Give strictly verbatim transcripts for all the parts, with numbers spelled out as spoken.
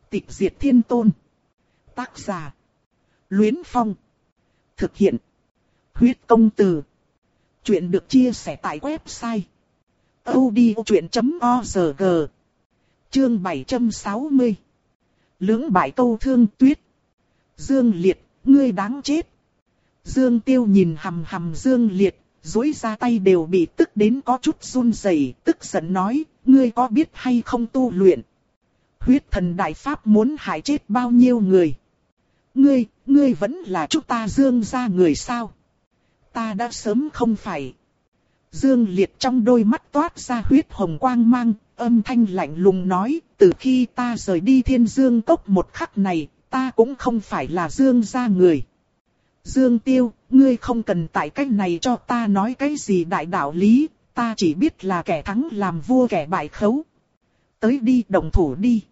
Tịch diệt thiên tôn. Tác giả. Luyến Phong. Thực hiện. Huyết công từ. Chuyện được chia sẻ tại website audiochuyện chấm org. Chương bảy trăm sáu mươi. Lưỡng bại câu thương tuyết. Dương Liệt, ngươi đáng chết. Dương Tiêu nhìn hằm hằm Dương Liệt, duỗi ra tay đều bị tức đến có chút run rẩy, tức giận nói, ngươi có biết hay không tu luyện? Huyết thần đại pháp muốn hại chết bao nhiêu người? Ngươi, ngươi vẫn là chúng ta Dương gia người sao? Ta đã sớm không phải. Dương Liệt trong đôi mắt toát ra huyết hồng quang mang, âm thanh lạnh lùng nói, từ khi ta rời đi Thiên Dương Cốc một khắc này, ta cũng không phải là Dương gia người. Dương Tiêu, ngươi không cần tại cách này cho ta nói cái gì đại đạo lý, ta chỉ biết là kẻ thắng làm vua kẻ bại khấu. Tới đi, động thủ đi.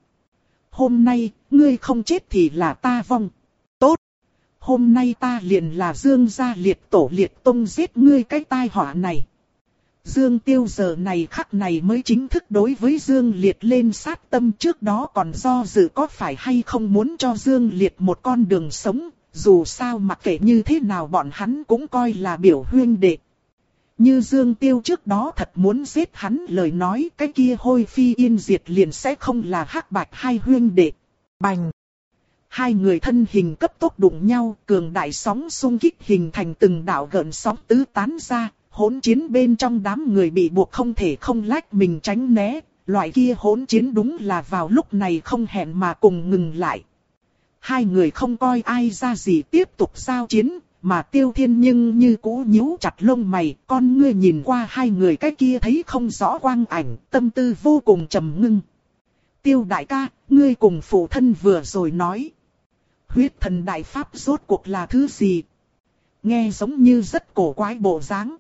Hôm nay, ngươi không chết thì là ta vong. Tốt. Hôm nay ta liền là Dương gia liệt tổ liệt tông giết ngươi cái tai họa này. Dương Tiêu giờ này khắc này mới chính thức đối với Dương Liệt lên sát tâm, trước đó còn do dự có phải hay không muốn cho Dương Liệt một con đường sống, dù sao mặc kệ như thế nào bọn hắn cũng coi là biểu huynh đệ. Như Dương Tiêu trước đó thật muốn giết hắn lời nói, cái kia hôi phi yên diệt liền sẽ không là hắc bạch hai huynh đệ. Bành! Hai người thân hình cấp tốc đụng nhau, cường đại sóng xung kích hình thành từng đạo gợn sóng tứ tán ra. Hỗn chiến bên trong đám người bị buộc không thể không lách mình tránh né, loại kia hỗn chiến đúng là vào lúc này không hẹn mà cùng ngừng lại. Hai người không coi ai ra gì tiếp tục giao chiến, mà Tiêu Thiên nhưng như cũ nhíu chặt lông mày, con ngươi nhìn qua hai người cái kia thấy không rõ quang ảnh, tâm tư vô cùng trầm ngưng. Tiêu đại ca, ngươi cùng phụ thân vừa rồi nói. Huyết thần đại pháp rốt cuộc là thứ gì? Nghe giống như rất cổ quái bộ dáng.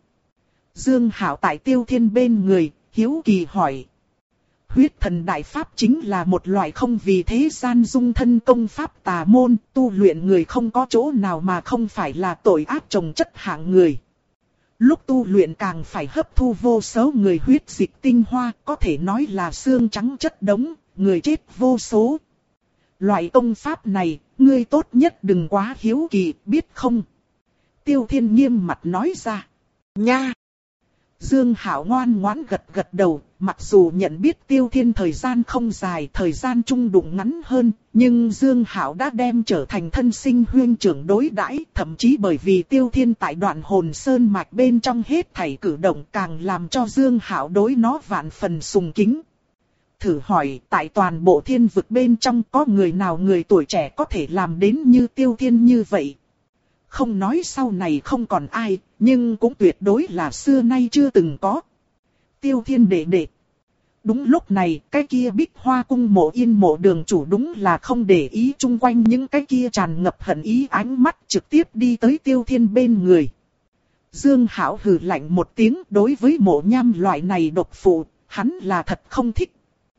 Dương Hạo tại Tiêu Thiên bên người, hiếu kỳ hỏi. Huyết thần đại pháp chính là một loại không vì thế gian dung thân công pháp tà môn, tu luyện người không có chỗ nào mà không phải là tội ác chồng chất hạng người. Lúc tu luyện càng phải hấp thu vô số người huyết dịch tinh hoa, có thể nói là xương trắng chất đống, người chết vô số. Loại công pháp này, ngươi tốt nhất đừng quá hiếu kỳ, biết không? Tiêu Thiên nghiêm mặt nói ra. Nha! Dương Hạo ngoan ngoãn gật gật đầu, mặc dù nhận biết Tiêu Thiên thời gian không dài, thời gian chung đụng ngắn hơn, nhưng Dương Hạo đã đem trở thành thân sinh huynh trưởng đối đãi, thậm chí bởi vì Tiêu Thiên tại đoạn hồn sơn mạch bên trong hết thảy cử động càng làm cho Dương Hạo đối nó vạn phần sùng kính. Thử hỏi, tại toàn bộ thiên vực bên trong có người nào người tuổi trẻ có thể làm đến như Tiêu Thiên như vậy? Không nói sau này không còn ai, nhưng cũng tuyệt đối là xưa nay chưa từng có. Tiêu Thiên đệ đệ. Đúng lúc này, cái kia Bích Hoa cung Mộ Yên Mộ đường chủ đúng là không để ý chung quanh những cái kia tràn ngập hận ý ánh mắt, trực tiếp đi tới Tiêu Thiên bên người. Dương Hạo hừ lạnh một tiếng, đối với Mộ Nham loại này độc phụ, hắn là thật không thích.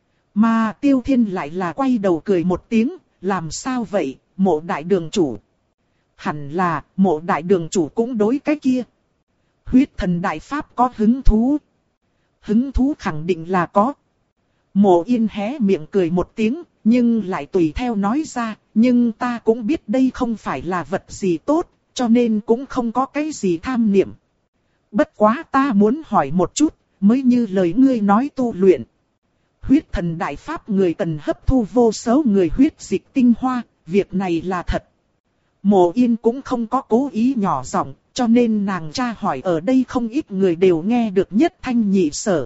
Mà Tiêu Thiên lại là quay đầu cười một tiếng, làm sao vậy, Mộ đại đường chủ? Hẳn là, Mộ đại đường chủ cũng đối cái kia. Huyết thần đại pháp có hứng thú. Hứng thú khẳng định là có. Mộ Yên hé miệng cười một tiếng, nhưng lại tùy theo nói ra, nhưng ta cũng biết đây không phải là vật gì tốt, cho nên cũng không có cái gì tham niệm. Bất quá ta muốn hỏi một chút, mới như lời ngươi nói tu luyện. Huyết thần đại pháp người cần hấp thu vô số người huyết dịch tinh hoa, việc này là thật. Mộ Yên cũng không có cố ý nhỏ giọng, cho nên nàng tra hỏi ở đây không ít người đều nghe được nhất thanh nhị sở.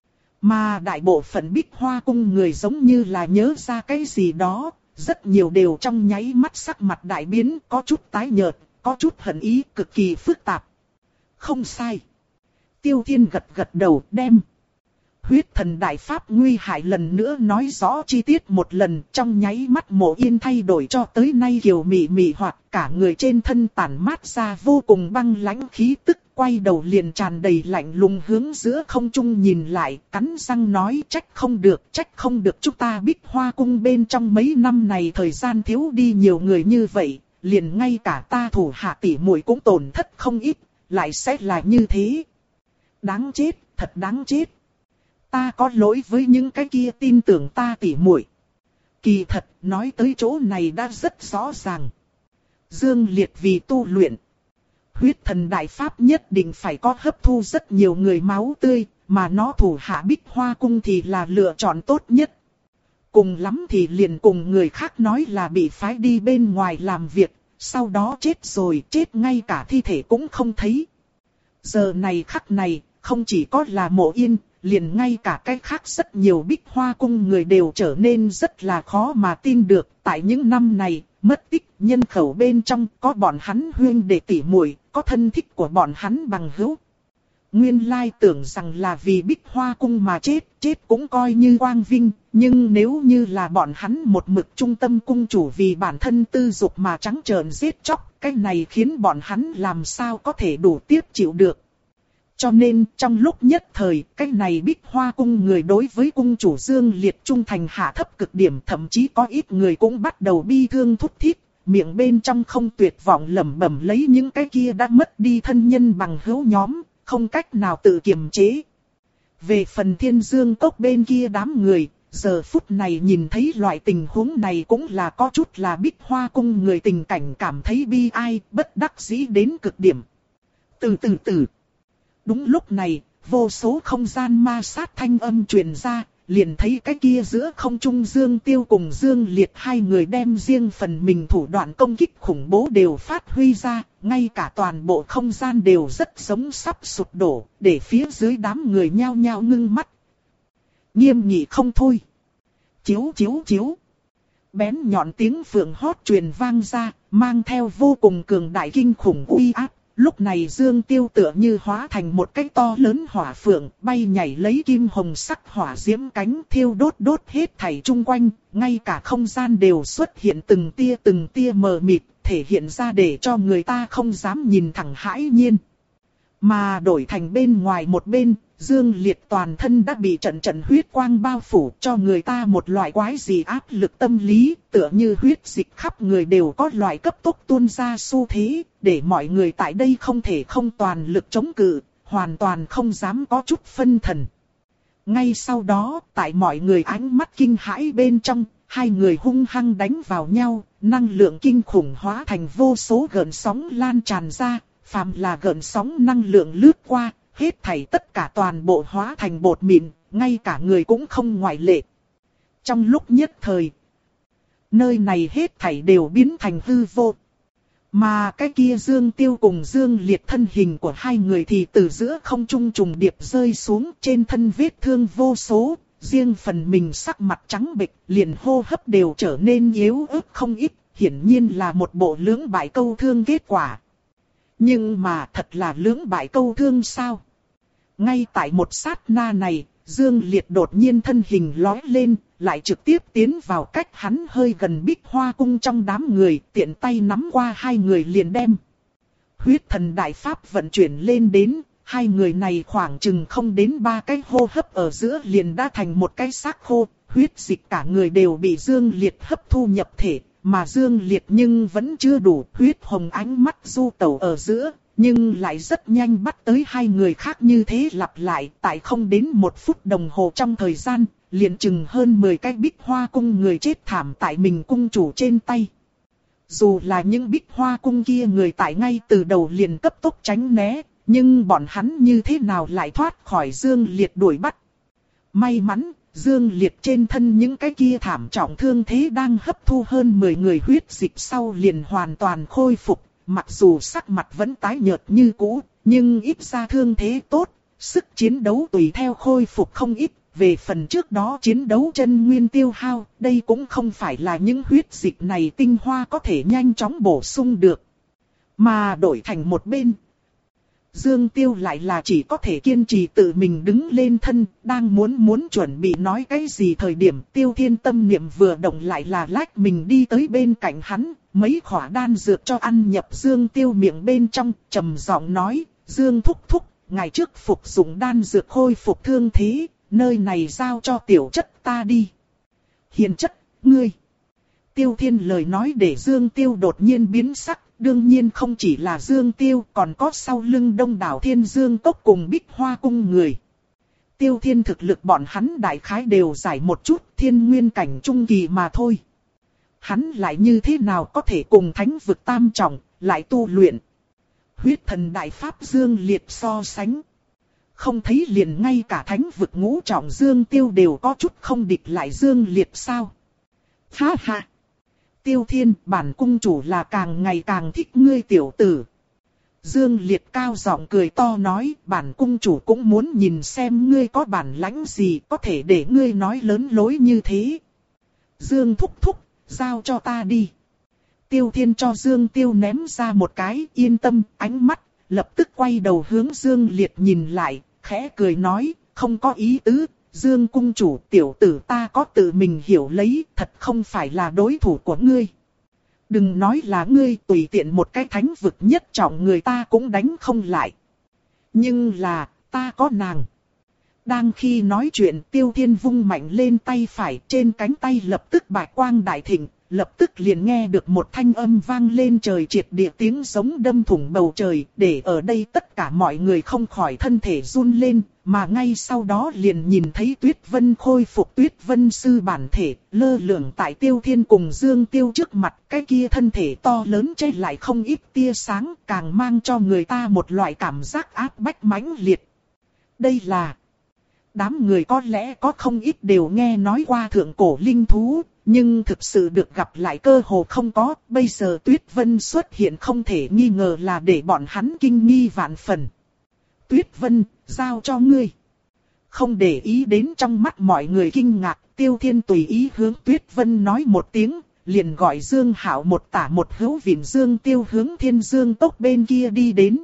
Mà đại bộ phận Bích Hoa cung người giống như là nhớ ra cái gì đó, rất nhiều đều trong nháy mắt sắc mặt đại biến, có chút tái nhợt, có chút hận ý cực kỳ phức tạp. Không sai. Tiêu Thiên gật gật đầu đem huyết thần đại pháp nguy hại lần nữa nói rõ chi tiết một lần, trong nháy mắt Mộ Yên thay đổi cho tới nay kiều mị mị hoạt, cả người trên thân tản mát ra vô cùng băng lãnh khí tức, quay đầu liền tràn đầy lạnh lùng hướng giữa không trung nhìn lại, cắn răng nói trách không được, trách không được chúng ta Bích Hoa cung bên trong mấy năm này thời gian thiếu đi nhiều người như vậy, liền ngay cả ta thủ hạ tỷ muội cũng tổn thất không ít, lại sẽ là như thế. Đáng chết, thật đáng chết. Ta có lỗi với những cái kia tin tưởng ta tỉ muội. Kỳ thật, nói tới chỗ này đã rất rõ ràng. Dương Liệt vì tu luyện huyết thần đại pháp nhất định phải có hấp thu rất nhiều người máu tươi, mà nó thủ hạ Bích Hoa Cung thì là lựa chọn tốt nhất. Cùng lắm thì liền cùng người khác nói là bị phái đi bên ngoài làm việc, sau đó chết rồi, chết ngay cả thi thể cũng không thấy. Giờ này khắc này, không chỉ có là Mộ Yên, liền ngay cả cái khác rất nhiều Bích Hoa Cung người đều trở nên rất là khó mà tin được. Tại những năm này, mất tích nhân khẩu bên trong có bọn hắn huyên đệ tỷ muội, có thân thích của bọn hắn bằng hữu. Nguyên lai tưởng rằng là vì Bích Hoa Cung mà chết, chết cũng coi như quang vinh, nhưng nếu như là bọn hắn một mực trung tâm cung chủ vì bản thân tư dục mà trắng trợn giết chóc, cái này khiến bọn hắn làm sao có thể đủ tiếp chịu được. Cho nên trong lúc nhất thời, cái này Bích Hoa Cung người đối với cung chủ Dương Liệt trung thành hạ thấp cực điểm, thậm chí có ít người cũng bắt đầu bi thương thút thít, miệng bên trong không tuyệt vọng lẩm bẩm lấy những cái kia đã mất đi thân nhân bằng hữu nhóm, không cách nào tự kiềm chế. Về phần Thiên Dương Cốc bên kia đám người, giờ phút này nhìn thấy loại tình huống này cũng là có chút là Bích Hoa Cung người tình cảnh cảm thấy bi ai, bất đắc dĩ đến cực điểm. Từ từ từ. Đúng lúc này, vô số không gian ma sát thanh âm truyền ra, liền thấy cái kia giữa không trung Dương Tiêu cùng Dương Liệt hai người đem riêng phần mình thủ đoạn công kích khủng bố đều phát huy ra, ngay cả toàn bộ không gian đều rất giống sắp sụp đổ, để phía dưới đám người nhao nhao ngưng mắt. Nghiêm nghị không thôi. Chiếu chiếu chiếu. Bén nhọn tiếng phượng hót truyền vang ra, mang theo vô cùng cường đại kinh khủng uy áp. Lúc này Dương Tiêu tựa như hóa thành một cái to lớn hỏa phượng, bay nhảy lấy kim hồng sắc hỏa diễm cánh thiêu đốt đốt hết thảy chung quanh, ngay cả không gian đều xuất hiện từng tia từng tia mờ mịt, thể hiện ra để cho người ta không dám nhìn thẳng hãi nhiên. Mà đổi thành bên ngoài một bên, Dương Liệt toàn thân đã bị trận trận huyết quang bao phủ, cho người ta một loại quái gì áp lực tâm lý, tựa như huyết dịch khắp người đều có loại cấp tốc tuôn ra xu thế, để mọi người tại đây không thể không toàn lực chống cự, hoàn toàn không dám có chút phân thần. Ngay sau đó, tại mọi người ánh mắt kinh hãi bên trong, hai người hung hăng đánh vào nhau, năng lượng kinh khủng hóa thành vô số gợn sóng lan tràn ra, phàm là gợn sóng năng lượng lướt qua, hết thảy tất cả toàn bộ hóa thành bột mịn, ngay cả người cũng không ngoại lệ. Trong lúc nhất thời, nơi này hết thảy đều biến thành hư vô. Mà cái kia Dương Tiêu cùng Dương Liệt thân hình của hai người thì từ giữa không trung trùng điệp rơi xuống, trên thân vết thương vô số, riêng phần mình sắc mặt trắng bệch, liền hô hấp đều trở nên yếu ớt không ít, hiển nhiên là một bộ lưỡng bại câu thương kết quả. Nhưng mà thật là lưỡng bại câu thương sao? Ngay tại một sát na này, Dương Liệt đột nhiên thân hình lói lên, lại trực tiếp tiến vào cách hắn hơi gần Bích Hoa Cung trong đám người, tiện tay nắm qua hai người liền đem. Huyết thần đại pháp vận chuyển lên đến, hai người này khoảng chừng không đến ba cái hô hấp ở giữa liền đã thành một cái xác khô, huyết dịch cả người đều bị Dương Liệt hấp thu nhập thể. Mà Dương Liệt nhưng vẫn chưa đủ, huyết hồng ánh mắt du tẩu ở giữa, nhưng lại rất nhanh bắt tới hai người khác như thế lặp lại, tại không đến một phút đồng hồ trong thời gian, liền chừng hơn mười cái Bích Hoa Cung người chết thảm tại mình cung chủ trên tay. Dù là những Bích Hoa Cung kia người tại ngay từ đầu liền cấp tốc tránh né, nhưng bọn hắn như thế nào lại thoát khỏi Dương Liệt đuổi bắt. May mắn, Dương Liệt trên thân những cái kia thảm trọng thương thế đang hấp thu hơn mười người huyết dịch sau liền hoàn toàn khôi phục, mặc dù sắc mặt vẫn tái nhợt như cũ, nhưng ít ra thương thế tốt, sức chiến đấu tùy theo khôi phục không ít. Về phần trước đó chiến đấu chân nguyên tiêu hao, đây cũng không phải là những huyết dịch này tinh hoa có thể nhanh chóng bổ sung được. Mà đổi thành một bên, Dương Tiêu lại là chỉ có thể kiên trì tự mình đứng lên thân, đang muốn muốn chuẩn bị nói cái gì thời điểm Tiêu Thiên tâm niệm vừa động lại là lách mình đi tới bên cạnh hắn, mấy khỏa đan dược cho ăn nhập Dương Tiêu miệng bên trong, trầm giọng nói, Dương thúc thúc, ngày trước phục dụng đan dược khôi phục thương thế, nơi này giao cho tiểu chất ta đi. Hiền chất, ngươi. Tiêu Thiên lời nói để Dương Tiêu đột nhiên biến sắc. Đương nhiên không chỉ là Dương Tiêu, còn có sau lưng đông đảo Thiên Dương Cốc cùng Bích Hoa Cung người. Tiêu Thiên thực lực bọn hắn đại khái đều giải một chút, thiên nguyên cảnh trung kỳ mà thôi. Hắn lại như thế nào có thể cùng thánh vực tam trọng, lại tu luyện. Huyết thần đại pháp Dương Liệt so sánh. Không thấy liền ngay cả thánh vực ngũ trọng Dương Tiêu đều có chút không địch lại Dương Liệt sao. Ha ha. Tiêu Thiên, bản cung chủ là càng ngày càng thích ngươi tiểu tử. Dương Liệt cao giọng cười to nói, bản cung chủ cũng muốn nhìn xem ngươi có bản lãnh gì có thể để ngươi nói lớn lối như thế. Dương thúc thúc, giao cho ta đi. Tiêu Thiên cho Dương Tiêu ném ra một cái, yên tâm, ánh mắt, lập tức quay đầu hướng Dương Liệt nhìn lại, khẽ cười nói, không có ý tứ, Dương cung chủ tiểu tử ta có tự mình hiểu lấy, thật không phải là đối thủ của ngươi. Đừng nói là ngươi tùy tiện một cái thánh vực nhất trọng người ta cũng đánh không lại. Nhưng là, ta có nàng. Đang khi nói chuyện Tiêu Thiên vung mạnh lên tay phải trên cánh tay lập tức bạch quang đại thịnh. Lập tức liền nghe được một thanh âm vang lên trời triệt địa tiếng giống đâm thủng bầu trời, để ở đây tất cả mọi người không khỏi thân thể run lên, mà ngay sau đó liền nhìn thấy Tuyết Vân khôi phục Tuyết Vân sư bản thể, lơ lửng tại Tiêu Thiên cùng Dương Tiêu trước mặt, cái kia thân thể to lớn che lại không ít tia sáng, càng mang cho người ta một loại cảm giác áp bách mãnh liệt. Đây là... Đám người có lẽ có không ít đều nghe nói qua thượng cổ linh thú, nhưng thực sự được gặp lại cơ hồ không có, bây giờ Tuyết Vân xuất hiện không thể nghi ngờ là để bọn hắn kinh nghi vạn phần. Tuyết Vân, giao cho ngươi. Không để ý đến trong mắt mọi người kinh ngạc, Tiêu Thiên tùy ý hướng Tuyết Vân nói một tiếng, liền gọi Dương Hạo một tả một hữu vịn Dương Tiêu hướng Thiên Dương tốc bên kia đi đến.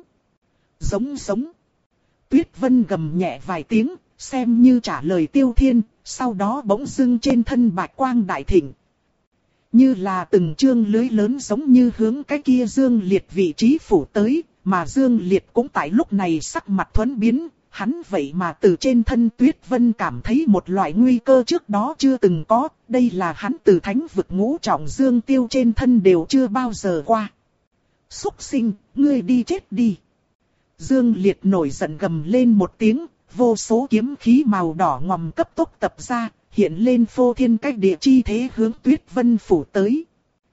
Giống giống. Tuyết Vân gầm nhẹ vài tiếng, xem như trả lời Tiêu Thiên, sau đó bỗng dưng trên thân bạch quang đại thịnh. Như là từng chương lưới lớn giống như hướng cái kia Dương Liệt vị trí phủ tới, mà Dương Liệt cũng tại lúc này sắc mặt thuẫn biến, hắn vậy mà từ trên thân Tuyết Vân cảm thấy một loại nguy cơ trước đó chưa từng có, đây là hắn từ thánh vực ngũ trọng Dương Tiêu trên thân đều chưa bao giờ qua. Súc sinh, ngươi đi chết đi. Dương Liệt nổi giận gầm lên một tiếng. Vô số kiếm khí màu đỏ ngòm cấp tốc tập ra, hiện lên phô thiên cách địa chi thế hướng Tuyết Vân phủ tới.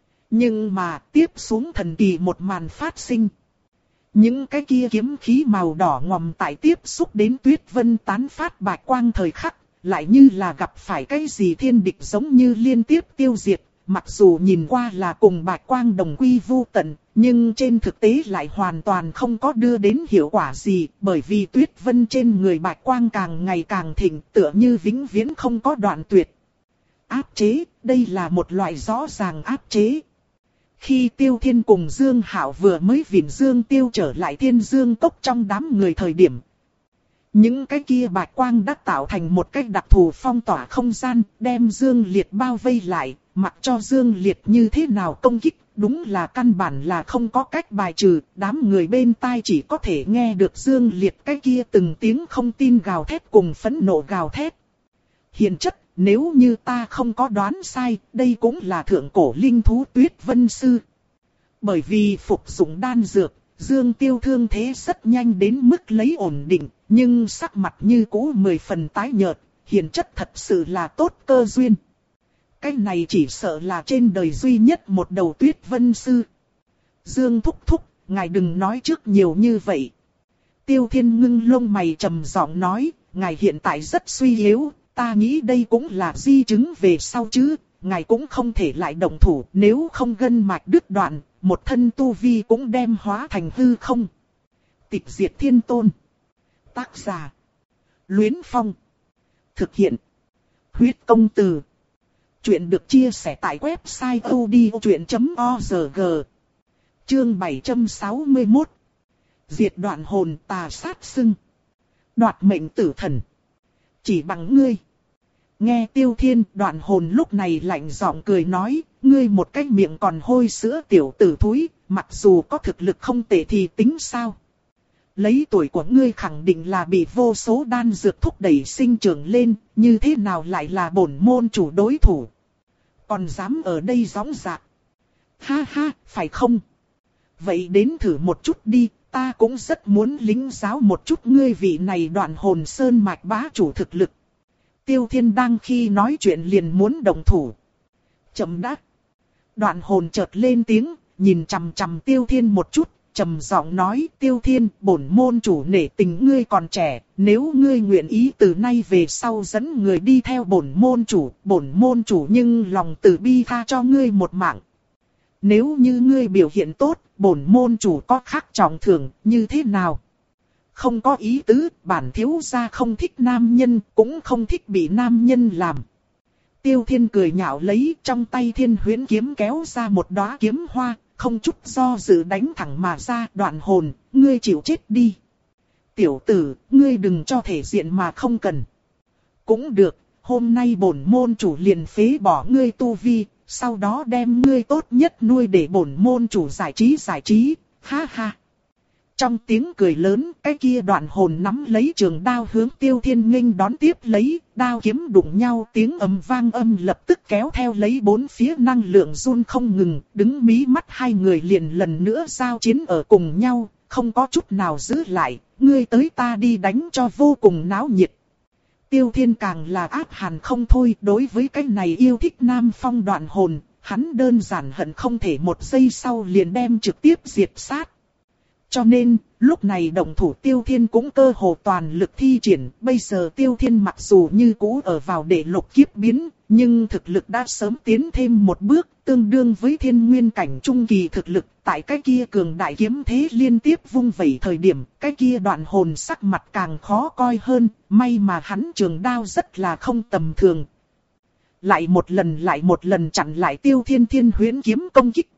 Nhưng mà tiếp xuống thần kỳ một màn phát sinh. Những cái kia kiếm khí màu đỏ ngòm tại tiếp xúc đến Tuyết Vân tán phát bạch quang thời khắc, lại như là gặp phải cái gì thiên địch giống như liên tiếp tiêu diệt. Mặc dù nhìn qua là cùng bạch quang đồng quy vu tận, nhưng trên thực tế lại hoàn toàn không có đưa đến hiệu quả gì, bởi vì Tuyết Vân trên người bạch quang càng ngày càng thịnh, tựa như vĩnh viễn không có đoạn tuyệt. Áp chế, đây là một loại rõ ràng áp chế. Khi Tiêu Thiên cùng Dương Hạo vừa mới vịn Dương Tiêu trở lại Thiên Dương Cốc trong đám người thời điểm, những cái kia bạch quang đã tạo thành một cách đặc thù phong tỏa không gian, đem Dương Liệt bao vây lại, mặc cho Dương Liệt như thế nào công kích, đúng là căn bản là không có cách bài trừ, đám người bên tai chỉ có thể nghe được Dương Liệt cái kia từng tiếng không tin gào thét cùng phẫn nộ gào thét. Hiện chất, nếu như ta không có đoán sai, đây cũng là thượng cổ linh thú Tuyết Vân Sư. Bởi vì phục dụng đan dược, Dương Tiêu thương thế rất nhanh đến mức lấy ổn định, nhưng sắc mặt như cũ mười phần tái nhợt, hiển chất thật sự là tốt cơ duyên. Cái này chỉ sợ là trên đời duy nhất một đầu Tuyết Vân Sư. Dương thúc thúc, ngài đừng nói trước nhiều như vậy. Tiêu Thiên ngưng lông mày trầm giọng nói, ngài hiện tại rất suy yếu, ta nghĩ đây cũng là di chứng về sau chứ, ngài cũng không thể lại động thủ, nếu không gân mạch đứt đoạn, một thân tu vi cũng đem hóa thành hư không. Tịch diệt thiên tôn. Tác giả. Luyến Phong. Thực hiện. Huyết công từ. Chuyện được chia sẻ tại website odchuyện chấm org. Chương bảy trăm sáu mươi mốt. Diệt đoạn hồn tà sát sưng. Đoạt mệnh tử thần. Chỉ bằng ngươi. Nghe Tiêu Thiên, đoạn hồn lúc này lạnh giọng cười nói, ngươi một cái miệng còn hôi sữa tiểu tử thúi, mặc dù có thực lực không tệ thì tính sao? Lấy tuổi của ngươi khẳng định là bị vô số đan dược thúc đẩy sinh trưởng lên, như thế nào lại là bổn môn chủ đối thủ? Còn dám ở đây gióng dạc? Ha ha, phải không? Vậy đến thử một chút đi, ta cũng rất muốn lĩnh giáo một chút ngươi vị này Đoạn Hồn Sơn mạch bá chủ thực lực. Tiêu Thiên đang khi nói chuyện liền muốn động thủ. Chậm đã. Đoạn Hồn chợt lên tiếng, nhìn chằm chằm Tiêu Thiên một chút, trầm giọng nói: Tiêu Thiên, bổn môn chủ nể tình ngươi còn trẻ, nếu ngươi nguyện ý từ nay về sau dẫn người đi theo bổn môn chủ, bổn môn chủ nhưng lòng từ bi tha cho ngươi một mạng. Nếu như ngươi biểu hiện tốt, bổn môn chủ có khác trọng thưởng, như thế nào? Không có ý tứ, bản thiếu gia không thích nam nhân, cũng không thích bị nam nhân làm. Tiêu Thiên cười nhạo lấy, trong tay Thiên Huyễn kiếm kéo ra một đóa kiếm hoa, không chút do dự đánh thẳng mà ra. Đoạn Hồn, ngươi chịu chết đi. Tiểu tử, ngươi đừng cho thể diện mà không cần. Cũng được, hôm nay bổn môn chủ liền phế bỏ ngươi tu vi, sau đó đem ngươi tốt nhất nuôi để bổn môn chủ giải trí giải trí, ha ha. Trong tiếng cười lớn, cái kia Đoạn Hồn nắm lấy trường đao hướng Tiêu Thiên nghênh đón tiếp lấy, đao kiếm đụng nhau, tiếng ầm vang âm lập tức kéo theo lấy bốn phía năng lượng run không ngừng, đứng mí mắt hai người liền lần nữa giao chiến ở cùng nhau, không có chút nào giữ lại, ngươi tới ta đi đánh cho vô cùng náo nhiệt. Tiêu Thiên càng là ác hàn không thôi, đối với cái này yêu thích Nam Phong Đoạn Hồn, hắn đơn giản hận không thể một giây sau liền đem trực tiếp diệt sát. Cho nên, lúc này động thủ Tiêu Thiên cũng cơ hồ toàn lực thi triển, bây giờ Tiêu Thiên mặc dù như cũ ở vào đệ lục kiếp biến, nhưng thực lực đã sớm tiến thêm một bước, tương đương với thiên nguyên cảnh trung kỳ thực lực, tại cái kia cường đại kiếm thế liên tiếp vung vẩy thời điểm, cái kia Đoạn Hồn sắc mặt càng khó coi hơn, may mà hắn trường đao rất là không tầm thường. Lại một lần lại một lần chặn lại Tiêu Thiên Thiên Huyễn kiếm công kích.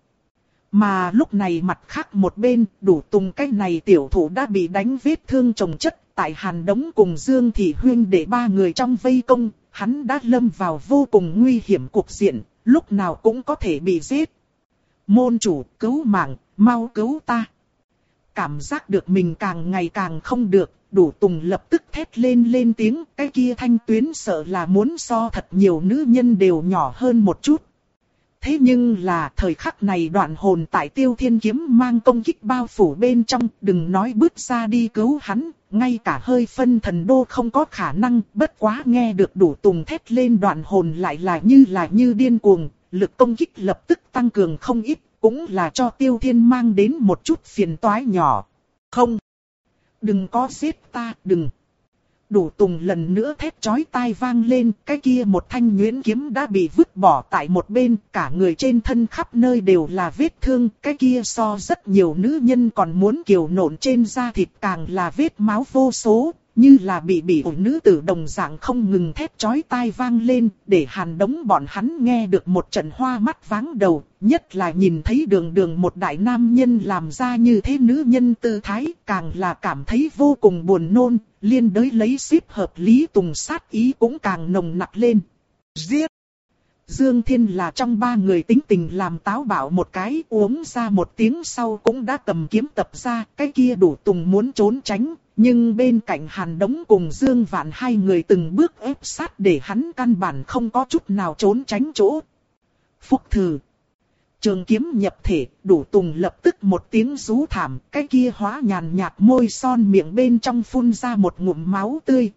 Mà lúc này mặt khác một bên, Đủ Tùng cái này tiểu thủ đã bị đánh vết thương chồng chất, tại Hàn Đống cùng Dương Thị Huyên để ba người trong vây công, hắn đã lâm vào vô cùng nguy hiểm cục diện, lúc nào cũng có thể bị giết. Môn chủ, cứu mạng, mau cứu ta. Cảm giác được mình càng ngày càng không được, Đủ Tùng lập tức thét lên lên tiếng, cái kia thanh tuyến sợ là muốn so thật nhiều nữ nhân đều nhỏ hơn một chút. Thế nhưng là thời khắc này Đoạn Hồn tại Tiêu Thiên kiếm mang công kích bao phủ bên trong, đừng nói bước ra đi cứu hắn, ngay cả hơi phân thần đô không có khả năng, bất quá nghe được Đủ Tùng thét lên Đoạn Hồn lại là như là như điên cuồng, lực công kích lập tức tăng cường không ít, cũng là cho Tiêu Thiên mang đến một chút phiền toái nhỏ. Không, đừng có giết ta, đừng. Đủ Tùng lần nữa thét chói tai vang lên, cái kia một thanh nhuyễn kiếm đã bị vứt bỏ tại một bên, cả người trên thân khắp nơi đều là vết thương, cái kia so rất nhiều nữ nhân còn muốn kiều nộn trên da thịt càng là vết máu vô số, như là bị bị ổi nữ tử đồng dạng không ngừng thét chói tai vang lên, để Hàn Đống bọn hắn nghe được một trận hoa mắt váng đầu, nhất là nhìn thấy đường đường một đại nam nhân làm ra như thế nữ nhân tư thái, càng là cảm thấy vô cùng buồn nôn, liên đới lấy xếp hợp Lý Tùng sát ý cũng càng nồng nặc lên. Giết! Dương Thiên là trong ba người tính tình làm táo bạo một cái, uống ra một tiếng sau cũng đã cầm kiếm tập ra, cái kia Đủ Tùng muốn trốn tránh. Nhưng bên cạnh Hàn Đống cùng Dương Vạn hai người từng bước ép sát để hắn căn bản không có chút nào trốn tránh chỗ. Phúc thử. Trường kiếm nhập thể, Đủ Tùng lập tức một tiếng rú thảm, cái kia hóa nhàn nhạt môi son miệng bên trong phun ra một ngụm máu tươi.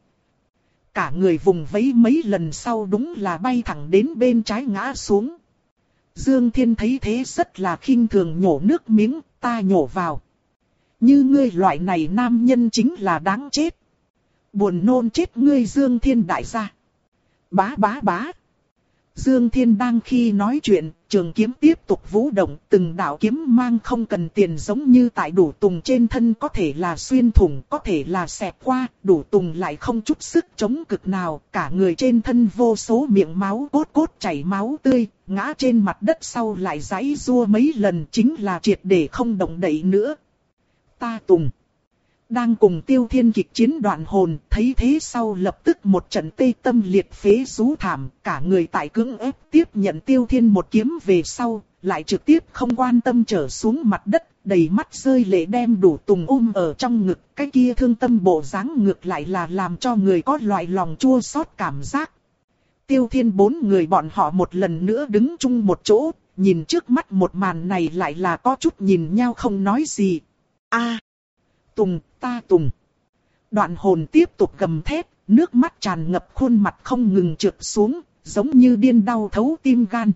Cả người vùng vẫy mấy lần sau đúng là bay thẳng đến bên trái ngã xuống. Dương Thiên thấy thế rất là khinh thường nhổ nước miếng, ta nhổ vào. Như ngươi loại này nam nhân chính là đáng chết. Buồn nôn chết ngươi Dương Thiên đại gia. Bá bá bá. Dương Thiên đang khi nói chuyện, trường kiếm tiếp tục vũ động, từng đạo kiếm mang không cần tiền giống như tại Đủ Tùng trên thân có thể là xuyên thủng, có thể là xẹt qua, Đủ Tùng lại không chút sức chống cực nào, cả người trên thân vô số miệng máu cốt cốt chảy máu tươi, ngã trên mặt đất sau lại giãy giụa mấy lần chính là triệt để không động đậy nữa. Ta Tùng đang cùng Tiêu Thiên kịch chiến Đoạn Hồn, thấy thế sau lập tức một trận tê tâm liệt phế rú thảm, cả người tại cưỡng ép tiếp nhận Tiêu Thiên một kiếm về sau, lại trực tiếp không quan tâm trở xuống mặt đất, đầy mắt rơi lệ đem Đủ Tùng ôm ở trong ngực, cái kia thương tâm bộ dáng ngược lại là làm cho người có loại lòng chua xót cảm giác. Tiêu Thiên bốn người bọn họ một lần nữa đứng chung một chỗ, nhìn trước mắt một màn này lại là có chút nhìn nhau không nói gì. A. Tùng, ta Tùng. Đoạn hồn tiếp tục gầm thét, nước mắt tràn ngập khuôn mặt không ngừng trượt xuống, giống như điên đau thấu tim gan.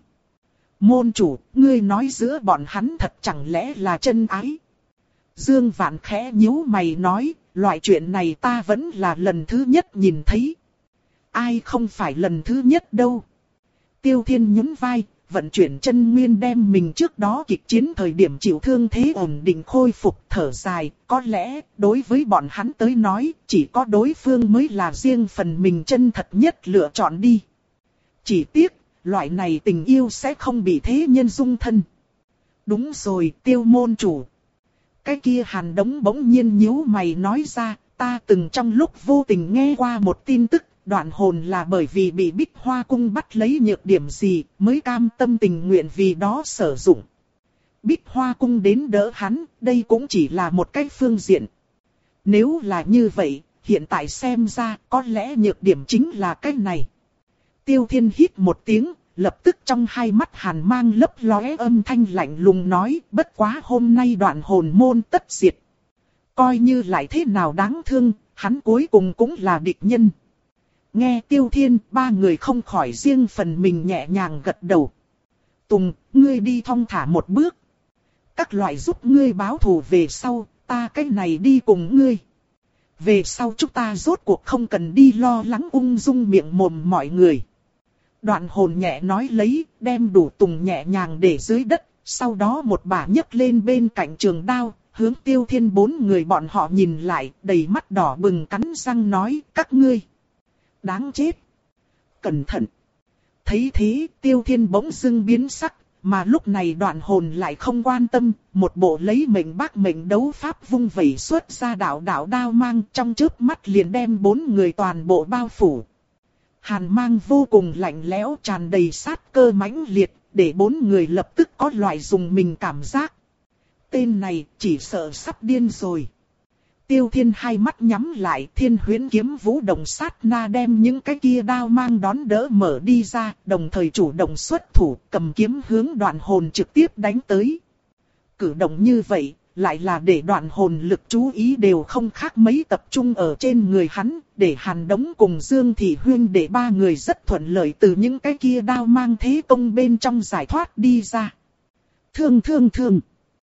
Môn chủ, ngươi nói giữa bọn hắn thật chẳng lẽ là chân ái? Dương Vạn khẽ nhíu mày nói, loại chuyện này ta vẫn là lần thứ nhất nhìn thấy. Ai không phải lần thứ nhất đâu. Tiêu Thiên nhún vai, vận chuyển chân nguyên đem mình trước đó kịch chiến thời điểm chịu thương thế ổn định khôi phục, thở dài, có lẽ đối với bọn hắn tới nói, chỉ có đối phương mới là riêng phần mình chân thật nhất lựa chọn đi. Chỉ tiếc, loại này tình yêu sẽ không bị thế nhân dung thân. Đúng rồi, Tiêu môn chủ. Cái kia Hàn Đống bỗng nhiên nhíu mày nói ra, ta từng trong lúc vô tình nghe qua một tin tức, Đoạn hồn là bởi vì bị Bích Hoa Cung bắt lấy nhược điểm gì, mới cam tâm tình nguyện vì đó sử dụng. Bích Hoa Cung đến đỡ hắn, đây cũng chỉ là một cái phương diện. Nếu là như vậy, hiện tại xem ra, có lẽ nhược điểm chính là cái này. Tiêu Thiên hít một tiếng, lập tức trong hai mắt hàn mang lấp lóe âm thanh lạnh lùng nói, bất quá hôm nay Đoạn hồn môn tất diệt. Coi như lại thế nào đáng thương, hắn cuối cùng cũng là địch nhân. Nghe Tiêu Thiên, ba người không khỏi riêng phần mình nhẹ nhàng gật đầu. Tùng, ngươi đi thong thả một bước. Các loại giúp ngươi báo thù về sau, ta cái này đi cùng ngươi. Về sau chúng ta rốt cuộc không cần đi lo lắng ung dung miệng mồm mọi người. Đoạn hồn nhẹ nói lấy, đem Đủ Tùng nhẹ nhàng để dưới đất, sau đó một bà nhấc lên bên cạnh trường đao, hướng Tiêu Thiên bốn người bọn họ nhìn lại, đầy mắt đỏ bừng cắn răng nói, các ngươi. Đáng chết. Cẩn thận. Thấy thế, Tiêu Thiên bỗng dưng biến sắc, mà lúc này Đoạn hồn lại không quan tâm, một bộ lấy mệnh bác mệnh đấu pháp vung vẩy xuất ra đạo đạo đao mang, trong chớp mắt liền đem bốn người toàn bộ bao phủ. Hàn mang vô cùng lạnh lẽo, tràn đầy sát cơ mãnh liệt, để bốn người lập tức có loại dùng mình cảm giác. Tên này chỉ sợ sắp điên rồi. Tiêu Thiên hai mắt nhắm lại, Thiên Huyễn kiếm vũ động sát na đem những cái kia đao mang đón đỡ mở đi ra, đồng thời chủ động xuất thủ, cầm kiếm hướng Đoạn hồn trực tiếp đánh tới. Cử động như vậy, lại là để Đoạn hồn lực chú ý đều không khác mấy tập trung ở trên người hắn, để Hàn Đống cùng Dương Thị Huyên để ba người rất thuận lợi từ những cái kia đao mang thế công bên trong giải thoát đi ra. Thương thương thương.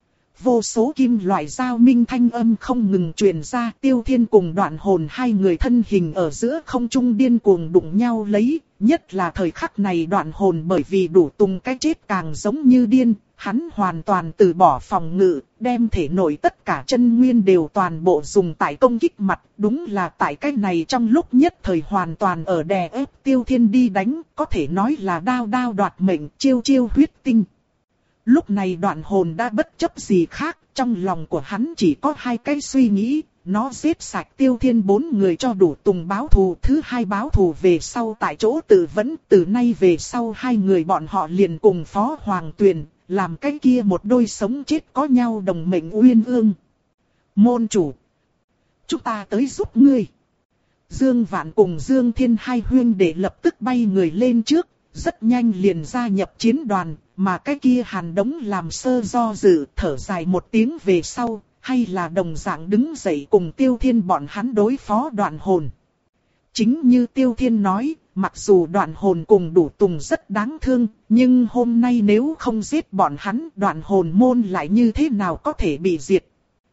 Vô số kim loại giao minh thanh âm không ngừng truyền ra, Tiêu Thiên cùng Đoạn hồn hai người thân hình ở giữa không trung điên cuồng đụng nhau lấy, nhất là thời khắc này Đoạn hồn bởi vì Đủ Tùng cái chết càng giống như điên, hắn hoàn toàn từ bỏ phòng ngự, đem thể nội tất cả chân nguyên đều toàn bộ dùng tại công kích mặt, đúng là tại cái này trong lúc nhất thời hoàn toàn ở đè ép Tiêu Thiên đi đánh, có thể nói là đao đao đoạt mệnh, chiêu chiêu huyết tinh. Lúc này Đoạn hồn đã bất chấp gì khác, trong lòng của hắn chỉ có hai cái suy nghĩ, nó giết sạch Tiêu Thiên bốn người cho Đủ Tùng báo thù, thứ hai báo thù về sau tại chỗ tự vẫn, từ nay về sau hai người bọn họ liền cùng Phó Hoàng Tuyền, làm cái kia một đôi sống chết có nhau đồng mệnh uyên ương. Môn chủ, chúng ta tới giúp ngươi. Dương Vạn cùng Dương Thiên hai huyên để lập tức bay người lên trước, rất nhanh liền gia nhập chiến đoàn, mà cái kia Hàn Đống làm sơ do dự, thở dài một tiếng về sau, hay là đồng dạng đứng dậy cùng Tiêu Thiên bọn hắn đối phó Đoạn hồn. Chính như Tiêu Thiên nói, mặc dù Đoạn hồn cùng Đủ Tùng rất đáng thương, nhưng hôm nay nếu không giết bọn hắn, Đoạn hồn môn lại như thế nào có thể bị diệt.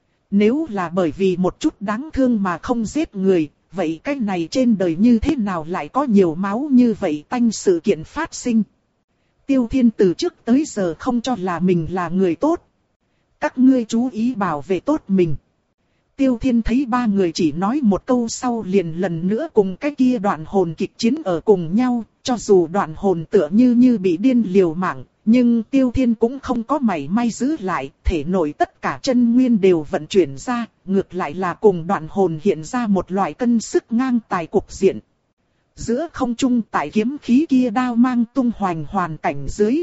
Nếu là bởi vì một chút đáng thương mà không giết người, vậy cái này trên đời như thế nào lại có nhiều máu như vậy tanh sự kiện phát sinh. Tiêu Thiên từ trước tới giờ không cho là mình là người tốt. Các ngươi chú ý bảo vệ tốt mình. Tiêu Thiên thấy ba người chỉ nói một câu sau liền lần nữa cùng cái kia Đoạn hồn kịch chiến ở cùng nhau. Cho dù Đoạn hồn tựa như như bị điên liều mạng, nhưng Tiêu Thiên cũng không có mảy may giữ lại. Thể nội tất cả chân nguyên đều vận chuyển ra, ngược lại là cùng Đoạn hồn hiện ra một loại cân sức ngang tài cục diện. Giữa không trung tại kiếm khí kia đao mang tung hoành hoàn cảnh dưới.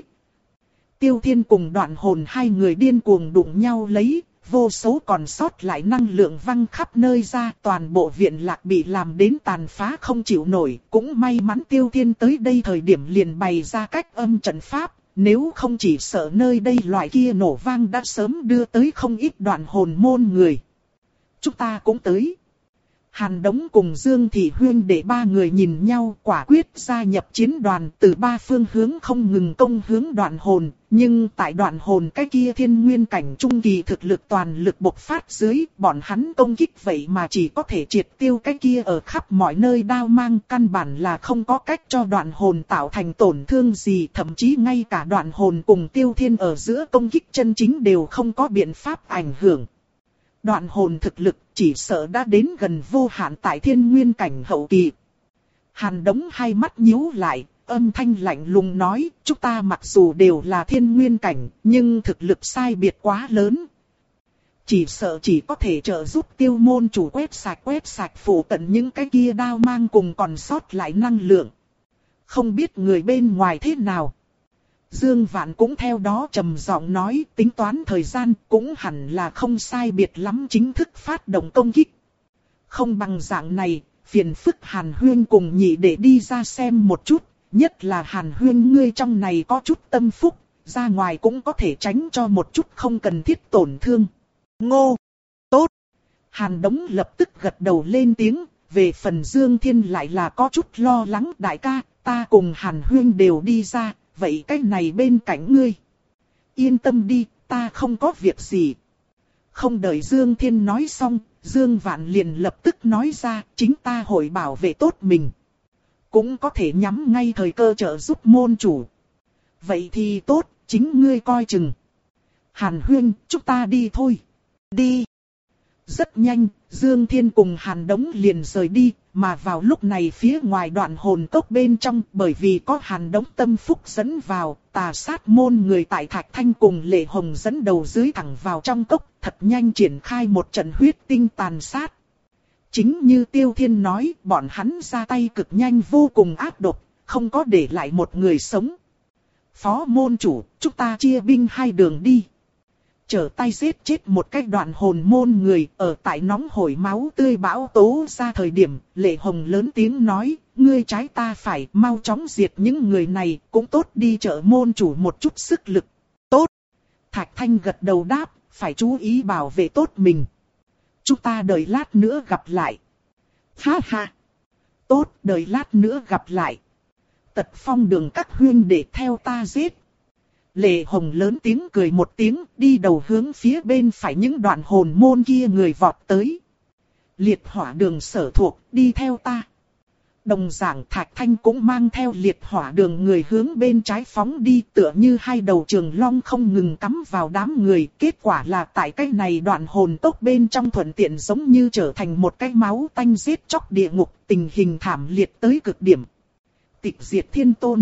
Tiêu Thiên cùng Đoạn hồn hai người điên cuồng đụng nhau lấy, vô số còn sót lại năng lượng văng khắp nơi ra, toàn bộ viện lạc bị làm đến tàn phá không chịu nổi. Cũng may mắn Tiêu Thiên tới đây thời điểm liền bày ra cách âm trận pháp, nếu không chỉ sợ nơi đây loại kia nổ vang đã sớm đưa tới không ít Đoạn hồn môn người. chúng ta cũng tới. Hàn Đống cùng Dương Thị Huyên để ba người nhìn nhau quả quyết gia nhập chiến đoàn, từ ba phương hướng không ngừng công hướng Đoạn Hồn. Nhưng tại Đoạn Hồn cái kia thiên nguyên cảnh trung kỳ thực lực toàn lực bộc phát dưới, bọn hắn công kích vậy mà chỉ có thể triệt tiêu cái kia ở khắp mọi nơi đao mang, căn bản là không có cách cho Đoạn Hồn tạo thành tổn thương gì. Thậm chí ngay cả Đoạn Hồn cùng Tiêu Thiên ở giữa công kích chân chính đều không có biện pháp ảnh hưởng. Đoạn Hồn thực lực chỉ sợ đã đến gần vô hạn tại thiên nguyên cảnh hậu kỳ. Hàn Đống hai mắt nhíu lại, âm thanh lạnh lùng nói, chúng ta mặc dù đều là thiên nguyên cảnh, nhưng thực lực sai biệt quá lớn. Chỉ sợ chỉ có thể trợ giúp Tiêu môn chủ quét sạch quét sạch phủ cận những cái kia đao mang cùng còn sót lại năng lượng. Không biết người bên ngoài thế nào. Dương Vạn cũng theo đó trầm giọng nói, tính toán thời gian cũng hẳn là không sai biệt lắm chính thức phát động công kích. Không bằng dạng này, phiền phức Hàn Huyên cùng nhị để đi ra xem một chút, nhất là Hàn Huyên ngươi trong này có chút tâm phúc, ra ngoài cũng có thể tránh cho một chút không cần thiết tổn thương. Ngô! Tốt! Hàn Đống lập tức gật đầu lên tiếng, về phần Dương Thiên lại là có chút lo lắng, đại ca, ta cùng Hàn Huyên đều đi ra. Vậy cái này bên cạnh ngươi. Yên tâm đi, ta không có việc gì. Không đợi Dương Thiên nói xong, Dương Vạn liền lập tức nói ra, chính ta hội bảo vệ tốt mình. Cũng có thể nhắm ngay thời cơ trợ giúp môn chủ. Vậy thì tốt, chính ngươi coi chừng. Hàn Huyên, chúng ta đi thôi. Đi. Rất nhanh, Dương Thiên cùng Hàn Đống liền rời đi. Mà vào lúc này phía ngoài Đoạn Hồn cốc bên trong, bởi vì có Hàn Đống tâm phúc dẫn vào, tà sát môn người tại Thạch Thanh cùng Lệ Hồng dẫn đầu dưới thẳng vào trong cốc, thật nhanh triển khai một trận huyết tinh tàn sát. Chính như Tiêu Thiên nói, bọn hắn ra tay cực nhanh vô cùng ác độc, không có để lại một người sống. Phó môn chủ, chúng ta chia binh hai đường đi. Trở tay giết chết một cái Đoạn Hồn môn người, ở tại nóng hổi máu tươi bão tố ra thời điểm, Lệ Hồng lớn tiếng nói, ngươi trái ta phải, mau chóng diệt những người này, cũng tốt đi trợ môn chủ một chút sức lực. Tốt! Thạch Thanh gật đầu đáp, phải chú ý bảo vệ tốt mình. Chúng ta đợi lát nữa gặp lại. Ha ha! Tốt, đợi lát nữa gặp lại. Tật Phong đường các huynh để theo ta giết. Lệ Hồng lớn tiếng cười một tiếng, đi đầu hướng phía bên phải những Đoạn Hồn môn kia người vọt tới. Liệt Hỏa đường sở thuộc, đi theo ta. Đồng dạng Thạch Thanh cũng mang theo Liệt Hỏa đường người hướng bên trái phóng đi, tựa như hai đầu trường long không ngừng cắm vào đám người. Kết quả là tại cái này Đoạn Hồn tốc bên trong thuận tiện giống như trở thành một cái máu tanh giết chóc địa ngục, tình hình thảm liệt tới cực điểm. Tịch diệt thiên tôn.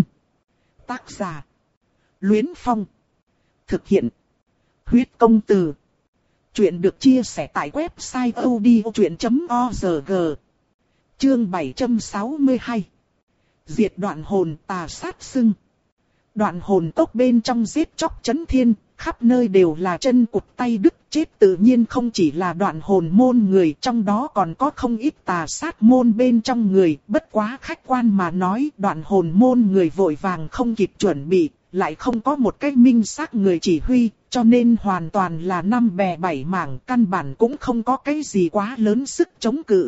Tác giả Luyến Phong. Thực hiện Huyết Công Từ. Chuyện được chia sẻ tại website odchuyện chấm org. Chương bảy trăm sáu mươi hai. Diệt Đoạn Hồn tà sát sưng. Đoạn Hồn tốc bên trong giết chóc chấn thiên, khắp nơi đều là chân cụt tay đứt, chết tự nhiên không chỉ là Đoạn Hồn môn người, trong đó còn có không ít tà sát môn bên trong người. Bất quá khách quan mà nói, Đoạn Hồn môn người vội vàng không kịp chuẩn bị, lại không có một cái minh xác người chỉ huy, cho nên hoàn toàn là năm bè bảy mảng, căn bản cũng không có cái gì quá lớn sức chống cự.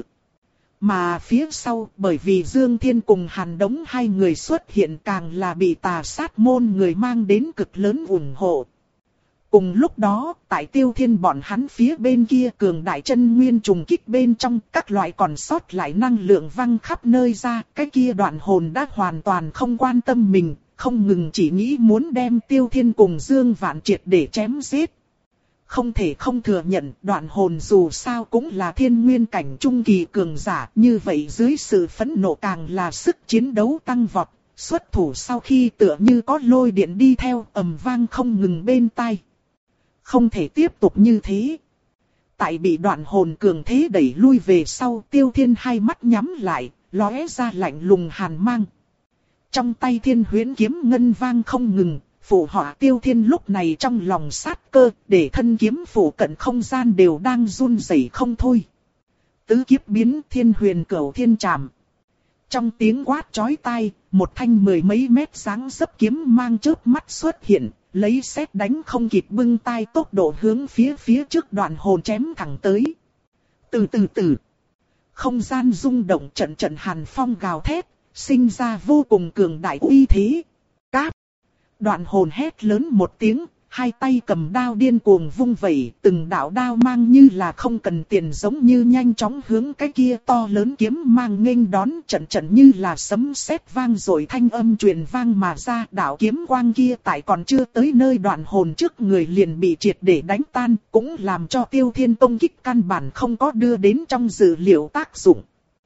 Mà phía sau, bởi vì Dương Thiên cùng Hàn Đống hai người xuất hiện, càng là bị tà sát môn người mang đến cực lớn ủng hộ. Cùng lúc đó, tại Tiêu Thiên bọn hắn phía bên kia cường đại chân nguyên trùng kích bên trong, các loại còn sót lại năng lượng văng khắp nơi ra, cái kia Đoạn Hồn đã hoàn toàn không quan tâm mình, không ngừng chỉ nghĩ muốn đem Tiêu Thiên cùng Dương Vạn triệt để chém giết. Không thể không thừa nhận, Đoạn Hồn dù sao cũng là thiên nguyên cảnh trung kỳ cường giả, như vậy dưới sự phẫn nộ càng là sức chiến đấu tăng vọt, xuất thủ sau khi tựa như có lôi điện đi theo, ầm vang không ngừng bên tai. Không thể tiếp tục như thế. Tại bị Đoạn Hồn cường thế đẩy lui về sau, Tiêu Thiên hai mắt nhắm lại, lóe ra lạnh lùng hàn mang. Trong tay Thiên Huyễn kiếm ngân vang không ngừng, phụ họa Tiêu Thiên lúc này trong lòng sát cơ, để thân kiếm phủ cận không gian đều đang run rẩy không thôi. Tứ kiếp biến Thiên Huyền Cửu Thiên Trảm. Trong tiếng quát chói tai, một thanh mười mấy mét dáng dấp kiếm mang chớp mắt xuất hiện, lấy sét đánh không kịp bưng tay tốc độ hướng phía phía trước Đoạn Hồn chém thẳng tới. Từ từ từ. Không gian rung động, trận trận hàn phong gào thét, sinh ra vô cùng cường đại uy thế. Cáp. Đoạn hồn hét lớn một tiếng, hai tay cầm đao điên cuồng vung vẩy, từng đạo đao mang như là không cần tiền giống như nhanh chóng hướng cái kia to lớn kiếm mang nghênh đón, trận trận như là sấm sét vang rồi thanh âm truyền vang mà ra. Đạo kiếm quang kia tại còn chưa tới nơi đoạn hồn trước người liền bị triệt để đánh tan, cũng làm cho Tiêu Thiên công kích căn bản không có đưa đến trong dự liệu tác dụng.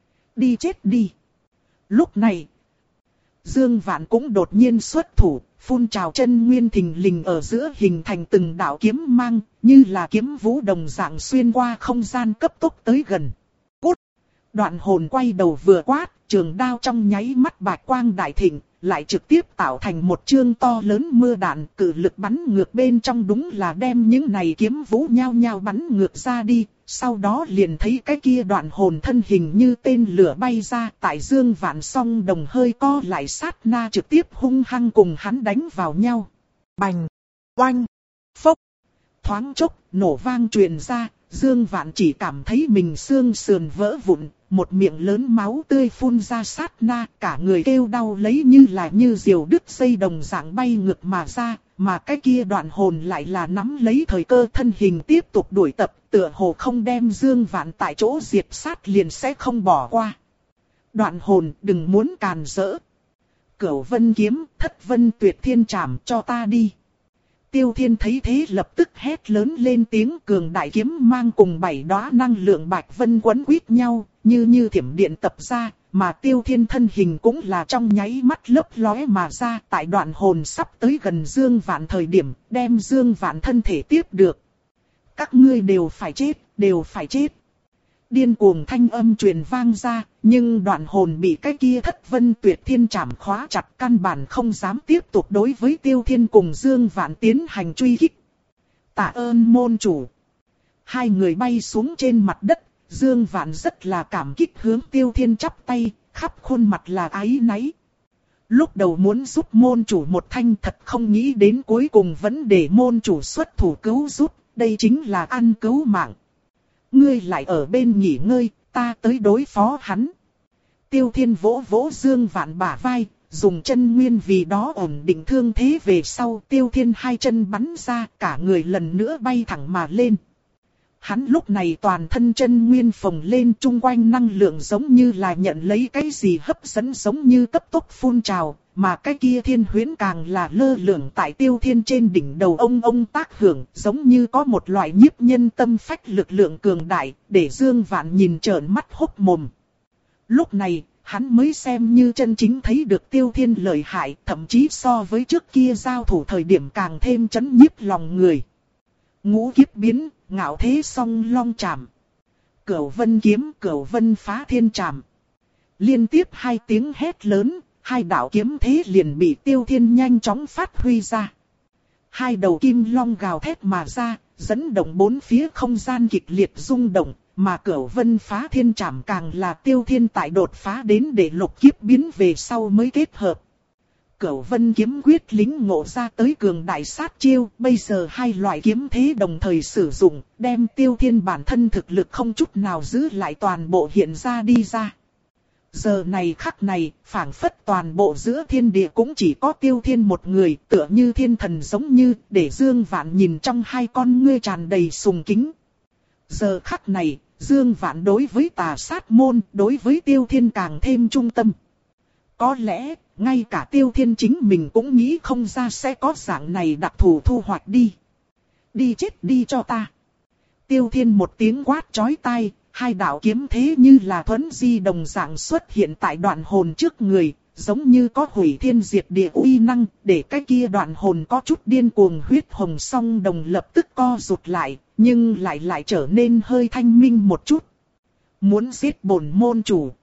Đi chết đi. Lúc này, Dương Vạn cũng đột nhiên xuất thủ, phun trào chân nguyên thình lình ở giữa hình thành từng đạo kiếm mang, như là kiếm vũ đồng dạng xuyên qua không gian cấp tốc tới gần. Cút! Đoạn hồn quay đầu vừa quát, trường đao trong nháy mắt bạch quang đại thịnh, lại trực tiếp tạo thành một chương to lớn mưa đạn, cự lực bắn ngược bên trong, đúng là đem những này kiếm vũ nhao nhao bắn ngược ra đi. Sau đó liền thấy cái kia đoạn hồn thân hình như tên lửa bay ra, tại Dương Vạn song đồng hơi co lại sát na trực tiếp hung hăng cùng hắn đánh vào nhau. Bành! Oanh! Phốc! Thoáng chốc, nổ vang truyền ra, Dương Vạn chỉ cảm thấy mình xương sườn vỡ vụn, một miệng lớn máu tươi phun ra sát na, cả người kêu đau lấy như là như diều đứt dây đồng dạng bay ngược mà ra, mà cái kia đoạn hồn lại là nắm lấy thời cơ thân hình tiếp tục đuổi tập, tựa hồ không đem Dương Vạn tại chỗ diệt sát liền sẽ không bỏ qua. Đoạn hồn, đừng muốn càn rỡ. Cửu vân kiếm, thất vân tuyệt thiên trảm, cho ta đi. Tiêu Thiên thấy thế lập tức hét lớn lên tiếng, cường đại kiếm mang cùng bảy đóa năng lượng bạch vân quấn quýt nhau, như như thiểm điện tập ra, mà Tiêu Thiên thân hình cũng là trong nháy mắt lấp lóe mà ra, tại đoạn hồn sắp tới gần Dương Vạn thời điểm, đem Dương Vạn thân thể tiếp được. Các ngươi đều phải chết, đều phải chết. Điên cuồng thanh âm truyền vang ra, nhưng đoạn hồn bị cái kia thất vân tuyệt thiên trảm khóa chặt, căn bản không dám tiếp tục đối với Tiêu Thiên cùng Dương Vạn tiến hành truy kích. Tạ ơn môn chủ. Hai người bay xuống trên mặt đất, Dương Vạn rất là cảm kích hướng Tiêu Thiên chắp tay, khắp khuôn mặt là áy náy. Lúc đầu muốn giúp môn chủ một thanh, thật không nghĩ đến cuối cùng vẫn để môn chủ xuất thủ cứu giúp, đây chính là ăn cứu mạng. Ngươi lại ở bên nghỉ ngơi, ta tới đối phó hắn. Tiêu Thiên vỗ vỗ Dương Vạn bả vai, dùng chân nguyên vì đó ổn định thương thế về sau. Tiêu Thiên hai chân bắn ra, cả người lần nữa bay thẳng mà lên. Hắn lúc này toàn thân chân nguyên phồng lên, chung quanh năng lượng giống như là nhận lấy cái gì hấp dẫn giống như cấp tốc phun trào, mà cái kia thiên huyễn càng là lơ lửng tại Tiêu Thiên trên đỉnh đầu ông ông tác hưởng, giống như có một loại nhiếp nhân tâm phách lực lượng cường đại, để Dương Vạn nhìn trợn mắt hốc mồm. Lúc này, hắn mới xem như chân chính thấy được Tiêu Thiên lợi hại, thậm chí so với trước kia giao thủ thời điểm càng thêm chấn nhiếp lòng người. Ngũ kiếp biến, ngạo thế song long chạm. Cửu vân kiếm, cửu vân phá thiên chạm. Liên tiếp hai tiếng hét lớn, hai đạo kiếm thế liền bị Tiêu Thiên nhanh chóng phát huy ra. Hai đầu kim long gào thét mà ra, dẫn động bốn phía không gian kịch liệt rung động, mà cửu vân phá thiên chạm càng là Tiêu Thiên tại đột phá đến để lục kiếp biến về sau mới kết hợp. Cửu vân kiếm quyết lính ngộ ra tới cường đại sát chiêu, bây giờ hai loại kiếm thế đồng thời sử dụng, đem Tiêu Thiên bản thân thực lực không chút nào giữ lại toàn bộ hiện ra đi ra. Giờ này khắc này, phảng phất toàn bộ giữa thiên địa cũng chỉ có Tiêu Thiên một người, tựa như thiên thần giống như, để Dương Vạn nhìn trong hai con ngươi tràn đầy sùng kính. Giờ khắc này, Dương Vạn đối với Tà Sát môn, đối với Tiêu Thiên càng thêm trung tâm. Có lẽ, ngay cả Tiêu Thiên chính mình cũng nghĩ không ra sẽ có dạng này đặc thù thu hoạch đi. Đi chết đi cho ta. Tiêu Thiên một tiếng quát chói tai, hai đạo kiếm thế như là thuấn di đồng dạng xuất hiện tại đoạn hồn trước người, giống như có hủy thiên diệt địa uy năng, để cái kia đoạn hồn có chút điên cuồng huyết hồng song đồng lập tức co rụt lại, nhưng lại lại trở nên hơi thanh minh một chút. Muốn giết bổn môn chủ.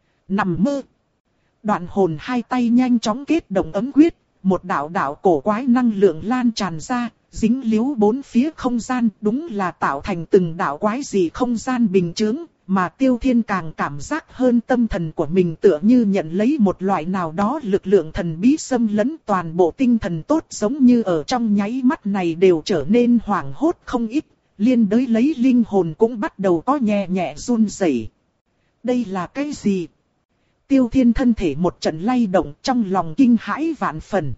Nằm mơ. Đoạn hồn hai tay nhanh chóng kết động ấm quyết, một đạo đạo cổ quái năng lượng lan tràn ra, dính líu bốn phía không gian, đúng là tạo thành từng đạo quái dị không gian bình chướng, mà Tiêu Thiên càng cảm giác hơn tâm thần của mình tựa như nhận lấy một loại nào đó lực lượng thần bí xâm lấn, toàn bộ tinh thần tốt giống như ở trong nháy mắt này đều trở nên hoảng hốt không ít, liên đới lấy linh hồn cũng bắt đầu có nhẹ nhẹ run rẩy. Đây là cái gì? Tiêu Thiên thân thể một trận lay động, trong lòng kinh hãi vạn phần.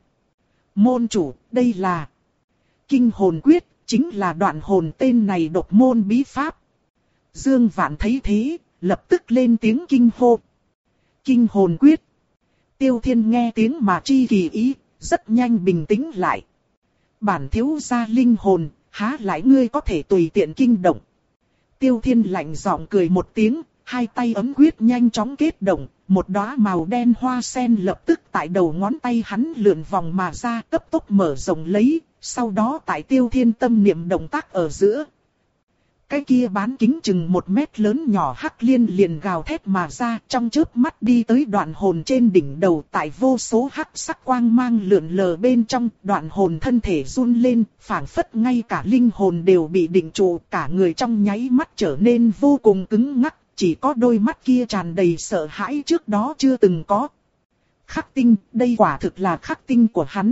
Môn chủ, đây là Kinh hồn quyết, chính là đoạn hồn tên này độc môn bí pháp. Dương Vạn thấy thế, lập tức lên tiếng kinh hô. Kinh hồn quyết. Tiêu Thiên nghe tiếng mà chi kỳ ý, rất nhanh bình tĩnh lại. Bản thiếu gia linh hồn, há lại ngươi có thể tùy tiện kinh động. Tiêu Thiên lạnh giọng cười một tiếng, hai tay ấm quyết nhanh chóng kết động, một đóa màu đen hoa sen lập tức tại đầu ngón tay hắn lượn vòng mà ra, cấp tốc mở rộng lấy, sau đó tại Tiêu Thiên tâm niệm động tác ở giữa. Cái kia bán kính chừng một mét lớn nhỏ hắc liên liền gào thét mà ra, trong chớp mắt đi tới đoạn hồn trên đỉnh đầu, tại vô số hắc sắc quang mang lượn lờ bên trong, đoạn hồn thân thể run lên, phảng phất ngay cả linh hồn đều bị định trụ, cả người trong nháy mắt trở nên vô cùng cứng ngắc, chỉ có đôi mắt kia tràn đầy sợ hãi trước đó chưa từng có. Khắc tinh, đây quả thực là khắc tinh của hắn.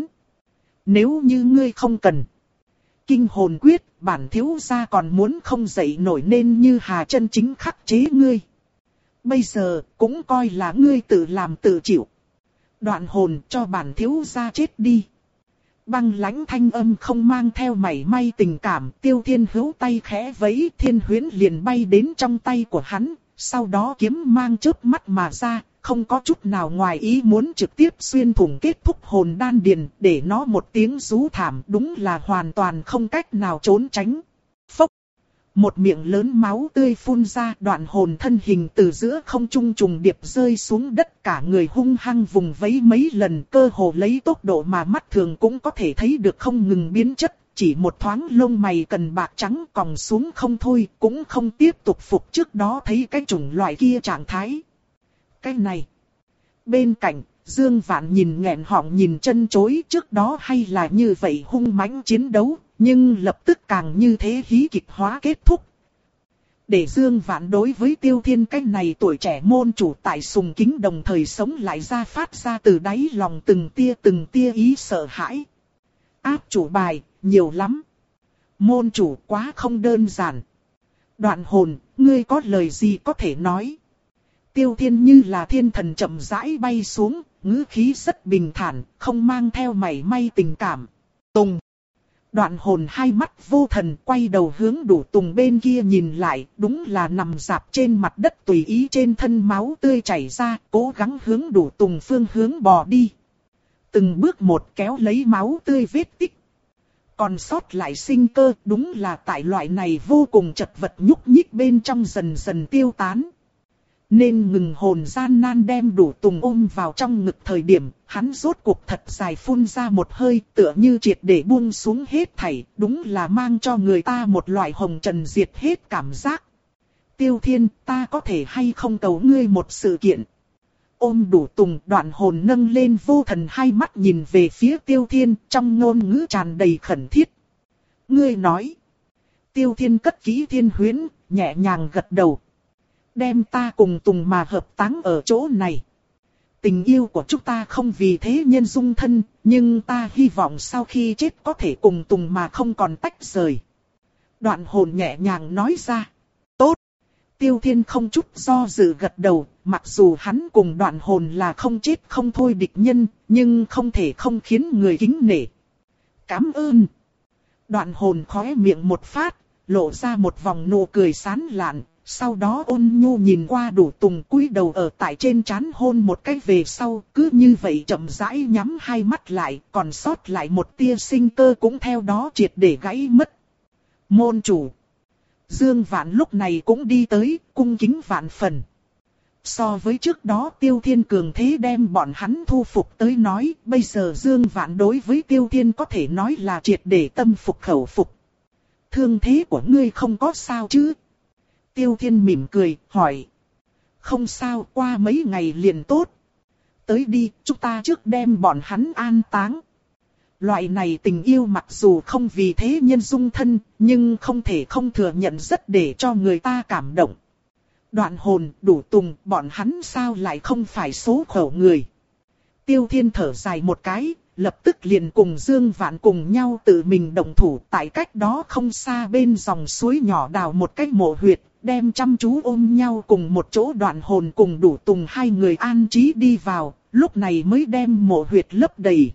Nếu như ngươi không cần Kinh hồn quyết, bản thiếu gia còn muốn không dậy nổi nên như Hà chân chính khắc chế ngươi. Bây giờ, cũng coi là ngươi tự làm tự chịu. Đoạn hồn cho bản thiếu gia chết đi. Băng lãnh thanh âm không mang theo mảy may tình cảm, Tiêu Thiên hữu tay khẽ vẫy, thiên huyễn liền bay đến trong tay của hắn, sau đó kiếm mang chớp mắt mà ra, không có chút nào ngoài ý muốn trực tiếp xuyên thủng kết thúc hồn đan điền, để nó một tiếng rú thảm, đúng là hoàn toàn không cách nào trốn tránh. Phốc! Một miệng lớn máu tươi phun ra, đoạn hồn thân hình từ giữa không trung trùng điệp rơi xuống đất, cả người hung hăng vùng vẫy mấy lần, cơ hồ lấy tốc độ mà mắt thường cũng có thể thấy được không ngừng biến chất, chỉ một thoáng lông mày cần bạc trắng còng xuống không thôi, cũng không tiếp tục phục trước đó thấy cái chủng loại kia trạng thái. Cái này. Bên cạnh, Dương Vạn nhìn nghẹn họng nhìn chân chối, trước đó hay là như vậy hung mãnh chiến đấu, nhưng lập tức càng như thế hí kịch hóa kết thúc. Để Dương Vạn đối với Tiêu Thiên cái này tuổi trẻ môn chủ tại sùng kính đồng thời sống lại ra phát ra từ đáy lòng từng tia từng tia ý sợ hãi. Áp chủ bài, nhiều lắm. Môn chủ quá không đơn giản. Đoạn hồn, ngươi có lời gì có thể nói? Tiêu Thiên như là thiên thần chậm rãi bay xuống, ngữ khí rất bình thản, không mang theo mảy may tình cảm. Tùng. Đoạn hồn hai mắt vô thần quay đầu hướng Đủ Tùng bên kia nhìn lại, đúng là nằm rạp trên mặt đất tùy ý trên thân máu tươi chảy ra, cố gắng hướng Đủ Tùng phương hướng bò đi. Từng bước một kéo lấy máu tươi vết tích. Còn sót lại sinh cơ, đúng là tại loại này vô cùng chật vật nhúc nhích bên trong dần dần tiêu tán. Nên ngừng hồn gian nan đem Đủ Tùng ôm vào trong ngực thời điểm, hắn rốt cuộc thật dài phun ra một hơi, tựa như triệt để buông xuống hết thảy, đúng là mang cho người ta một loại hồng trần diệt hết cảm giác. Tiêu Thiên, ta có thể hay không cầu ngươi một sự kiện? Ôm Đủ Tùng, đoạn hồn nâng lên vô thần hai mắt nhìn về phía Tiêu Thiên, trong ngôn ngữ tràn đầy khẩn thiết. Ngươi nói. Tiêu Thiên cất kỹ thiên huyễn, nhẹ nhàng gật đầu. Đem ta cùng Tùng mà hợp táng ở chỗ này. Tình yêu của chúng ta không vì thế nhân dung thân, nhưng ta hy vọng sau khi chết có thể cùng Tùng mà không còn tách rời. Đoạn hồn nhẹ nhàng nói ra. Tốt. Tiêu Thiên không chút do dự gật đầu, mặc dù hắn cùng đoạn hồn là không chết không thôi địch nhân, nhưng không thể không khiến người kính nể. Cảm ơn. Đoạn hồn khóe miệng một phát, lộ ra một vòng nụ cười sán lạn. Sau đó ôn nhu nhìn qua Đủ Tùng cúi đầu ở tại trên trán hôn một cái về sau, cứ như vậy chậm rãi nhắm hai mắt lại, còn sót lại một tia sinh cơ cũng theo đó triệt để gãy mất. Môn chủ. Dương Vạn lúc này cũng đi tới, cung kính vạn phần. So với trước đó Tiêu Thiên cường thế đem bọn hắn thu phục tới nói, bây giờ Dương Vạn đối với Tiêu Thiên có thể nói là triệt để tâm phục khẩu phục. Thương thế của ngươi không có sao chứ? Tiêu Thiên mỉm cười, hỏi. Không sao, qua mấy ngày liền tốt. Tới đi, chúng ta trước đem bọn hắn an táng. Loại này tình yêu mặc dù không vì thế nhân dung thân, nhưng không thể không thừa nhận rất để cho người ta cảm động. Đoạn hồn, Đủ Tùng, bọn hắn sao lại không phải số khổ người. Tiêu Thiên thở dài một cái, lập tức liền cùng Dương Vạn cùng nhau tự mình động thủ, tại cách đó không xa bên dòng suối nhỏ đào một cái mộ huyệt, đem chăm chú ôm nhau cùng một chỗ Đoạn Hồn cùng Đủ Tùng hai người an trí đi vào, lúc này mới đem mộ huyệt lấp đầy.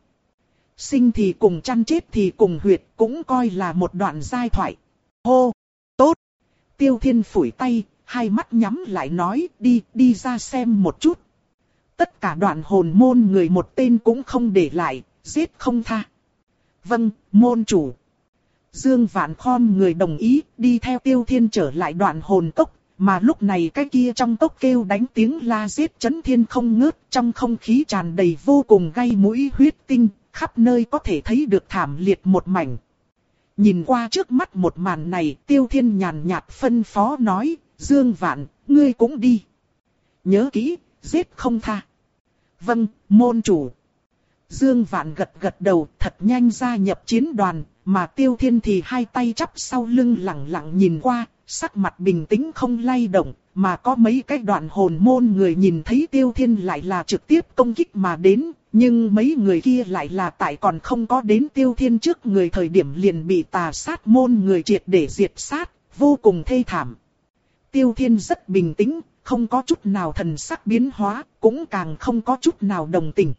Sinh thì cùng chăn chết thì cùng huyệt, cũng coi là một đoạn giai thoại. Hô! Tốt! Tiêu Thiên phủi tay, hai mắt nhắm lại nói, đi, đi ra xem một chút. Tất cả Đoạn Hồn môn người một tên cũng không để lại, giết không tha. Vâng, môn chủ. Dương Vạn khom người đồng ý, đi theo Tiêu Thiên trở lại Đoạn Hồn cốc, mà lúc này cái kia trong cốc kêu đánh tiếng la giết chấn thiên không ngớt, trong không khí tràn đầy vô cùng gay mũi huyết tinh, khắp nơi có thể thấy được thảm liệt một mảnh. Nhìn qua trước mắt một màn này, Tiêu Thiên nhàn nhạt phân phó nói, Dương Vạn, ngươi cũng đi. Nhớ kỹ, giết không tha. Vâng, môn chủ. Dương Vạn gật gật đầu, thật nhanh gia nhập chiến đoàn, mà Tiêu Thiên thì hai tay chắp sau lưng lặng lặng nhìn qua, sắc mặt bình tĩnh không lay động, mà có mấy cái Đoạn Hồn môn người nhìn thấy Tiêu Thiên lại là trực tiếp công kích mà đến, nhưng mấy người kia lại là tại còn không có đến Tiêu Thiên trước người thời điểm liền bị Tà Sát môn người triệt để diệt sát, vô cùng thê thảm. Tiêu Thiên rất bình tĩnh, không có chút nào thần sắc biến hóa, cũng càng không có chút nào đồng tình.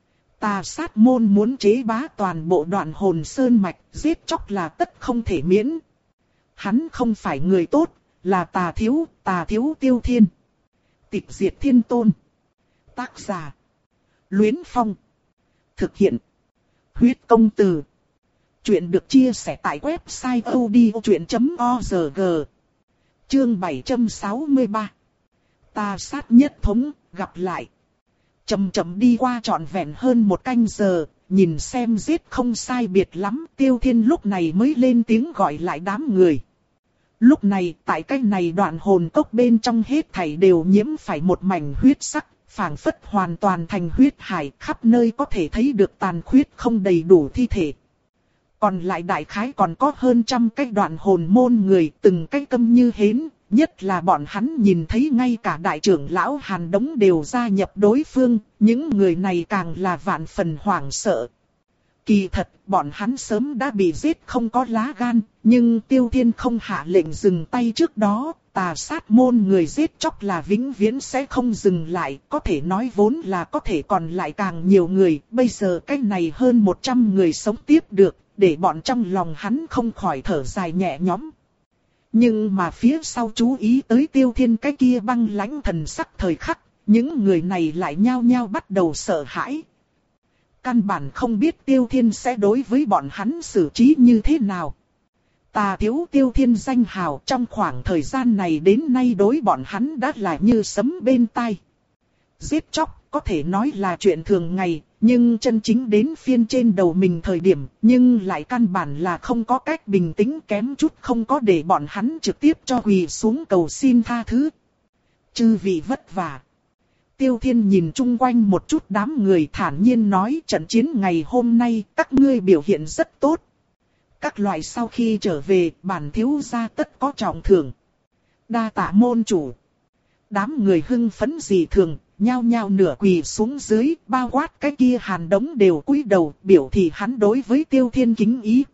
Tà Sát môn muốn chế bá toàn bộ Đoạn Hồn sơn mạch, giết chóc là tất không thể miễn. Hắn không phải người tốt, là tà thiếu, tà thiếu Tiêu Thiên. Tịch diệt thiên tôn. Tác giả: Luyến Phong. Thực hiện: Huyết Công Từ. Chuyện được chia sẻ tại website odchuyện chấm org. Chương bảy trăm sáu mươi ba. Tà Sát nhất thống, gặp lại. Chậm chậm đi qua trọn vẹn hơn một canh giờ, nhìn xem giết không sai biệt lắm, Tiêu Thiên lúc này mới lên tiếng gọi lại đám người. Lúc này, tại cái này Đoạn Hồn cốc bên trong hết thảy đều nhiễm phải một mảnh huyết sắc, phảng phất hoàn toàn thành huyết hải, khắp nơi có thể thấy được tàn khuyết không đầy đủ thi thể. Còn lại đại khái còn có hơn trăm cái Đoạn Hồn môn người, từng cái câm như hến, nhất là bọn hắn nhìn thấy ngay cả đại trưởng lão Hàn Đống đều gia nhập đối phương, những người này càng là vạn phần hoảng sợ. Kỳ thật, bọn hắn sớm đã bị giết không có lá gan, nhưng Tiêu Thiên không hạ lệnh dừng tay trước đó, Tà Sát môn người giết chóc là vĩnh viễn sẽ không dừng lại, có thể nói vốn là có thể còn lại càng nhiều người, bây giờ cái này hơn một trăm người sống tiếp được, để bọn trong lòng hắn không khỏi thở dài nhẹ nhõm. Nhưng mà phía sau chú ý tới Tiêu Thiên cái kia băng lãnh thần sắc thời khắc, những người này lại nhao nhao bắt đầu sợ hãi. Căn bản không biết Tiêu Thiên sẽ đối với bọn hắn xử trí như thế nào. Tà thiếu Tiêu Thiên danh hào trong khoảng thời gian này đến nay đối bọn hắn đã là như sấm bên tai. Giết chóc có thể nói là chuyện thường ngày, nhưng chân chính đến phiên trên đầu mình thời điểm, nhưng lại căn bản là không có cách bình tĩnh, kém chút không có để bọn hắn trực tiếp cho quỳ xuống cầu xin tha thứ. Chư vị vất vả. Tiêu Thiên nhìn chung quanh một chút đám người thản nhiên nói, trận chiến ngày hôm nay các ngươi biểu hiện rất tốt. Các loại sau khi trở về, bản thiếu gia tất có trọng thưởng. Đa tạ môn chủ. Đám người hưng phấn dị thường, nhao nhao nửa quỳ xuống dưới, bao quát cái kia Hàn Đống đều cúi đầu, biểu thị hắn đối với Tiêu Thiên kính ý.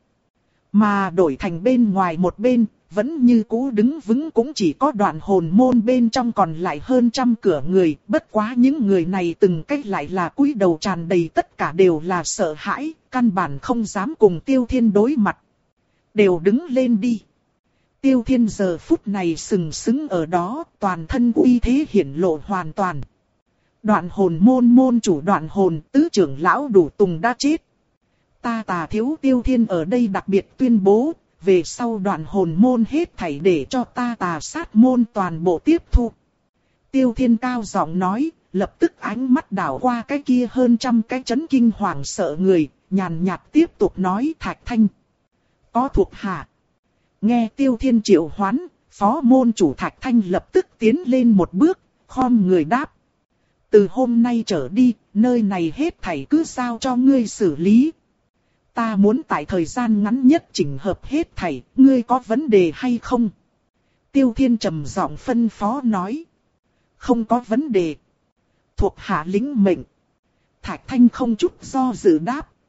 Mà đổi thành bên ngoài một bên, vẫn như cũ đứng vững cũng chỉ có Đoạn Hồn môn bên trong còn lại hơn trăm cửa người, bất quá những người này từng cách lại là cúi đầu tràn đầy tất cả đều là sợ hãi, căn bản không dám cùng Tiêu Thiên đối mặt. Đều đứng lên đi. Tiêu Thiên giờ phút này sừng sững ở đó, toàn thân uy thế hiển lộ hoàn toàn. Đoạn Hồn môn môn chủ Đoạn Hồn tứ trưởng lão Đủ Tùng đã chết. Ta Tà thiếu Tiêu Thiên ở đây đặc biệt tuyên bố, về sau Đoạn Hồn môn hết thảy để cho ta Tà Sát môn toàn bộ tiếp thu. Tiêu Thiên cao giọng nói, lập tức ánh mắt đảo qua cái kia hơn trăm cái chấn kinh hoàng sợ người, nhàn nhạt tiếp tục nói Thạch Thanh. Có thuộc hạ. Nghe Tiêu Thiên triệu hoán, phó môn chủ Thạch Thanh lập tức tiến lên một bước, khom người đáp. Từ hôm nay trở đi, nơi này hết thảy cứ giao cho ngươi xử lý. Ta muốn tại thời gian ngắn nhất chỉnh hợp hết thảy, ngươi có vấn đề hay không? Tiêu Thiên trầm giọng phân phó nói. Không có vấn đề. Thuộc hạ lĩnh mệnh. Thạch Thanh không chút do dự đáp.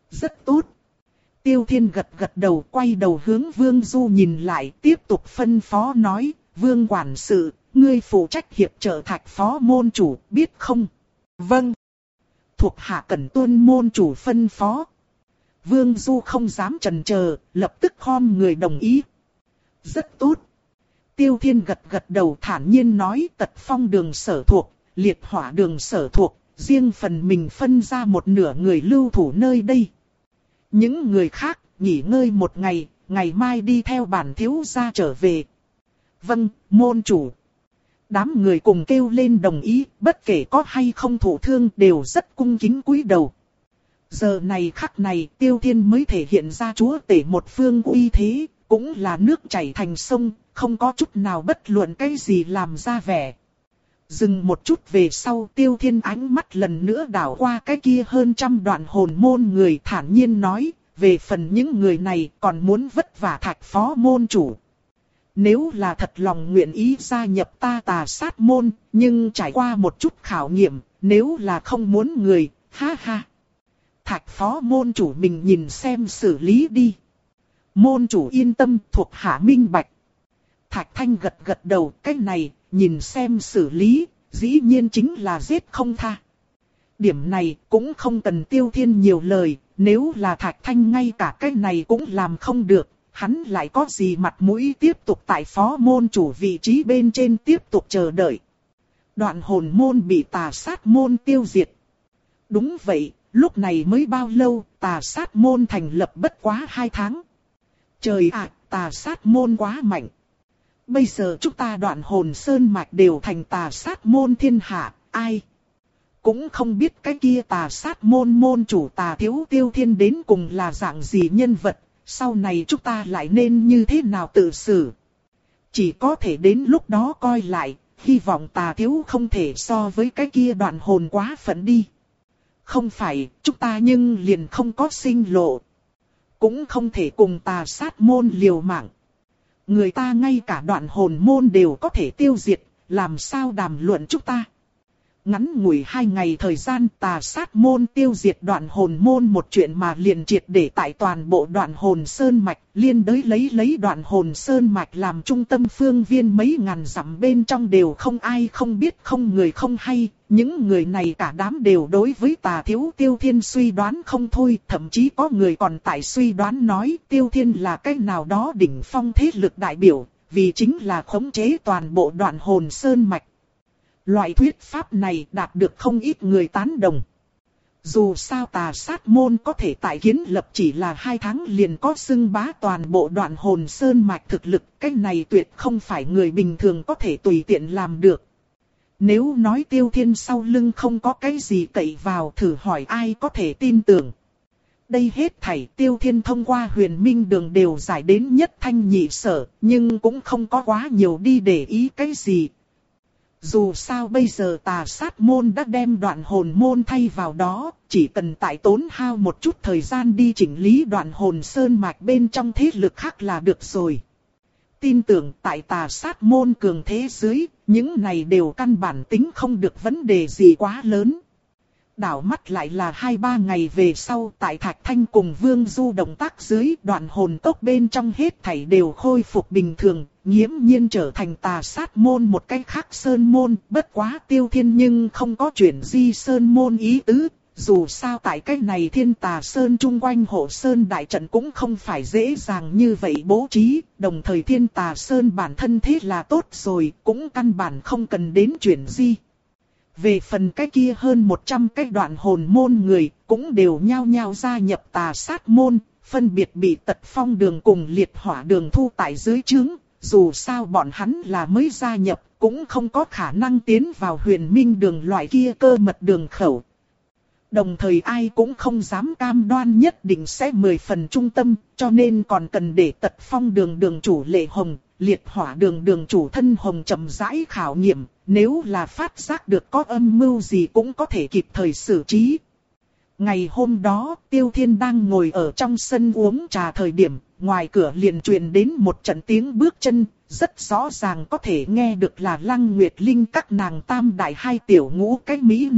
Rất tốt. Tiêu Thiên gật gật đầu, quay đầu hướng Vương Du nhìn lại, tiếp tục phân phó nói, Vương quản sự, ngươi phụ trách hiệp trợ Thạch phó môn chủ, biết không? Vâng. Thuộc hạ cẩn tuân môn chủ phân phó. Vương Du không dám chần chờ, lập tức khom người đồng ý. Rất tốt. Tiêu Thiên gật gật đầu thản nhiên nói, Tật Phong đường sở thuộc, Liệt Hỏa đường sở thuộc, riêng phần mình phân ra một nửa người lưu thủ nơi đây. Những người khác, nghỉ ngơi một ngày, ngày mai đi theo bản thiếu gia trở về. Vâng, môn chủ. Đám người cùng kêu lên đồng ý, bất kể có hay không thụ thương đều rất cung kính cúi đầu. Giờ này khắc này, Tiêu Thiên mới thể hiện ra chúa tể một phương uy thế, cũng là nước chảy thành sông, không có chút nào bất luận cái gì làm ra vẻ. Dừng một chút về sau, Tiêu Thiên ánh mắt lần nữa đảo qua cái kia hơn trăm đoạn hồn môn người, thản nhiên nói, về phần những người này còn muốn vất vả Thạch phó môn chủ. Nếu là thật lòng nguyện ý gia nhập ta Tà Sát môn, nhưng trải qua một chút khảo nghiệm, nếu là không muốn người, ha ha. Thạch phó môn chủ mình nhìn xem xử lý đi. Môn chủ yên tâm, thuộc hạ minh bạch. Thạch Thanh gật gật đầu, cái này, nhìn xem xử lý, dĩ nhiên chính là giết không tha. Điểm này cũng không cần Tiêu Thiên nhiều lời, nếu là Thạch Thanh ngay cả cái này cũng làm không được, hắn lại có gì mặt mũi tiếp tục tại phó môn chủ vị trí bên trên tiếp tục chờ đợi. Đoạn hồn môn bị Tà Sát môn tiêu diệt. Đúng vậy, lúc này mới bao lâu, Tà Sát môn thành lập bất quá hai tháng. Trời ạ, Tà Sát môn quá mạnh. Bây giờ chúng ta Đoạn hồn sơn mạch đều thành Tà Sát môn thiên hạ, ai cũng không biết cái kia Tà Sát môn môn chủ Tà Thiếu Tiêu Thiên đến cùng là dạng gì nhân vật, sau này chúng ta lại nên như thế nào tự xử. Chỉ có thể đến lúc đó coi lại, hy vọng Tà Thiếu không thể so với cái kia Đoạn hồn quá phận đi. Không phải, chúng ta nhưng liền không có sinh lộ. Cũng không thể cùng Tà Sát môn liều mạng. Người ta ngay cả Đoạn hồn môn đều có thể tiêu diệt, làm sao đàm luận chúng ta. Ngắn ngủi hai ngày thời gian, Tà Sát môn tiêu diệt Đoạn hồn môn một chuyện mà liền triệt để tại toàn bộ Đoạn hồn sơn mạch, liên đới lấy lấy Đoạn hồn sơn mạch làm trung tâm phương viên mấy ngàn dặm bên trong đều không ai không biết, không người không hay. Những người này cả đám đều đối với Tà Thiếu Tiêu Thiên suy đoán không thôi, thậm chí có người còn tại suy đoán nói Tiêu Thiên là cái nào đó đỉnh phong thế lực đại biểu, vì chính là khống chế toàn bộ Đoạn hồn sơn mạch. Loại thuyết pháp này đạt được không ít người tán đồng. Dù sao Tà Sát môn có thể tại kiến lập chỉ là hai tháng liền có xưng bá toàn bộ Đoạn hồn sơn mạch thực lực, cái này tuyệt không phải người bình thường có thể tùy tiện làm được. Nếu nói Tiêu Thiên sau lưng không có cái gì cậy vào, thử hỏi ai có thể tin tưởng. Đây hết thảy Tiêu Thiên thông qua Huyền Minh đường đều giải đến nhất thanh nhị sở, nhưng cũng không có quá nhiều đi để ý cái gì. Dù sao bây giờ Tà Sát môn đã đem Đoạn hồn môn thay vào đó, chỉ cần tại tốn hao một chút thời gian đi chỉnh lý Đoạn hồn sơn mạch bên trong thế lực khác là được rồi. Tin tưởng tại Tà Sát môn cường thế dưới, những này đều căn bản tính không được vấn đề gì quá lớn. Đảo mắt lại là hai ba ngày về sau, tại Thạch Thanh cùng Vương Du động tác dưới, Đoạn hồn tốc bên trong hết thảy đều khôi phục bình thường, nghiễm nhiên trở thành Tà Sát môn một cái khác sơn môn. Bất quá Tiêu Thiên nhưng không có chuyển di sơn môn ý tứ, dù sao tại cái này Thiên Tà Sơn chung quanh hộ sơn đại trận cũng không phải dễ dàng như vậy bố trí, đồng thời Thiên Tà Sơn bản thân thế là tốt rồi, cũng căn bản không cần đến chuyển di. Về phần cái kia hơn một trăm cái Đoạn hồn môn người, cũng đều nhao nhao gia nhập Tà Sát môn, phân biệt bị Tật Phong đường cùng Liệt Hỏa đường thu tại dưới trướng. Dù sao bọn hắn là mới gia nhập, cũng không có khả năng tiến vào Huyền Minh đường loại kia cơ mật đường khẩu. Đồng thời ai cũng không dám cam đoan nhất định sẽ mười phần trung tâm, cho nên còn cần để Tật Phong đường đường chủ Lệ Hồng, Liệt Hỏa đường đường chủ Thân Hồng chậm rãi khảo nghiệm, nếu là phát giác được có âm mưu gì cũng có thể kịp thời xử trí. Ngày hôm đó, Tiêu Thiên đang ngồi ở trong sân uống trà thời điểm, ngoài cửa liền truyền đến một trận tiếng bước chân, rất rõ ràng có thể nghe được là Lăng Nguyệt Linh các nàng tam đại hai tiểu ngũ cái mỹ nữ,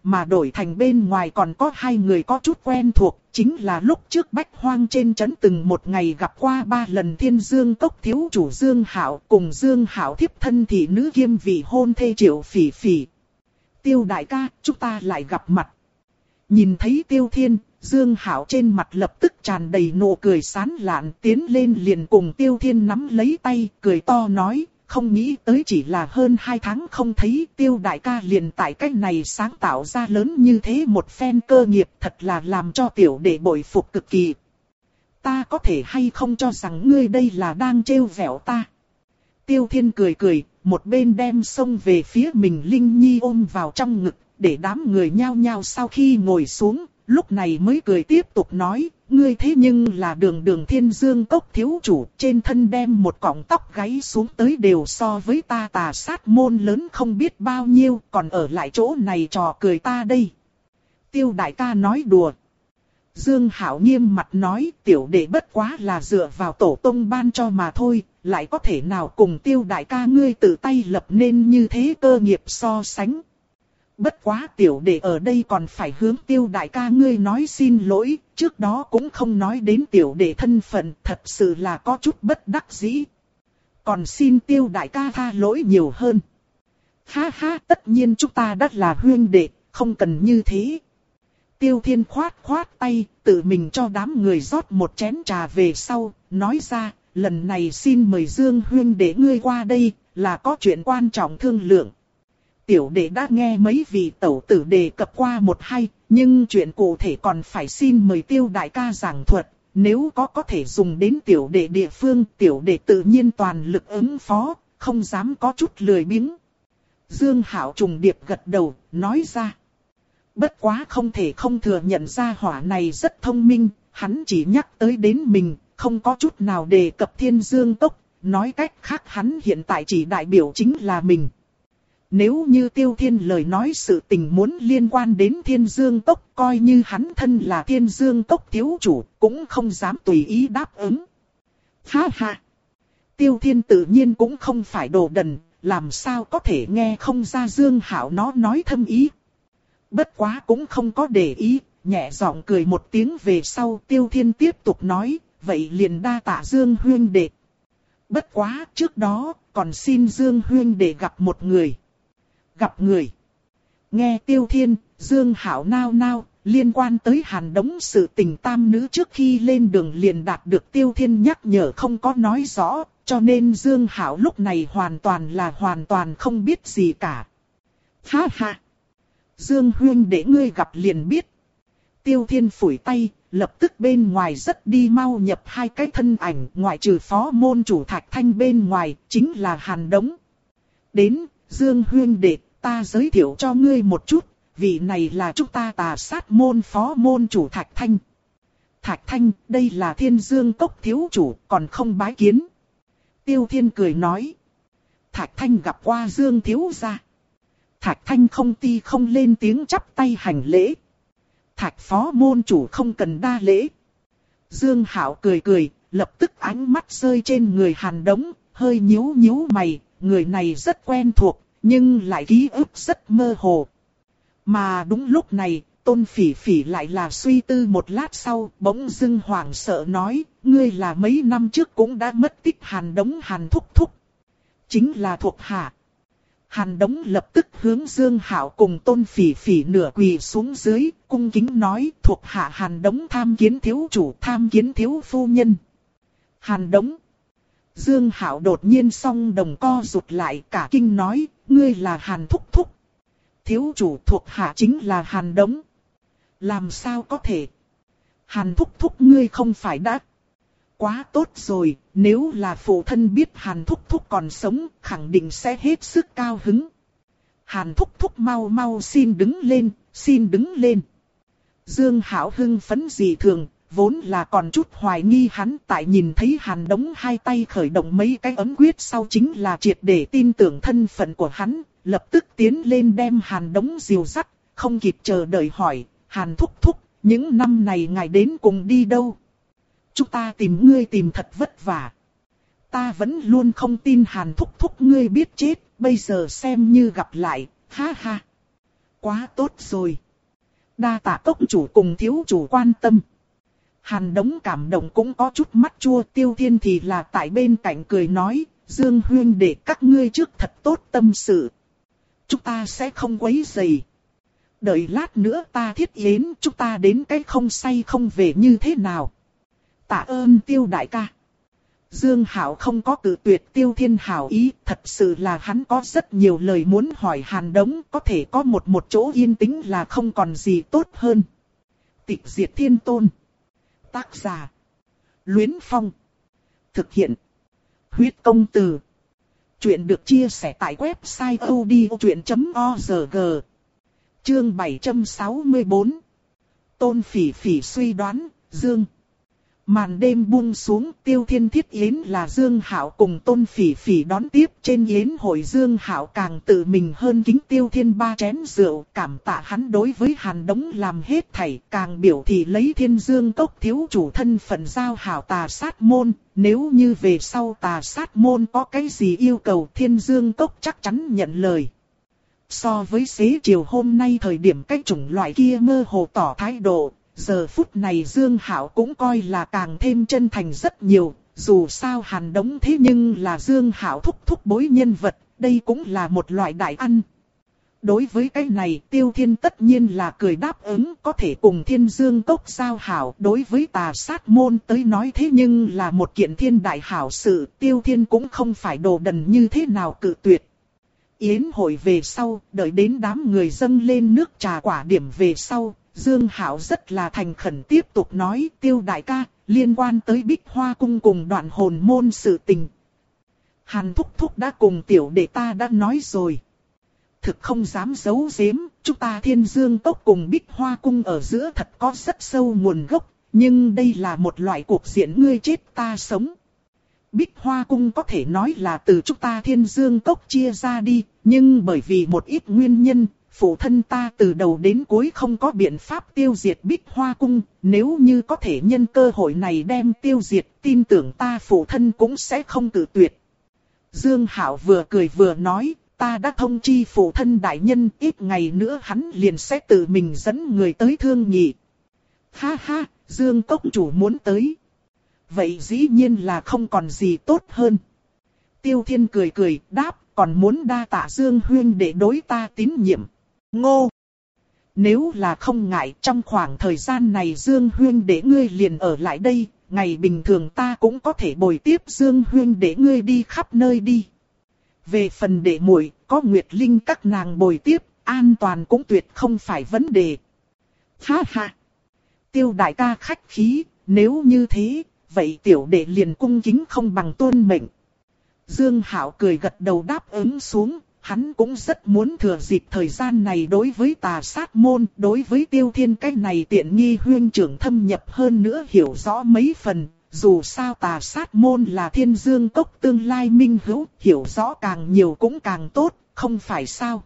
mà đổi thành bên ngoài còn có hai người có chút quen thuộc, chính là lúc trước Bách Hoang trên trấn từng một ngày gặp qua ba lần Thiên Dương Cốc thiếu chủ Dương Hạo cùng Dương Hạo thiếp thân thị nữ kiêm vị hôn thê Triệu Phỉ Phỉ. Tiêu đại ca, chúng ta lại gặp mặt. Nhìn thấy Tiêu Thiên, Dương Hạo trên mặt lập tức tràn đầy nụ cười sán lạn, tiến lên liền cùng Tiêu Thiên nắm lấy tay, cười to nói, không nghĩ tới chỉ là hơn hai tháng không thấy Tiêu đại ca liền tại cách này sáng tạo ra lớn như thế một phen cơ nghiệp, thật là làm cho tiểu đệ bội phục cực kỳ. Ta có thể hay không cho rằng ngươi đây là đang trêu vẻo ta? Tiêu Thiên cười cười, một bên đem xông về phía mình Linh Nhi ôm vào trong ngực, để đám người nhao nhao sau khi ngồi xuống, lúc này mới cười tiếp tục nói, ngươi thế nhưng là đường đường Thiên Dương Cốc thiếu chủ, trên thân đem một cọng tóc gáy xuống tới đều so với ta Tà Sát môn lớn không biết bao nhiêu, còn ở lại chỗ này trò cười ta đây. Tiêu đại ca nói đùa. Dương Hạo nghiêm mặt nói, tiểu đệ bất quá là dựa vào tổ tông ban cho mà thôi, lại có thể nào cùng Tiêu đại ca ngươi tự tay lập nên như thế cơ nghiệp so sánh. Bất quá tiểu đệ ở đây còn phải hướng Tiêu đại ca ngươi nói xin lỗi, trước đó cũng không nói đến tiểu đệ thân phận, thật sự là có chút bất đắc dĩ. Còn xin Tiêu đại ca tha lỗi nhiều hơn. Ha ha, tất nhiên chúng ta đã là huynh đệ, không cần như thế. Tiêu Thiên khoát khoát tay, tự mình cho đám người rót một chén trà về sau, nói ra, lần này xin mời Dương huynh đệ ngươi qua đây, là có chuyện quan trọng thương lượng. Tiểu đệ đã nghe mấy vị tẩu tử đề cập qua một hai, nhưng chuyện cụ thể còn phải xin mời Tiêu đại ca giảng thuật, nếu có có thể dùng đến tiểu đệ địa phương, tiểu đệ tự nhiên toàn lực ứng phó, không dám có chút lười biếng. Dương Hạo trùng điệp gật đầu, nói ra. Bất quá không thể không thừa nhận ra hỏa này rất thông minh, hắn chỉ nhắc tới đến mình, không có chút nào đề cập Thiên Dương Cốc, nói cách khác hắn hiện tại chỉ đại biểu chính là mình. Nếu như Tiêu Thiên lời nói sự tình muốn liên quan đến Thiên Dương Cốc, coi như hắn thân là Thiên Dương Cốc thiếu chủ, cũng không dám tùy ý đáp ứng. Ha ha! Tiêu Thiên tự nhiên cũng không phải đồ đần, làm sao có thể nghe không ra Dương Hạo nó nói thâm ý. Bất quá cũng không có để ý, nhẹ giọng cười một tiếng về sau Tiêu Thiên tiếp tục nói, vậy liền đa tạ Dương huynh đệ. Bất quá trước đó, còn xin Dương huynh đệ gặp một người. Gặp người. Nghe Tiêu Thiên, Dương Hạo nao nao, liên quan tới Hàn Đống sự tình tam nữ trước khi lên đường liền đạt được Tiêu Thiên nhắc nhở không có nói rõ, cho nên Dương Hạo lúc này hoàn toàn là hoàn toàn không biết gì cả. Ha ha! Dương huynh để ngươi gặp liền biết. Tiêu Thiên phủi tay, lập tức bên ngoài rất đi mau nhập hai cái thân ảnh, ngoại trừ phó môn chủ Thạch Thanh bên ngoài, chính là Hàn Đống. Đến, Dương huynh đệ, ta giới thiệu cho ngươi một chút, vị này là chúng ta Tà Sát môn phó môn chủ Thạch Thanh. Thạch Thanh, đây là Thiên Dương Cốc thiếu chủ, còn không bái kiến. Tiêu Thiên cười nói. Thạch Thanh gặp qua Dương thiếu gia. Thạch Thanh không ti không lên tiếng chắp tay hành lễ. Thạch phó môn chủ không cần đa lễ. Dương Hạo cười cười, lập tức ánh mắt rơi trên người Hàn Đống, hơi nhíu nhíu mày, người này rất quen thuộc, nhưng lại ký ức rất mơ hồ. Mà đúng lúc này, Tôn Phỉ Phỉ lại là suy tư một lát sau, bỗng dưng hoảng sợ nói, ngươi là mấy năm trước cũng đã mất tích Hàn Đống Hàn thúc thúc. Chính là thuộc hạ. Hàn Đống lập tức hướng Dương Hạo cùng Tôn Phỉ Phỉ nửa quỳ xuống dưới, cung kính nói thuộc hạ Hàn Đống tham kiến thiếu chủ, tham kiến thiếu phu nhân. Hàn Đống. Dương Hạo đột nhiên song đồng co rụt lại, cả kinh nói, ngươi là Hàn thúc thúc. Thiếu chủ thuộc hạ chính là Hàn Đống. Làm sao có thể? Hàn thúc thúc ngươi không phải đã... Quá tốt rồi, nếu là phụ thân biết Hàn thúc thúc còn sống, khẳng định sẽ hết sức cao hứng. Hàn thúc thúc mau mau xin đứng lên, xin đứng lên. Dương Hạo hưng phấn dị thường, vốn là còn chút hoài nghi hắn, tại nhìn thấy Hàn Đống hai tay khởi động mấy cái ấm quyết sau chính là triệt để tin tưởng thân phận của hắn, lập tức tiến lên đem Hàn Đống dìu dắt, không kịp chờ đợi hỏi, Hàn thúc thúc, những năm này ngài đến cùng đi đâu? Chúng ta tìm ngươi tìm thật vất vả. Ta vẫn luôn không tin Hàn thúc thúc ngươi biết chết, bây giờ xem như gặp lại, ha ha. Quá tốt rồi. Đa tạ cốc chủ cùng thiếu chủ quan tâm. Hàn Đống cảm động cũng có chút mắt chua. Tiêu Thiên thì là tại bên cạnh cười nói, Dương huynh để các ngươi trước thật tốt tâm sự. Chúng ta sẽ không quấy rầy. Đợi lát nữa ta thiết yến, chúng ta đến cái không say không về như thế nào. Tạ ơn Tiêu đại ca. Dương Hạo không có cự tuyệt Tiêu Thiên hảo ý, thật sự là hắn có rất nhiều lời muốn hỏi Hàn Đống, có thể có một một chỗ yên tĩnh là không còn gì tốt hơn. Tịch diệt thiên tôn. Tác giả. Luyến Phong. Thực hiện. Huyết công từ. Chuyện được chia sẻ tại website odchuyện chấm org. Chương bảy trăm sáu mươi tư. Tôn Phỉ Phỉ suy đoán, Dương. Màn đêm buông xuống, Tiêu Thiên thiết yến là Dương Hạo cùng Tôn Phỉ Phỉ đón tiếp. Trên yến hội Dương Hạo càng tự mình hơn kính Tiêu Thiên ba chén rượu, cảm tạ hắn đối với Hàn Đống làm hết thảy, càng biểu thị lấy Thiên Dương Cốc thiếu chủ thân phận giao hảo Tà Sát môn. Nếu như về sau Tà Sát môn có cái gì yêu cầu, Thiên Dương Cốc chắc chắn nhận lời. So với xế chiều hôm nay thời điểm cái chủng loại kia mơ hồ tỏ thái độ, giờ phút này Dương Hạo cũng coi là càng thêm chân thành rất nhiều. Dù sao Hàn Đống thế nhưng là Dương Hạo thúc thúc bối nhân vật, đây cũng là một loại đại ăn. Đối với cái này Tiêu Thiên tất nhiên là cười đáp ứng, có thể cùng Thiên Dương Cốc giao hảo. Đối với Tà Sát môn tới nói thế nhưng là một kiện thiên đại hảo sự, Tiêu Thiên cũng không phải đồ đần như thế nào cự tuyệt. Yến hội về sau, đợi đến đám người dâng lên nước trà quả điểm về sau, Dương Hạo rất là thành khẩn tiếp tục nói, Tiêu đại ca, liên quan tới Bích Hoa cung cùng Đoạn Hồn môn sự tình. Hàn thúc thúc đã cùng tiểu đệ ta đã nói rồi. Thực không dám giấu giếm, chúng ta Thiên Dương Cốc cùng Bích Hoa cung ở giữa thật có rất sâu nguồn gốc, nhưng đây là một loại cuộc diện ngươi chết ta sống. Bích Hoa cung có thể nói là từ chúng ta Thiên Dương Cốc chia ra đi, nhưng bởi vì một ít nguyên nhân, phụ thân ta từ đầu đến cuối không có biện pháp tiêu diệt Bích Hoa cung, nếu như có thể nhân cơ hội này đem tiêu diệt, tin tưởng ta phụ thân cũng sẽ không cự tuyệt. Dương Hạo vừa cười vừa nói, ta đã thông chi phụ thân đại nhân, ít ngày nữa hắn liền sẽ tự mình dẫn người tới thương nghị. Ha ha, Dương Cốc chủ muốn tới. Vậy dĩ nhiên là không còn gì tốt hơn. Tiêu Thiên cười cười, đáp, còn muốn đa tạ Dương huynh để đối ta tín nhiệm. Ngô! Nếu là không ngại, trong khoảng thời gian này Dương huynh để ngươi liền ở lại đây, ngày bình thường ta cũng có thể bồi tiếp Dương huynh để ngươi đi khắp nơi đi. Về phần đệ muội, có Nguyệt Linh các nàng bồi tiếp, an toàn cũng tuyệt không phải vấn đề. Ha ha! Tiêu đại ca khách khí, nếu như thế, vậy tiểu đệ liền cung kính không bằng tuân mệnh. Dương Hạo cười gật đầu đáp ứng xuống, hắn cũng rất muốn thừa dịp thời gian này đối với Tà Sát môn, đối với Tiêu Thiên cái này tiện nghi huynh trưởng thâm nhập hơn nữa hiểu rõ mấy phần. Dù sao Tà Sát môn là Thiên Dương Cốc tương lai minh hữu, hiểu rõ càng nhiều cũng càng tốt, không phải sao?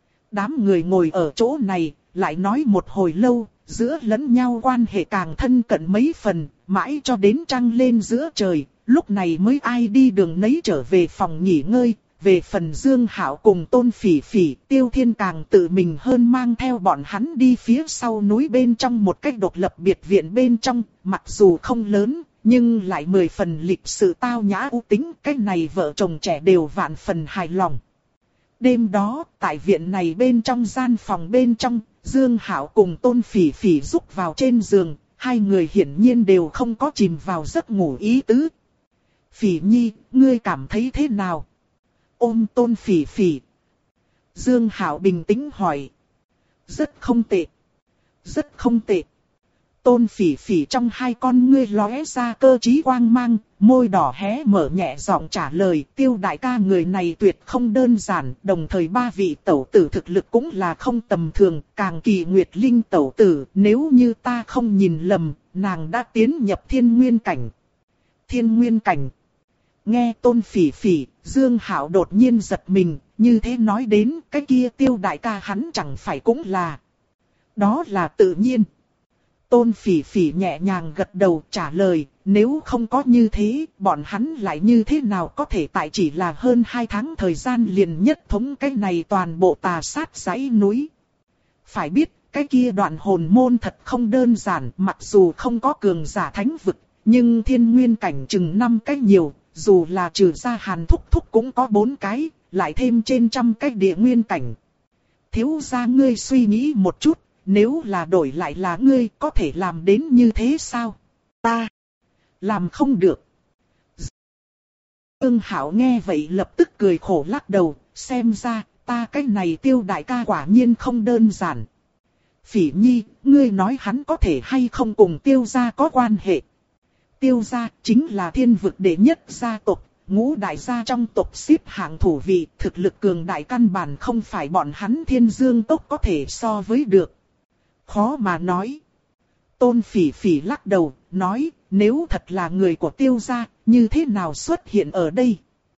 Đám người ngồi ở chỗ này, lại nói một hồi lâu, giữa lẫn nhau quan hệ càng thân cận mấy phần, mãi cho đến trăng lên giữa trời, lúc này mới ai đi đường nấy trở về phòng nghỉ ngơi. Về phần Dương Hạo cùng Tôn Phỉ Phỉ, Tiêu Thiên càng tự mình hơn mang theo bọn hắn đi phía sau núi bên trong một cách độc lập biệt viện bên trong, mặc dù không lớn, nhưng lại mười phần lịch sự tao nhã u tính, cách này vợ chồng trẻ đều vạn phần hài lòng. Đêm đó, tại viện này bên trong gian phòng bên trong, Dương Hạo cùng Tôn Phỉ Phỉ rúc vào trên giường, hai người hiển nhiên đều không có chìm vào giấc ngủ ý tứ. Phỉ nhi, ngươi cảm thấy thế nào? Ôm Tôn Phỉ Phỉ. Dương Hạo bình tĩnh hỏi. Rất không tệ. Rất không tệ. Tôn Phỉ Phỉ trong hai con ngươi lóe ra cơ trí quang mang, môi đỏ hé mở nhẹ giọng trả lời. Tiêu đại ca người này tuyệt không đơn giản, đồng thời ba vị tẩu tử thực lực cũng là không tầm thường, càng kỳ Nguyệt Linh tẩu tử, nếu như ta không nhìn lầm, nàng đã tiến nhập thiên nguyên cảnh. Thiên nguyên cảnh. Nghe Tôn Phỉ Phỉ, Dương Hạo đột nhiên giật mình, như thế nói đến cái kia Tiêu đại ca hắn chẳng phải cũng là. Đó là tự nhiên. Tôn Phỉ Phỉ nhẹ nhàng gật đầu trả lời, nếu không có như thế, bọn hắn lại như thế nào có thể tại chỉ là hơn hai tháng thời gian liền nhất thống cái này toàn bộ Tà Sát dãy núi. Phải biết, cái kia đoạn hồn môn thật không đơn giản, mặc dù không có cường giả thánh vực, nhưng thiên nguyên cảnh chừng năm cái nhiều, dù là trừ ra Hàn Thúc Thúc cũng có bốn cái, lại thêm trên trăm cái địa nguyên cảnh. Thiếu gia ngươi suy nghĩ một chút, nếu là đổi lại là ngươi có thể làm đến như thế sao? Ta làm không được. Dương Hảo nghe vậy lập tức cười khổ lắc đầu, xem ra ta cái này Tiêu đại ca quả nhiên không đơn giản. Phỉ Nhi, ngươi nói hắn có thể hay không cùng Tiêu gia có quan hệ? Tiêu gia chính là thiên vực đệ nhất gia tộc, ngũ đại gia trong tộc xếp hạng thủ vị, thực lực cường đại căn bản không phải bọn hắn Thiên Dương tộc có thể so với được. Khó mà nói. Tôn Phỉ Phỉ lắc đầu, nói, nếu thật là người của Tiêu gia, như thế nào xuất hiện ở đây?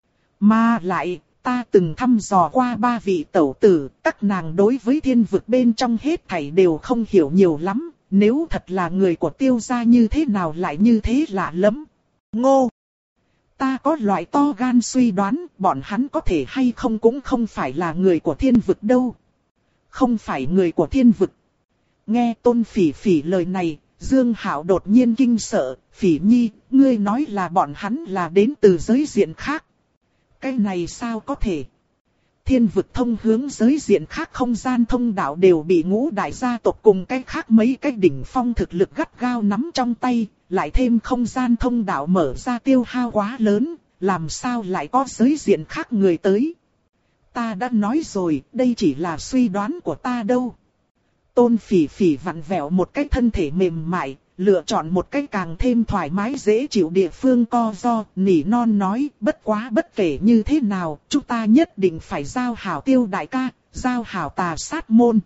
Mà lại, ta từng thăm dò qua ba vị tẩu tử, các nàng đối với thiên vực bên trong hết thảy đều không hiểu nhiều lắm, nếu thật là người của Tiêu gia như thế nào lại như thế lạ lắm. Ngô! Ta có loại to gan suy đoán, bọn hắn có thể hay không cũng không phải là người của thiên vực đâu. Không phải người của thiên vực. Nghe Tôn Phỉ Phỉ lời này, Dương Hạo đột nhiên kinh sợ, Phỉ Nhi, ngươi nói là bọn hắn là đến từ giới diện khác. Cái này sao có thể? Thiên vực thông hướng giới diện khác không gian thông đạo đều bị ngũ đại gia tộc cùng cái khác mấy cái đỉnh phong thực lực gắt gao nắm trong tay, lại thêm không gian thông đạo mở ra tiêu hao quá lớn, làm sao lại có giới diện khác người tới? Ta đã nói rồi, đây chỉ là suy đoán của ta đâu. Tôn Phỉ Phỉ vặn vẹo một cái thân thể mềm mại, lựa chọn một cái càng thêm thoải mái dễ chịu địa phương co ro, nỉ non nói, bất quá bất kể như thế nào, chúng ta nhất định phải giao hảo Tiêu đại ca, giao hảo Tà Sát môn.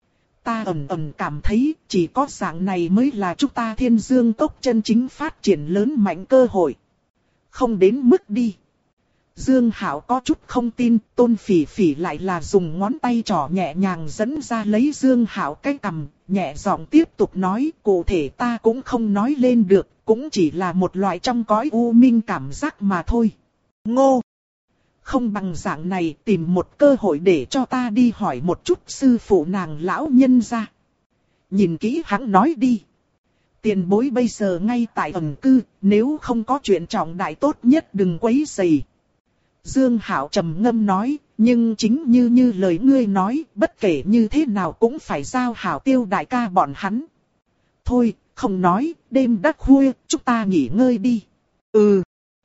Ta ẩn ẩn cảm thấy, chỉ có dạng này mới là chúng ta Thiên Dương tộc chân chính phát triển lớn mạnh cơ hội. Không đến mức đi. Dương Hạo có chút không tin, Tôn Phỉ Phỉ lại là dùng ngón tay trỏ nhẹ nhàng dẫn ra lấy Dương Hạo cái cằm, nhẹ giọng tiếp tục nói, cụ thể ta cũng không nói lên được, cũng chỉ là một loại trong cõi u minh cảm giác mà thôi. Ngô! Không bằng dạng này tìm một cơ hội để cho ta đi hỏi một chút sư phụ nàng lão nhân ra. Nhìn kỹ hắn nói đi. Tiền bối bây giờ ngay tại ẩn cư, nếu không có chuyện trọng đại tốt nhất đừng quấy rầy. Dương Hạo trầm ngâm nói, nhưng chính như như lời ngươi nói, bất kể như thế nào cũng phải giao hảo Tiêu đại ca bọn hắn. Thôi, không nói, đêm đã khuya, chúng ta nghỉ ngơi đi. Ừ.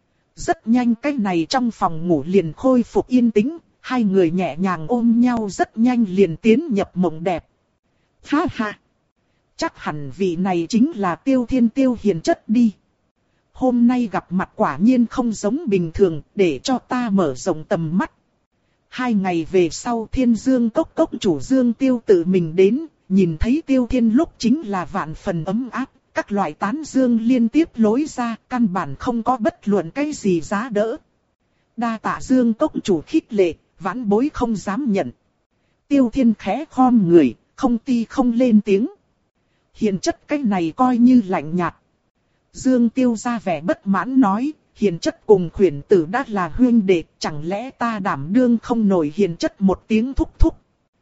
Rất nhanh cái này trong phòng ngủ liền khôi phục yên tĩnh, hai người nhẹ nhàng ôm nhau rất nhanh liền tiến nhập mộng đẹp. Ha ha. Chắc hẳn vị này chính là Tiêu Thiên Tiêu hiền chất đi. Hôm nay gặp mặt quả nhiên không giống bình thường, để cho ta mở rộng tầm mắt. Hai ngày về sau Thiên Dương cốc cốc chủ Dương Tiêu tự mình đến, nhìn thấy Tiêu Thiên lúc chính là vạn phần ấm áp, các loại tán dương liên tiếp lối ra, căn bản không có bất luận cái gì giá đỡ. Đa tạ Dương cốc chủ khích lệ, vãn bối không dám nhận. Tiêu Thiên khẽ khom người, không ti không lên tiếng. Hiền chất cái này coi như lạnh nhạt. Dương Tiêu ra vẻ bất mãn nói, hiền chất cùng khuyển tử đã là huynh đệ, chẳng lẽ ta đảm đương không nổi hiền chất một tiếng thúc thúc.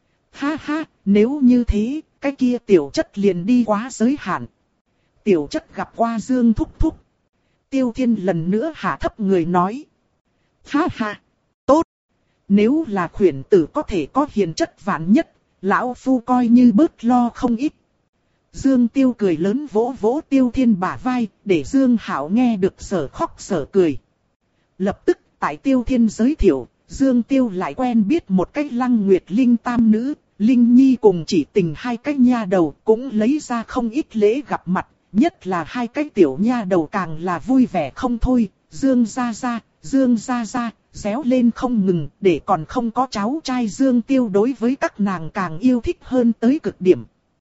Ha ha, nếu như thế, cái kia tiểu chất liền đi quá giới hạn. Tiểu chất gặp qua Dương thúc thúc. Tiêu Thiên lần nữa hạ thấp người nói. Ha ha, tốt. Nếu là khuyển tử có thể có hiền chất vạn nhất, lão phu coi như bớt lo không ít. Dương Tiêu cười lớn vỗ vỗ Tiêu Thiên bả vai, để Dương Hạo nghe được sở khóc sở cười. Lập tức, tại Tiêu Thiên giới thiệu, Dương Tiêu lại quen biết một cách Lăng Nguyệt Linh tam nữ, Linh Nhi cùng chỉ tình hai cái nha đầu cũng lấy ra không ít lễ gặp mặt, nhất là hai cái tiểu nha đầu càng là vui vẻ không thôi, Dương gia gia, Dương gia gia, réo lên không ngừng, để còn không có cháu trai Dương Tiêu đối với các nàng càng yêu thích hơn tới cực điểm.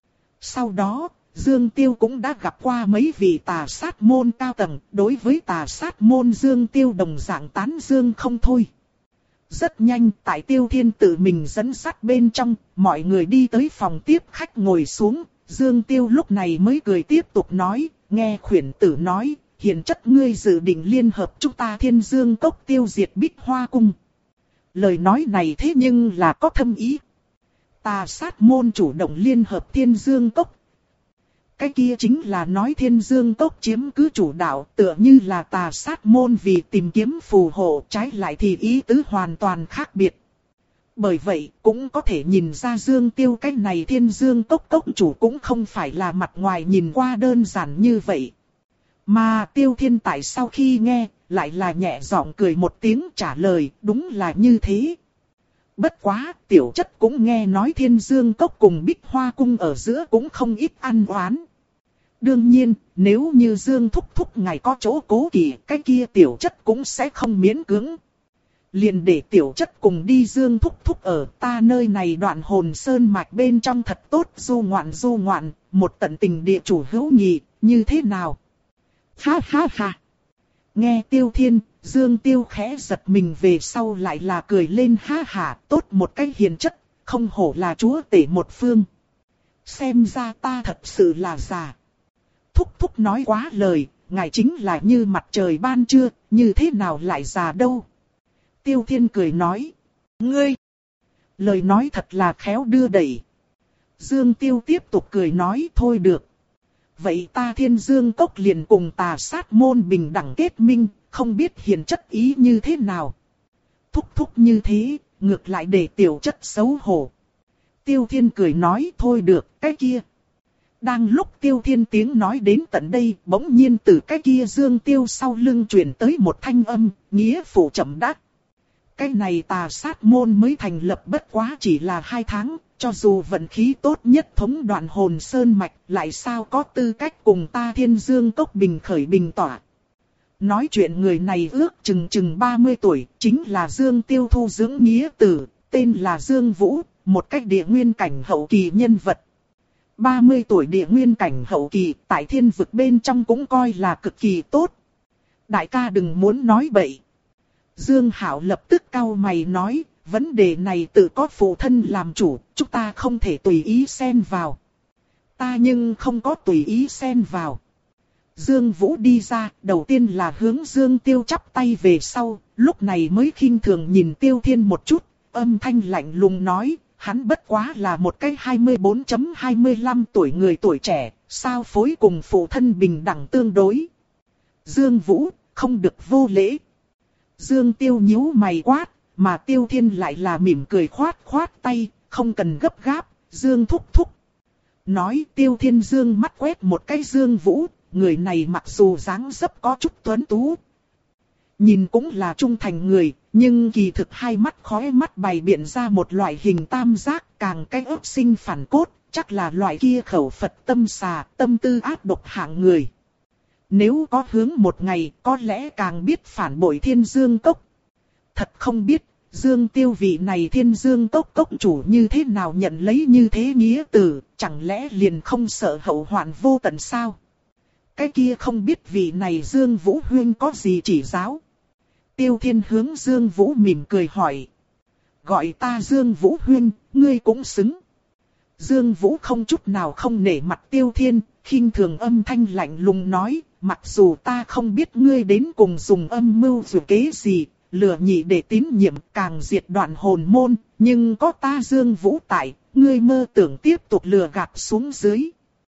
Sau đó, Dương Tiêu cũng đã gặp qua mấy vị Tà Sát môn cao tầng, đối với Tà Sát môn Dương Tiêu đồng dạng tán dương không thôi. Rất nhanh, tại Tiêu Thiên tự mình dẫn dắt bên trong, mọi người đi tới phòng tiếp khách ngồi xuống, Dương Tiêu lúc này mới cười tiếp tục nói, nghe khuyển tử nói, hiền chất ngươi dự định liên hợp chúng ta Thiên Dương cốc tiêu diệt Bích Hoa cung. Lời nói này thế nhưng là có thâm ý. Tà sát môn chủ động liên hợp Thiên Dương Cốc. Cái kia chính là nói Thiên Dương Cốc chiếm cứ chủ đạo, tựa như là tà sát môn vì tìm kiếm phù hộ, trái lại thì ý tứ hoàn toàn khác biệt. Bởi vậy cũng có thể nhìn ra Dương Tiêu cái này Thiên Dương Cốc cốc chủ cũng không phải là mặt ngoài nhìn qua đơn giản như vậy. Mà Tiêu Thiên tại sau khi nghe, lại là nhẹ giọng cười một tiếng trả lời, đúng là như thế. Bất quá, tiểu chất cũng nghe nói Thiên Dương Cốc cùng Bích Hoa Cung ở giữa cũng không ít ăn oán. Đương nhiên, nếu như Dương Thúc Thúc ngài có chỗ cố kỵ, cái kia tiểu chất cũng sẽ không miễn cưỡng. Liền để tiểu chất cùng đi Dương Thúc Thúc ở ta nơi này đoạn hồn sơn mạch bên trong thật tốt du ngoạn du ngoạn, một tận tình địa chủ hữu nghị, như thế nào? Ha ha ha! Nghe Tiêu Thiên, Dương Tiêu khẽ giật mình về sau lại là cười lên ha ha, tốt một cách hiền chất, không hổ là chúa tể một phương. Xem ra ta thật sự là già. Thúc Thúc nói quá lời, ngài chính là như mặt trời ban trưa, như thế nào lại già đâu? Tiêu Thiên cười nói, ngươi, lời nói thật là khéo đưa đẩy. Dương Tiêu tiếp tục cười nói, thôi được. Vậy ta Thiên Dương Cốc liền cùng tà sát môn bình đẳng kết minh, không biết hiền chất ý như thế nào. Thúc thúc như thế, ngược lại để tiểu chất xấu hổ. Tiêu Thiên cười nói, thôi được, cái kia. Đang lúc Tiêu Thiên tiếng nói đến tận đây, bỗng nhiên từ cái kia Dương Tiêu sau lưng truyền tới một thanh âm, nghĩa phụ chậm đắc. Cái này tà sát môn mới thành lập bất quá chỉ là hai tháng, cho dù vận khí tốt nhất thống đoạn hồn sơn mạch, lại sao có tư cách cùng ta Thiên Dương Cốc bình khởi bình tỏa. Nói chuyện người này ước chừng chừng ba mươi tuổi, chính là Dương Tiêu thu dưỡng nghĩa tử, tên là Dương Vũ, một cách địa nguyên cảnh hậu kỳ nhân vật. ba mươi tuổi địa nguyên cảnh hậu kỳ, tại thiên vực bên trong cũng coi là cực kỳ tốt. Đại ca đừng muốn nói bậy. Dương Hảo lập tức cau mày nói, vấn đề này tự có phụ thân làm chủ, chúng ta không thể tùy ý xen vào. Ta nhưng không có tùy ý xen vào. Dương Vũ đi ra, đầu tiên là hướng Dương Tiêu chắp tay về sau, lúc này mới khinh thường nhìn Tiêu Thiên một chút, âm thanh lạnh lùng nói, hắn bất quá là một cái hai mươi bốn hai mươi lăm tuổi người tuổi trẻ, sao phối cùng phụ thân bình đẳng tương đối. Dương Vũ, không được vô lễ. Dương Tiêu nhíu mày quát, mà Tiêu Thiên lại là mỉm cười khoát khoát tay, không cần gấp gáp, Dương thúc thúc. Nói Tiêu Thiên Dương mắt quét một cái Dương Vũ, người này mặc dù dáng dấp có chút tuấn tú. Nhìn cũng là trung thành người, nhưng kỳ thực hai mắt khóe mắt bày biện ra một loại hình tam giác càng cái ấp sinh phản cốt, chắc là loại kia khẩu Phật tâm xà, tâm tư ác độc hạng người. Nếu có hướng một ngày, có lẽ càng biết phản bội Thiên Dương Cốc. Thật không biết, Dương Tiêu vị này Thiên Dương Cốc cốc chủ như thế nào nhận lấy như thế nghĩa tử, chẳng lẽ liền không sợ hậu hoạn vô tận sao? Cái kia không biết vị này Dương Vũ Huyên có gì chỉ giáo? Tiêu Thiên hướng Dương Vũ mỉm cười hỏi. Gọi ta Dương Vũ Huyên, ngươi cũng xứng. Dương Vũ không chút nào không nể mặt Tiêu Thiên, khinh thường âm thanh lạnh lùng nói, mặc dù ta không biết ngươi đến cùng dùng âm mưu dù kế gì, lừa nhị để tín nhiệm càng diệt đoạn hồn môn, nhưng có ta Dương Vũ tại, ngươi mơ tưởng tiếp tục lừa gạt xuống dưới.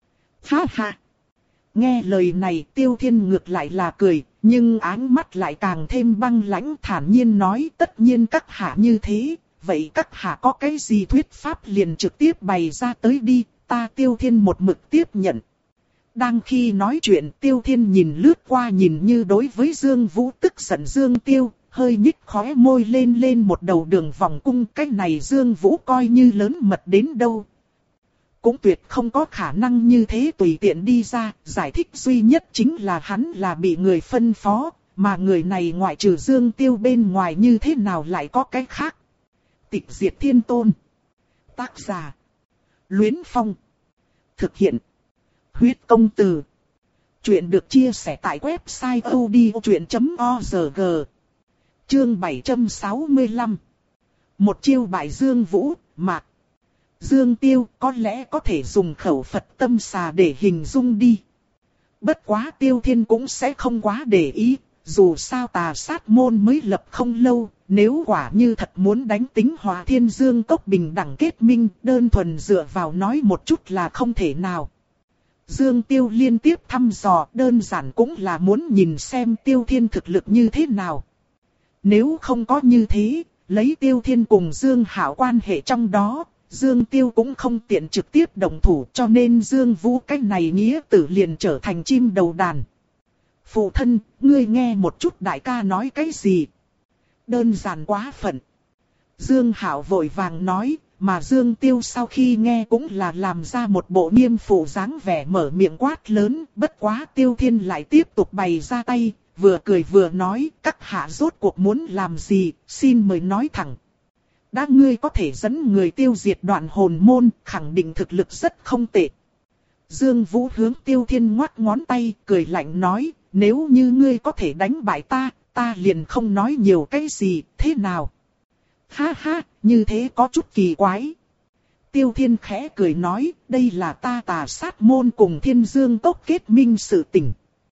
Ha ha! Nghe lời này Tiêu Thiên ngược lại là cười, nhưng áng mắt lại càng thêm băng lãnh thản nhiên nói tất nhiên các hạ như thế, vậy các hạ có cái gì thuyết pháp liền trực tiếp bày ra tới đi, ta Tiêu Thiên một mực tiếp nhận. Đang khi nói chuyện Tiêu Thiên nhìn lướt qua nhìn như đối với Dương Vũ tức giận Dương Tiêu, hơi nhích khóe môi lên lên một đầu đường vòng cung, cái này Dương Vũ coi như lớn mật đến đâu. Cũng tuyệt không có khả năng như thế tùy tiện đi ra, giải thích duy nhất chính là hắn là bị người phân phó, mà người này ngoại trừ Dương Tiêu bên ngoài như thế nào lại có cái khác. Tịch diệt thiên tôn. Tác giả. Luyến Phong. Thực hiện. Huyết công từ. Chuyện được chia sẻ tại website odchuyện chấm org. Chương bảy trăm sáu mươi lăm. Một chiêu bại Dương Vũ, mạc. Dương Tiêu có lẽ có thể dùng khẩu Phật tâm xà để hình dung đi. Bất quá Tiêu Thiên cũng sẽ không quá để ý. dù sao tà sát môn mới lập không lâu, nếu quả như thật muốn đánh tính hòa thiên dương cốc bình đẳng kết minh, đơn thuần dựa vào nói một chút là không thể nào. Dương Tiêu liên tiếp thăm dò, đơn giản cũng là muốn nhìn xem Tiêu Thiên thực lực như thế nào. Nếu không có như thế, lấy Tiêu Thiên cùng Dương Hạo quan hệ trong đó, Dương Tiêu cũng không tiện trực tiếp động thủ, cho nên Dương Vũ cách này nghĩa tử liền trở thành chim đầu đàn. Phụ thân, ngươi nghe một chút đại ca nói cái gì? Đơn giản quá phận. Dương Hạo vội vàng nói, mà Dương Tiêu sau khi nghe cũng là làm ra một bộ nghiêm phụ dáng vẻ mở miệng quát lớn, bất quá Tiêu Thiên lại tiếp tục bày ra tay, vừa cười vừa nói, các hạ rốt cuộc muốn làm gì, xin mời nói thẳng. Đã ngươi có thể dẫn người tiêu diệt đoạn hồn môn, khẳng định thực lực rất không tệ. Dương Vũ hướng Tiêu Thiên ngoắc ngón tay, cười lạnh nói, nếu như ngươi có thể đánh bại ta, ta liền không nói nhiều cái gì, thế nào? Ha ha, như thế có chút kỳ quái. Tiêu Thiên khẽ cười nói, đây là ta tà sát môn cùng Thiên Dương Cốc kết minh sự tình.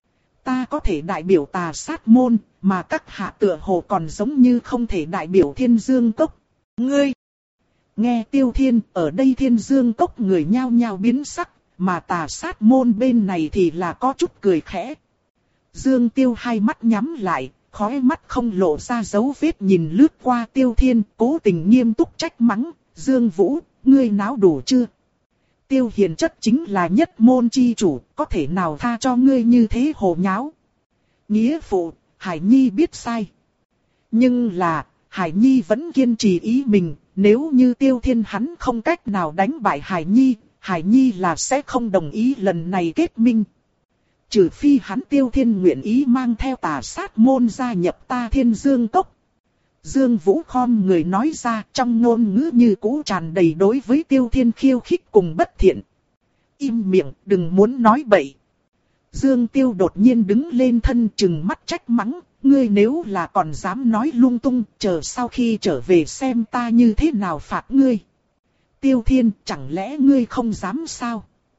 Ta có thể đại biểu tà sát môn, mà các hạ tựa hồ còn giống như không thể đại biểu Thiên Dương Cốc. Ngươi! Nghe Tiêu Thiên, ở đây Thiên Dương Cốc người nhao nhao biến sắc, mà tà sát môn bên này thì là có chút cười khẽ. Dương Tiêu hai mắt nhắm lại, khóe mắt không lộ ra dấu vết nhìn lướt qua Tiêu Thiên, cố tình nghiêm túc trách mắng, Dương Vũ, ngươi náo đủ chưa? Tiêu Hiền chất chính là nhất môn chi chủ, có thể nào tha cho ngươi như thế hồ nháo? Nghĩa phụ, Hải Nhi biết sai. Nhưng là, Hải Nhi vẫn kiên trì ý mình, nếu như Tiêu Thiên hắn không cách nào đánh bại Hải Nhi, Hải Nhi là sẽ không đồng ý lần này kết minh. Trừ phi hắn Tiêu Thiên nguyện ý mang theo tà sát môn gia nhập ta Thiên Dương Cốc. Dương Vũ khom người nói ra, trong ngôn ngữ như cũ tràn đầy đối với Tiêu Thiên khiêu khích cùng bất thiện. Im miệng, đừng muốn nói bậy. Dương Tiêu đột nhiên đứng lên thân trừng mắt trách mắng, ngươi nếu là còn dám nói lung tung, chờ sau khi trở về xem ta như thế nào phạt ngươi. Tiêu Thiên, chẳng lẽ ngươi không dám sao?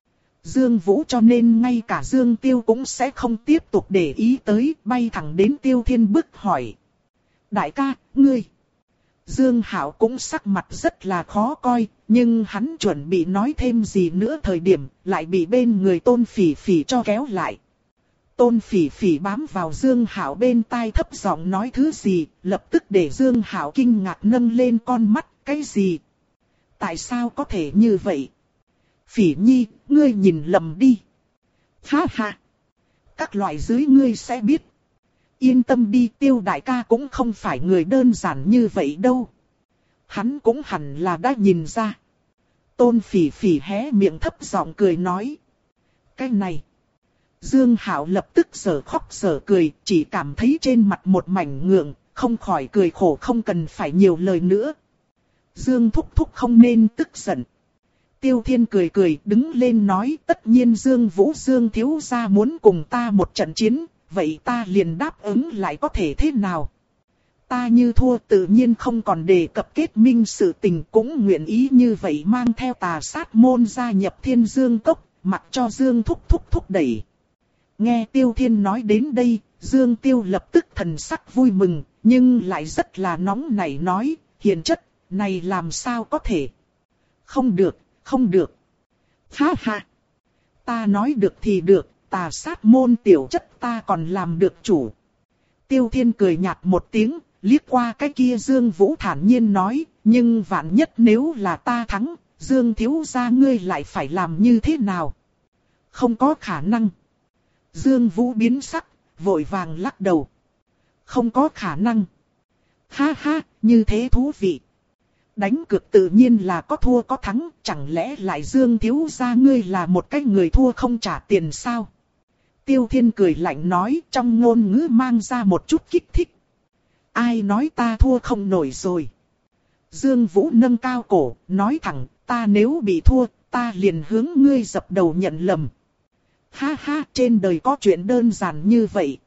Dương Vũ cho nên ngay cả Dương Tiêu cũng sẽ không tiếp tục để ý tới, bay thẳng đến Tiêu Thiên bức hỏi. Đại ca, ngươi. Dương Hạo cũng sắc mặt rất là khó coi, nhưng hắn chuẩn bị nói thêm gì nữa thời điểm, lại bị bên người Tôn Phỉ Phỉ cho kéo lại. Tôn Phỉ Phỉ bám vào Dương Hạo bên tai thấp giọng nói thứ gì, lập tức để Dương Hạo kinh ngạc nâng lên con mắt, cái gì? Tại sao có thể như vậy? Phỉ Nhi, ngươi nhìn lầm đi. Ha ha. Các loại dưới ngươi sẽ biết. Yên tâm đi, Tiêu đại ca cũng không phải người đơn giản như vậy đâu. Hắn cũng hẳn là đã nhìn ra. Tôn Phỉ Phỉ hé miệng thấp giọng cười nói. Cái này. Dương Hạo lập tức sở khóc sở cười, chỉ cảm thấy trên mặt một mảnh ngượng, không khỏi cười khổ không cần phải nhiều lời nữa. Dương thúc thúc không nên tức giận. Tiêu Thiên cười cười đứng lên nói, tất nhiên Dương Vũ Dương thiếu gia muốn cùng ta một trận chiến, vậy ta liền đáp ứng lại có thể thế nào? Ta như thua tự nhiên không còn đề cập kết minh sự tình, cũng nguyện ý như vậy mang theo tà sát môn gia nhập Thiên Dương Cốc, mặc cho Dương thúc thúc thúc đẩy. Nghe Tiêu Thiên nói đến đây, Dương Tiêu lập tức thần sắc vui mừng, nhưng lại rất là nóng nảy nói, hiền chất, này làm sao có thể? Không được, không được. Ha ha. Ta nói được thì được, tà sát môn tiểu chất ta còn làm được chủ. Tiêu Thiên cười nhạt một tiếng, liếc qua cái kia Dương Vũ thản nhiên nói, nhưng vạn nhất nếu là ta thắng, Dương thiếu gia ngươi lại phải làm như thế nào? Không có khả năng. Dương Vũ biến sắc, vội vàng lắc đầu. Không có khả năng. Ha ha, như thế thú vị. Đánh cược tự nhiên là có thua có thắng, chẳng lẽ lại Dương thiếu gia ngươi là một cái người thua không trả tiền sao? Tiêu Thiên cười lạnh nói, trong ngôn ngữ mang ra một chút kích thích. Ai nói ta thua không nổi rồi? Dương Vũ nâng cao cổ, nói thẳng, ta nếu bị thua, ta liền hướng ngươi dập đầu nhận lầm. Ha ha, trên đời có chuyện đơn giản như vậy.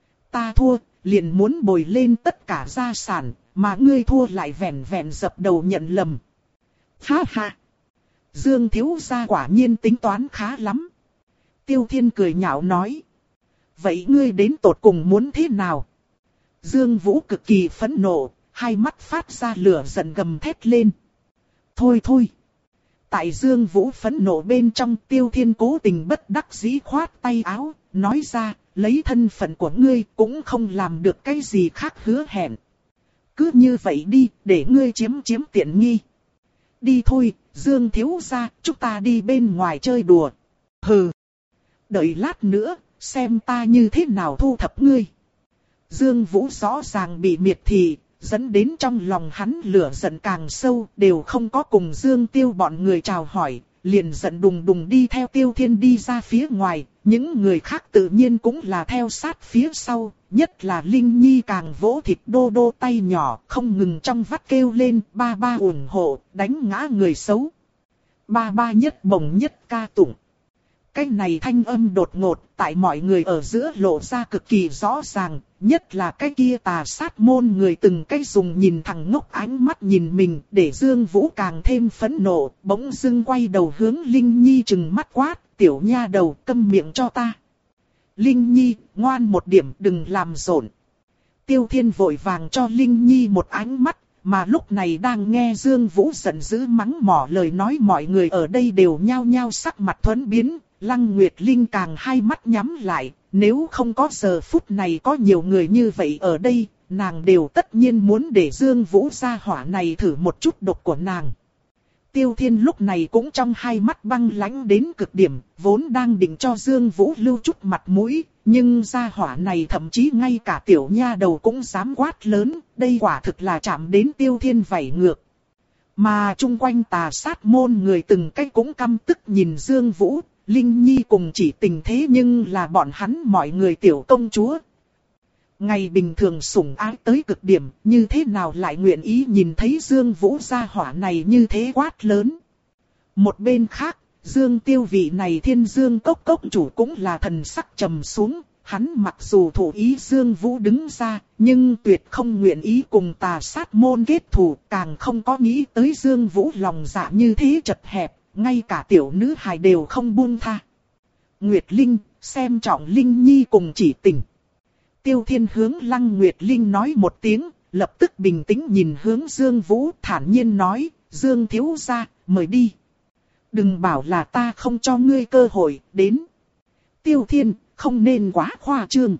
Ta thua, liền muốn bồi lên tất cả gia sản, mà ngươi thua lại vẹn vẹn dập đầu nhận lầm. Ha ha. Dương thiếu gia quả nhiên tính toán khá lắm. Tiêu Thiên cười nhạo nói. vậy ngươi đến tột cùng muốn thế nào? Dương Vũ cực kỳ phẫn nộ, hai mắt phát ra lửa giận gầm thét lên. Thôi thôi. Tại Dương Vũ phẫn nộ bên trong, Tiêu Thiên cố tình bất đắc dĩ khoát tay áo, nói ra, lấy thân phận của ngươi cũng không làm được cái gì khác hứa hẹn. Cứ như vậy đi, để ngươi chiếm chiếm tiện nghi. Đi thôi, Dương thiếu gia, chúng ta đi bên ngoài chơi đùa. Hừ. Đợi lát nữa, xem ta như thế nào thu thập ngươi. Dương Vũ rõ ràng bị miệt thị, dẫn đến trong lòng hắn lửa giận càng sâu, đều không có cùng Dương Tiêu bọn người chào hỏi, liền giận đùng đùng đi theo Tiêu Thiên đi ra phía ngoài, những người khác tự nhiên cũng là theo sát phía sau, nhất là Linh Nhi càng vỗ thịt đô đô tay nhỏ, không ngừng trong vắt kêu lên, ba ba ủng hộ, đánh ngã người xấu. Ba ba nhất bổng nhất ca tụng. Cái này thanh âm đột ngột, tại mọi người ở giữa lộ ra cực kỳ rõ ràng, nhất là cái kia tà sát môn người từng cái dùng nhìn thẳng ngốc ánh mắt nhìn mình, để Dương Vũ càng thêm phẫn nộ, bỗng dưng quay đầu hướng Linh Nhi trừng mắt quát, tiểu nha đầu câm miệng cho ta. Linh Nhi, ngoan một điểm đừng làm rộn. Tiêu Thiên vội vàng cho Linh Nhi một ánh mắt, mà lúc này đang nghe Dương Vũ giận dữ mắng mỏ lời nói, mọi người ở đây đều nhao nhao sắc mặt thuẫn biến. Lăng Nguyệt Linh càng hai mắt nhắm lại, nếu không có giờ phút này có nhiều người như vậy ở đây, nàng đều tất nhiên muốn để Dương Vũ gia hỏa này thử một chút độc của nàng. Tiêu Thiên lúc này cũng trong hai mắt băng lãnh đến cực điểm, vốn đang định cho Dương Vũ lưu chút mặt mũi, nhưng gia hỏa này thậm chí ngay cả tiểu nha đầu cũng dám quát lớn, đây quả thực là chạm đến Tiêu Thiên vảy ngược. Mà chung quanh tà sát môn người từng cái cũng căm tức nhìn Dương Vũ. Linh Nhi cùng chỉ tình thế nhưng là bọn hắn mọi người tiểu công chúa. Ngày bình thường sủng ái tới cực điểm, như thế nào lại nguyện ý nhìn thấy Dương Vũ gia hỏa này như thế quát lớn. Một bên khác, Dương Tiêu vị này Thiên Dương cốc cốc chủ cũng là thần sắc trầm xuống. Hắn mặc dù thủ ý Dương Vũ đứng ra, nhưng tuyệt không nguyện ý cùng tà sát môn kết thù, càng không có nghĩ tới Dương Vũ lòng dạ như thế chật hẹp. Ngay cả tiểu nữ hài đều không buông tha. Nguyệt Linh, xem trọng Linh Nhi cùng chỉ tình. Tiêu Thiên hướng Lăng Nguyệt Linh nói một tiếng, lập tức bình tĩnh nhìn hướng Dương Vũ, thản nhiên nói, Dương thiếu gia, mời đi. Đừng bảo là ta không cho ngươi cơ hội, đến. Tiêu Thiên, không nên quá khoa trương.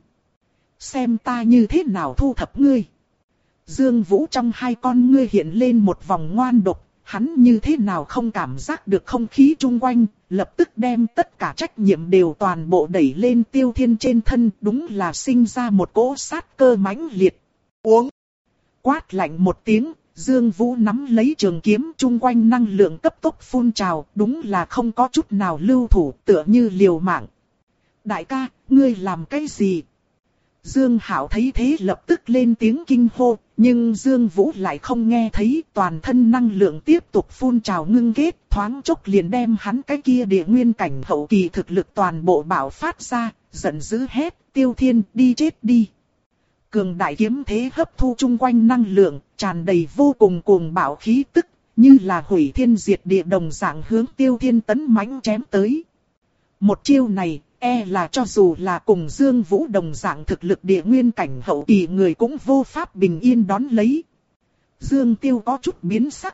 Xem ta như thế nào thu thập ngươi. Dương Vũ trong hai con ngươi hiện lên một vòng ngoan độc. Hắn như thế nào không cảm giác được không khí chung quanh, lập tức đem tất cả trách nhiệm đều toàn bộ đẩy lên Tiêu Thiên trên thân, đúng là sinh ra một cỗ sát cơ mãnh liệt. Uống! Quát lạnh một tiếng, Dương Vũ nắm lấy trường kiếm chung quanh năng lượng cấp tốc phun trào, đúng là không có chút nào lưu thủ, tựa như liều mạng. Đại ca, ngươi làm cái gì? Dương Hạo thấy thế lập tức lên tiếng kinh hô, nhưng Dương Vũ lại không nghe thấy, toàn thân năng lượng tiếp tục phun trào ngưng kết, thoáng chốc liền đem hắn cái kia địa nguyên cảnh hậu kỳ thực lực toàn bộ bạo phát ra, giận dữ hét, Tiêu Thiên đi chết đi. Cường đại kiếm thế hấp thu chung quanh năng lượng, tràn đầy vô cùng cuồng bạo khí tức, như là hủy thiên diệt địa đồng dạng hướng Tiêu Thiên tấn mãnh chém tới. Một chiêu này, e là cho dù là cùng Dương Vũ đồng dạng thực lực địa nguyên cảnh hậu kỳ người cũng vô pháp bình yên đón lấy. Dương Tiêu có chút biến sắc.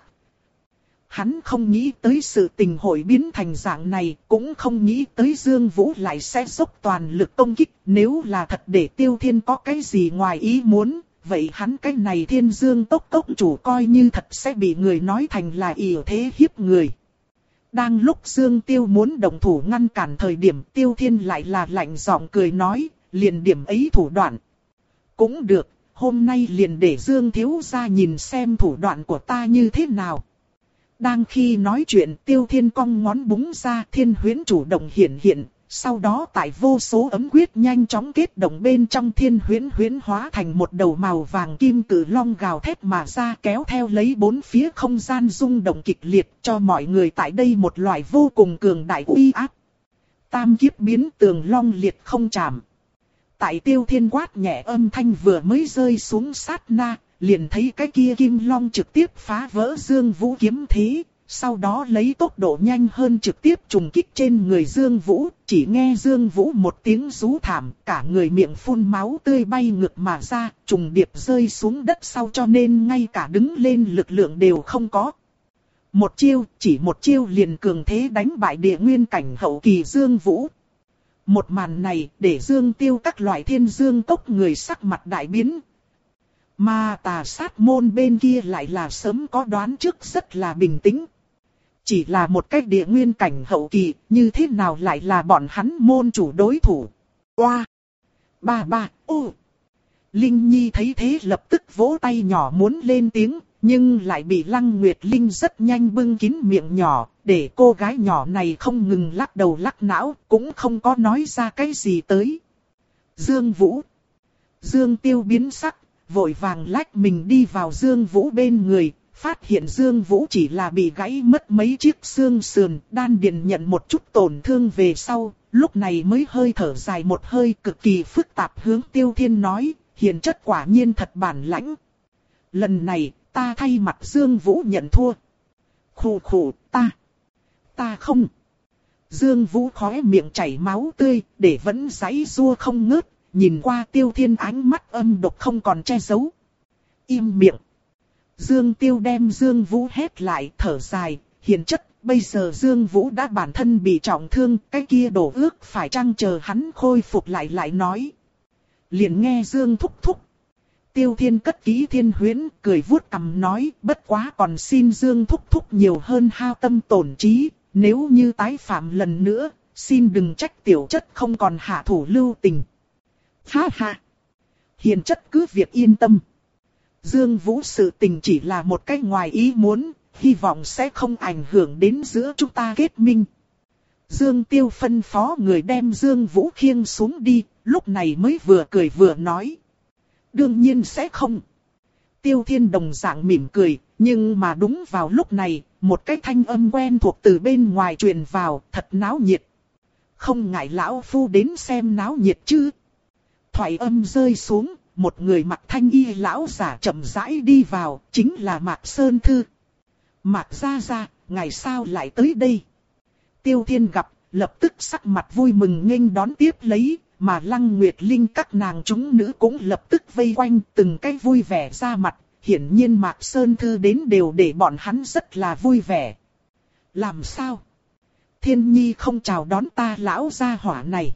Hắn không nghĩ tới sự tình hội biến thành dạng này, cũng không nghĩ tới Dương Vũ lại sẽ dốc toàn lực công kích. Nếu là thật để Tiêu Thiên có cái gì ngoài ý muốn, vậy hắn cái này Thiên Dương tốc tốc chủ coi như thật sẽ bị người nói thành là ỷ thế hiếp người. Đang lúc Dương Tiêu muốn động thủ ngăn cản thời điểm, Tiêu Thiên lại là lạnh giọng cười nói, liền điểm ấy thủ đoạn. Cũng được, hôm nay liền để Dương thiếu gia nhìn xem thủ đoạn của ta như thế nào. Đang khi nói chuyện, Tiêu Thiên cong ngón búng ra, thiên huyễn chủ động hiện hiện. Sau đó tại vô số ấm quyết nhanh chóng kết động bên trong, thiên huyễn huyễn hóa thành một đầu màu vàng kim cử long gào thét mà ra, kéo theo lấy bốn phía không gian rung động kịch liệt, cho mọi người tại đây một loại vô cùng cường đại uy áp. Tam kiếp biến tường long liệt không chạm. Tại Tiêu Thiên quát nhẹ âm thanh vừa mới rơi xuống sát na, liền thấy cái kia kim long trực tiếp phá vỡ Dương Vũ kiếm thế, sau đó lấy tốc độ nhanh hơn trực tiếp trùng kích trên người Dương Vũ, chỉ nghe Dương Vũ một tiếng rú thảm, cả người miệng phun máu tươi bay ngược mà ra, trùng điệp rơi xuống đất sau cho nên ngay cả đứng lên lực lượng đều không có. Một chiêu, chỉ một chiêu liền cường thế đánh bại địa nguyên cảnh hậu kỳ Dương Vũ. Một màn này để Dương Tiêu các loại thiên dương cốc người sắc mặt đại biến. Mà Tà Sát môn bên kia lại là sớm có đoán trước rất là bình tĩnh. Chỉ là một cách địa nguyên cảnh hậu kỳ, như thế nào lại là bọn hắn môn chủ đối thủ. Oa! Ba ba, ô! Linh Nhi thấy thế lập tức vỗ tay nhỏ muốn lên tiếng, nhưng lại bị Lăng Nguyệt Linh rất nhanh bưng kín miệng nhỏ, để cô gái nhỏ này không ngừng lắc đầu lắc não, cũng không có nói ra cái gì tới. Dương Vũ! Dương Tiêu biến sắc, vội vàng lách mình đi vào Dương Vũ bên người, phát hiện Dương Vũ chỉ là bị gãy mất mấy chiếc xương sườn, đan điền nhận một chút tổn thương về sau, lúc này mới hơi thở dài một hơi cực kỳ phức tạp hướng Tiêu Thiên nói, hiền chất quả nhiên thật bản lãnh. Lần này, ta thay mặt Dương Vũ nhận thua. Khụ khụ, ta, ta không. Dương Vũ khóe miệng chảy máu tươi, để vẫn giãy giụa không ngớt, nhìn qua Tiêu Thiên ánh mắt âm độc không còn che giấu. Im miệng. Dương Tiêu đem Dương Vũ hét lại thở dài, hiền chất, bây giờ Dương Vũ đã bản thân bị trọng thương, cái kia đổ ước phải chăng chờ hắn khôi phục lại lại nói. Liền nghe Dương thúc thúc. Tiêu Thiên cất kỹ thiên huyễn, cười vuốt cằm nói, bất quá còn xin Dương thúc thúc nhiều hơn hao tâm tổn trí, nếu như tái phạm lần nữa, xin đừng trách tiểu chất không còn hạ thủ lưu tình. Ha ha! Hiền chất cứ việc yên tâm. Dương Vũ sự tình chỉ là một cách ngoài ý muốn, hy vọng sẽ không ảnh hưởng đến giữa chúng ta kết minh. Dương Tiêu phân phó người đem Dương Vũ khiêng xuống đi, lúc này mới vừa cười vừa nói. Đương nhiên sẽ không. Tiêu Thiên đồng dạng mỉm cười, nhưng mà đúng vào lúc này, một cái thanh âm quen thuộc từ bên ngoài truyền vào, thật náo nhiệt. Không ngại lão phu đến xem náo nhiệt chứ. Thoại âm rơi xuống, một người mặc thanh y lão giả chậm rãi đi vào, chính là Mạc Sơn Thư. Mạc gia gia, ngày sao lại tới đây? Tiêu Thiên gặp, lập tức sắc mặt vui mừng nghênh đón tiếp lấy, mà Lăng Nguyệt Linh các nàng chúng nữ cũng lập tức vây quanh, từng cái vui vẻ ra mặt, hiển nhiên Mạc Sơn Thư đến đều để bọn hắn rất là vui vẻ. Làm sao? Thiên Nhi không chào đón ta lão gia hỏa này.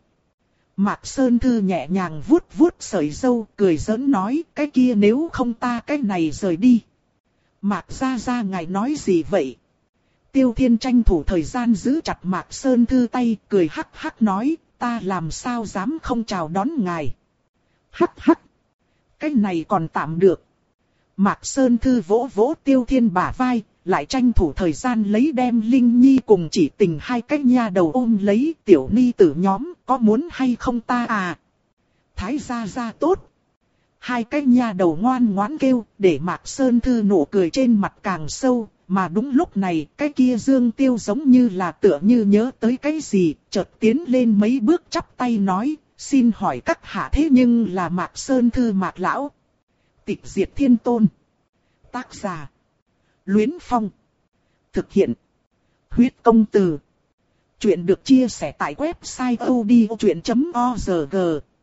Mạc Sơn Thư nhẹ nhàng vuốt vuốt sợi râu, cười giỡn nói, cái kia nếu không ta cái này rời đi. Mạc gia gia ngài nói gì vậy? Tiêu Thiên tranh thủ thời gian giữ chặt Mạc Sơn Thư tay, cười hắc hắc nói, ta làm sao dám không chào đón ngài. Hắc hắc, cái này còn tạm được. Mạc Sơn Thư vỗ vỗ Tiêu Thiên bả vai, lại tranh thủ thời gian lấy đem Linh Nhi cùng Chỉ Tình hai cái nha đầu ôm lấy, tiểu ni tử nhóm, có muốn hay không ta à? Thái gia gia tốt. Hai cái nha đầu ngoan ngoãn kêu, để Mạc Sơn Thư nụ cười trên mặt càng sâu, mà đúng lúc này, cái kia Dương Tiêu giống như là tựa như nhớ tới cái gì, chợt tiến lên mấy bước chắp tay nói, xin hỏi các hạ thế nhưng là Mạc Sơn Thư Mạc Lão. Tịch Diệt Thiên Tôn. Tác giả. Luyến Phong. Thực hiện. Huyết Công Từ. Chuyện được chia sẻ tại website odchuyện chấm org.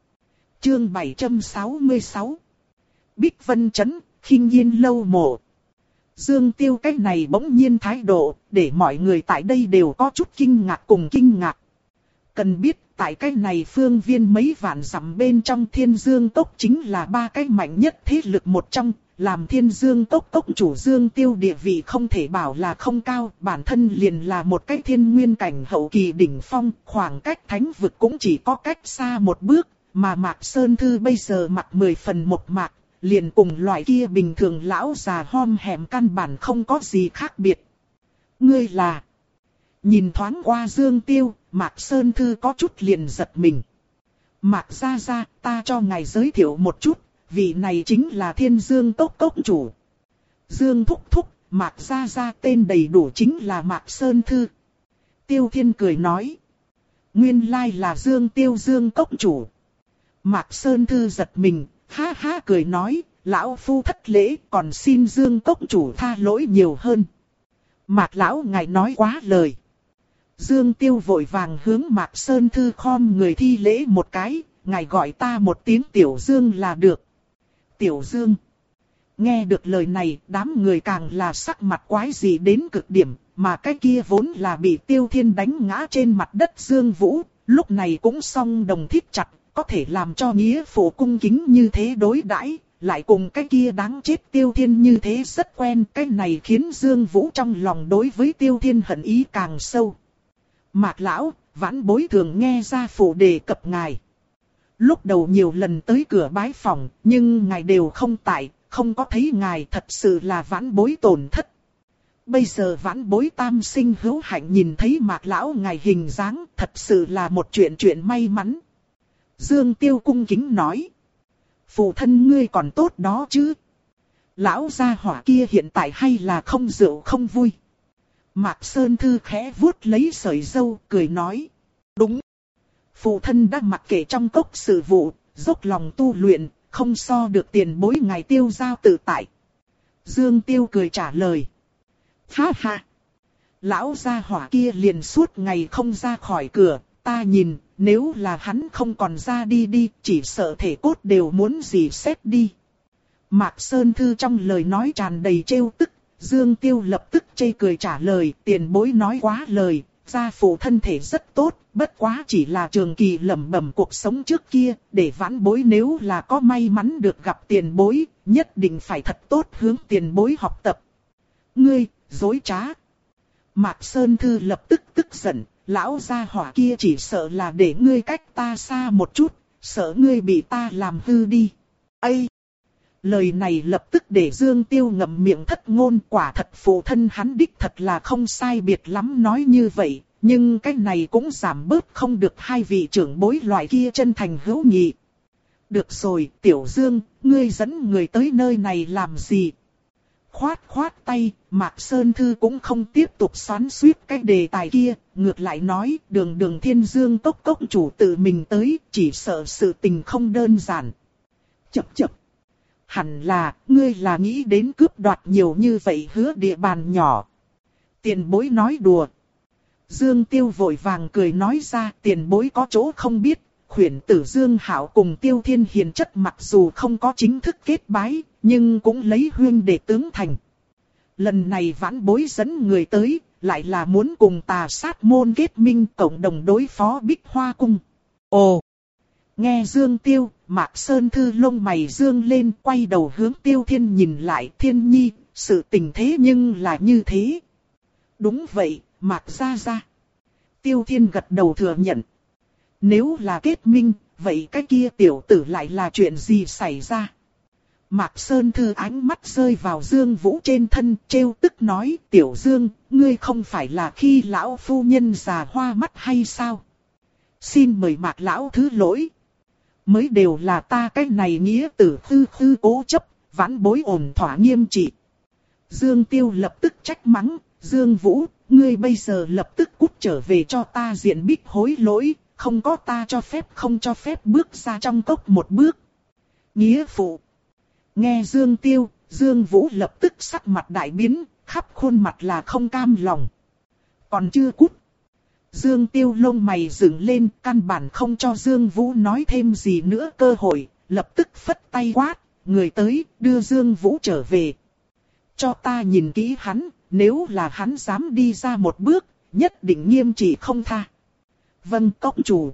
Chương bảy trăm sáu mươi sáu. Bích Vân Trấn, Khinh Yên Lâu Mộ. Dương Tiêu cái này bỗng nhiên thái độ, để mọi người tại đây đều có chút kinh ngạc cùng kinh ngạc. Cần biết, tại cái này phương viên mấy vạn dặm bên trong Thiên Dương Cốc chính là ba cái mạnh nhất thế lực một trong, làm Thiên Dương Cốc cốc chủ Dương Tiêu địa vị không thể bảo là không cao, bản thân liền là một cái thiên nguyên cảnh hậu kỳ đỉnh phong, khoảng cách thánh vực cũng chỉ có cách xa một bước, mà Mạc Sơn Thư bây giờ mặt mười phần một mạc, liền cùng loại kia bình thường lão già hom hẻm căn bản không có gì khác biệt. Ngươi là... Nhìn thoáng qua Dương Tiêu, Mạc Sơn Thư có chút liền giật mình. Mạc gia gia, ta cho ngài giới thiệu một chút, vị này chính là Thiên Dương Cốc cốc chủ. Dương thúc thúc, Mạc gia gia tên đầy đủ chính là Mạc Sơn Thư. Tiêu Thiên cười nói. Nguyên lai là Dương Tiêu Dương cốc chủ. Mạc Sơn Thư giật mình, ha ha cười nói, lão phu thất lễ, còn xin Dương cốc chủ tha lỗi nhiều hơn. Mạc lão ngài nói quá lời. Dương Tiêu vội vàng hướng Mạc Sơn Thư khom người thi lễ một cái, ngài gọi ta một tiếng Tiểu Dương là được. Tiểu Dương. Nghe được lời này, đám người càng là sắc mặt quái dị đến cực điểm, mà cái kia vốn là bị Tiêu Thiên đánh ngã trên mặt đất Dương Vũ, lúc này cũng song đồng thít chặt, có thể làm cho nghĩa phụ cung kính như thế đối đãi, lại cùng cái kia đáng chết Tiêu Thiên như thế rất quen, cái này khiến Dương Vũ trong lòng đối với Tiêu Thiên hận ý càng sâu. Mạc lão, vãn bối thường nghe gia phụ đề cập ngài. Lúc đầu nhiều lần tới cửa bái phòng, nhưng ngài đều không tại, không có thấy ngài, thật sự là vãn bối tổn thất. Bây giờ vãn bối tam sinh hữu hạnh nhìn thấy Mạc lão ngài hình dáng, thật sự là một chuyện chuyện may mắn. Dương Tiêu cung kính nói. Phụ thân ngươi còn tốt đó chứ. Lão gia hỏa kia hiện tại hay là không rượu không vui. Mạc Sơn Thư khẽ vuốt lấy sợi râu, cười nói. Đúng. Phụ thân đã mặc kệ trong cốc sự vụ, dốc lòng tu luyện, không so được tiền bối ngài Tiêu giao tự tại. Dương Tiêu cười trả lời. Ha ha. Lão gia hỏa kia liền suốt ngày không ra khỏi cửa, ta nhìn, nếu là hắn không còn ra đi đi, chỉ sợ thể cốt đều muốn gì xét đi. Mạc Sơn Thư trong lời nói tràn đầy trêu tức, Dương Tiêu lập tức chê cười trả lời, tiền bối nói quá lời, gia phụ thân thể rất tốt, bất quá chỉ là trường kỳ lẩm bẩm cuộc sống trước kia, để vãn bối nếu là có may mắn được gặp tiền bối, nhất định phải thật tốt hướng tiền bối học tập. Ngươi, dối trá. Mạc Sơn Thư lập tức tức giận, lão gia hỏa kia chỉ sợ là để ngươi cách ta xa một chút, sợ ngươi bị ta làm hư đi. Ây! Lời này lập tức để Dương Tiêu ngậm miệng thất ngôn, quả thật phụ thân hắn đích thật là không sai biệt lắm nói như vậy, nhưng cái này cũng giảm bớt không được hai vị trưởng bối loại kia chân thành hữu nghị. Được rồi, Tiểu Dương, ngươi dẫn người tới nơi này làm gì? Khoát khoát tay, Mạc Sơn Thư cũng không tiếp tục xoắn xuýt cái đề tài kia, ngược lại nói, đường đường Thiên Dương Cốc cốc chủ tự mình tới, chỉ sợ sự tình không đơn giản. Chập chập. Hẳn là, ngươi là nghĩ đến cướp đoạt nhiều như vậy hứa địa bàn nhỏ. Tiền bối nói đùa. Dương Tiêu vội vàng cười nói ra, tiền bối có chỗ không biết, khuyển tử Dương Hạo cùng Tiêu Thiên hiền chất mặc dù không có chính thức kết bái, nhưng cũng lấy huyên để tướng thành. Lần này vãn bối dẫn người tới, lại là muốn cùng Tà Sát môn kết minh cộng đồng đối phó Bích Hoa cung. Ồ! Nghe Dương Tiêu, Mạc Sơn Thư lông mày dương lên, quay đầu hướng Tiêu Thiên nhìn lại, Thiên Nhi, sự tình thế nhưng là như thế. Đúng vậy, Mạc gia gia. Tiêu Thiên gật đầu thừa nhận. Nếu là kết minh, vậy cái kia tiểu tử lại là chuyện gì xảy ra? Mạc Sơn Thư ánh mắt rơi vào Dương Vũ trên thân, trêu tức nói, Tiểu Dương, ngươi không phải là khi lão phu nhân già hoa mắt hay sao? Xin mời Mạc lão thứ lỗi. Mới đều là ta cái này nghĩa tử tư tư cố chấp, vãn bối ổn thỏa nghiêm trị. Dương Tiêu lập tức trách mắng, Dương Vũ, ngươi bây giờ lập tức cút trở về cho ta diện bích hối lỗi, không có ta cho phép không cho phép bước ra trong cốc một bước. Nghĩa phụ. Nghe Dương Tiêu, Dương Vũ lập tức sắc mặt đại biến, khắp khuôn mặt là không cam lòng. Còn chưa cút. Dương Tiêu lông mày dựng lên, căn bản không cho Dương Vũ nói thêm gì nữa cơ hội, lập tức phất tay quát, người tới, đưa Dương Vũ trở về. Cho ta nhìn kỹ hắn, nếu là hắn dám đi ra một bước, nhất định nghiêm trị không tha. Vâng cốc chủ.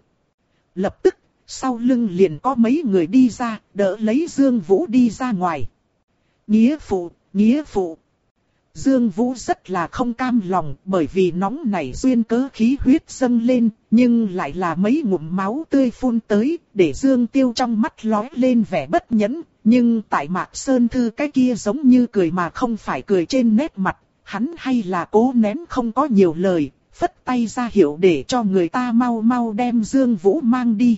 Lập tức, sau lưng liền có mấy người đi ra, đỡ lấy Dương Vũ đi ra ngoài. Nghĩa phụ, nghĩa phụ. Dương Vũ rất là không cam lòng, bởi vì nóng nảy duyên cớ khí huyết dâng lên, nhưng lại là mấy ngụm máu tươi phun tới, để Dương Tiêu trong mắt lóe lên vẻ bất nhẫn, nhưng tại Mạc Sơn Thư cái kia giống như cười mà không phải cười trên nét mặt, hắn hay là cố nén không có nhiều lời, phất tay ra hiệu để cho người ta mau mau đem Dương Vũ mang đi.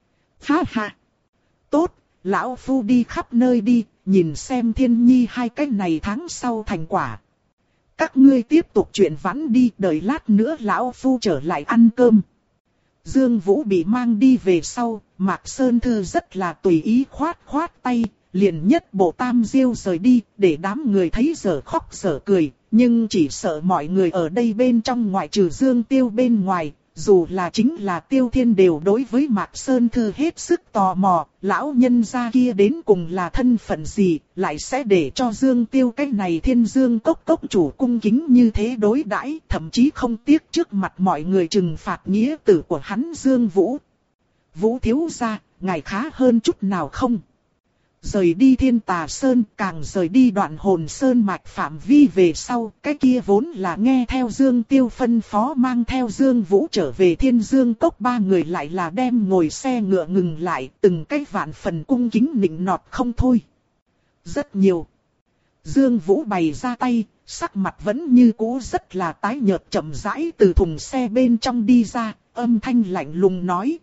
Ha ha! Tốt, lão phu đi khắp nơi đi, nhìn xem Thiên Nhi hai cái này tháng sau thành quả. Các ngươi tiếp tục chuyện vãn đi, đợi lát nữa lão phu trở lại ăn cơm. Dương Vũ bị mang đi về sau, Mạc Sơn Thư rất là tùy ý khoát khoát tay, liền nhất bộ tam diêu rời đi, để đám người thấy dở khóc dở cười, Nhưng chỉ sợ mọi người ở đây bên trong ngoại trừ Dương Tiêu bên ngoài, dù là chính là Tiêu Thiên đều đối với Mạc Sơn Thư hết sức tò mò, lão nhân gia kia đến cùng là thân phận gì, lại sẽ để cho Dương Tiêu cái này Thiên Dương Cốc cốc chủ cung kính như thế đối đãi, thậm chí không tiếc trước mặt mọi người trừng phạt nghĩa tử của hắn Dương Vũ. Vũ thiếu gia, ngài khá hơn chút nào không? Rời đi Thiên Tà Sơn, càng rời đi Đoạn Hồn Sơn mạch phạm vi về sau, cái kia vốn là nghe theo Dương Tiêu phân phó mang theo Dương Vũ trở về Thiên Dương Cốc, ba người lại là đem ngồi xe ngựa ngừng lại, từng cái vạn phần cung kính nịnh nọt không thôi. Rất nhiều. Dương Vũ bày ra tay, sắc mặt vẫn như cũ rất là tái nhợt, chậm rãi từ thùng xe bên trong đi ra, âm thanh lạnh lùng nói.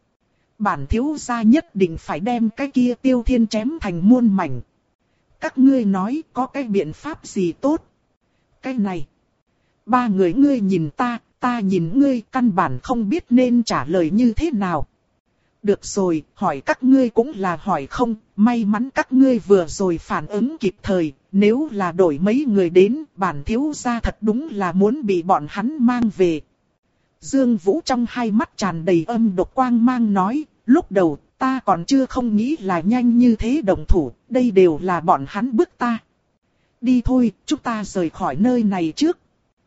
Bản thiếu gia nhất định phải đem cái kia Tiêu Thiên chém thành muôn mảnh. Các ngươi nói có cái biện pháp gì tốt? Cái này. Ba người ngươi nhìn ta, ta nhìn ngươi, căn bản không biết nên trả lời như thế nào. Được rồi, hỏi các ngươi cũng là hỏi không, may mắn các ngươi vừa rồi phản ứng kịp thời, nếu là đổi mấy người đến, bản thiếu gia thật đúng là muốn bị bọn hắn mang về. Dương Vũ trong hai mắt tràn đầy âm độc quang mang nói, lúc đầu ta còn chưa không nghĩ là nhanh như thế động thủ, đây đều là bọn hắn bức ta. Đi thôi, chúng ta rời khỏi nơi này trước.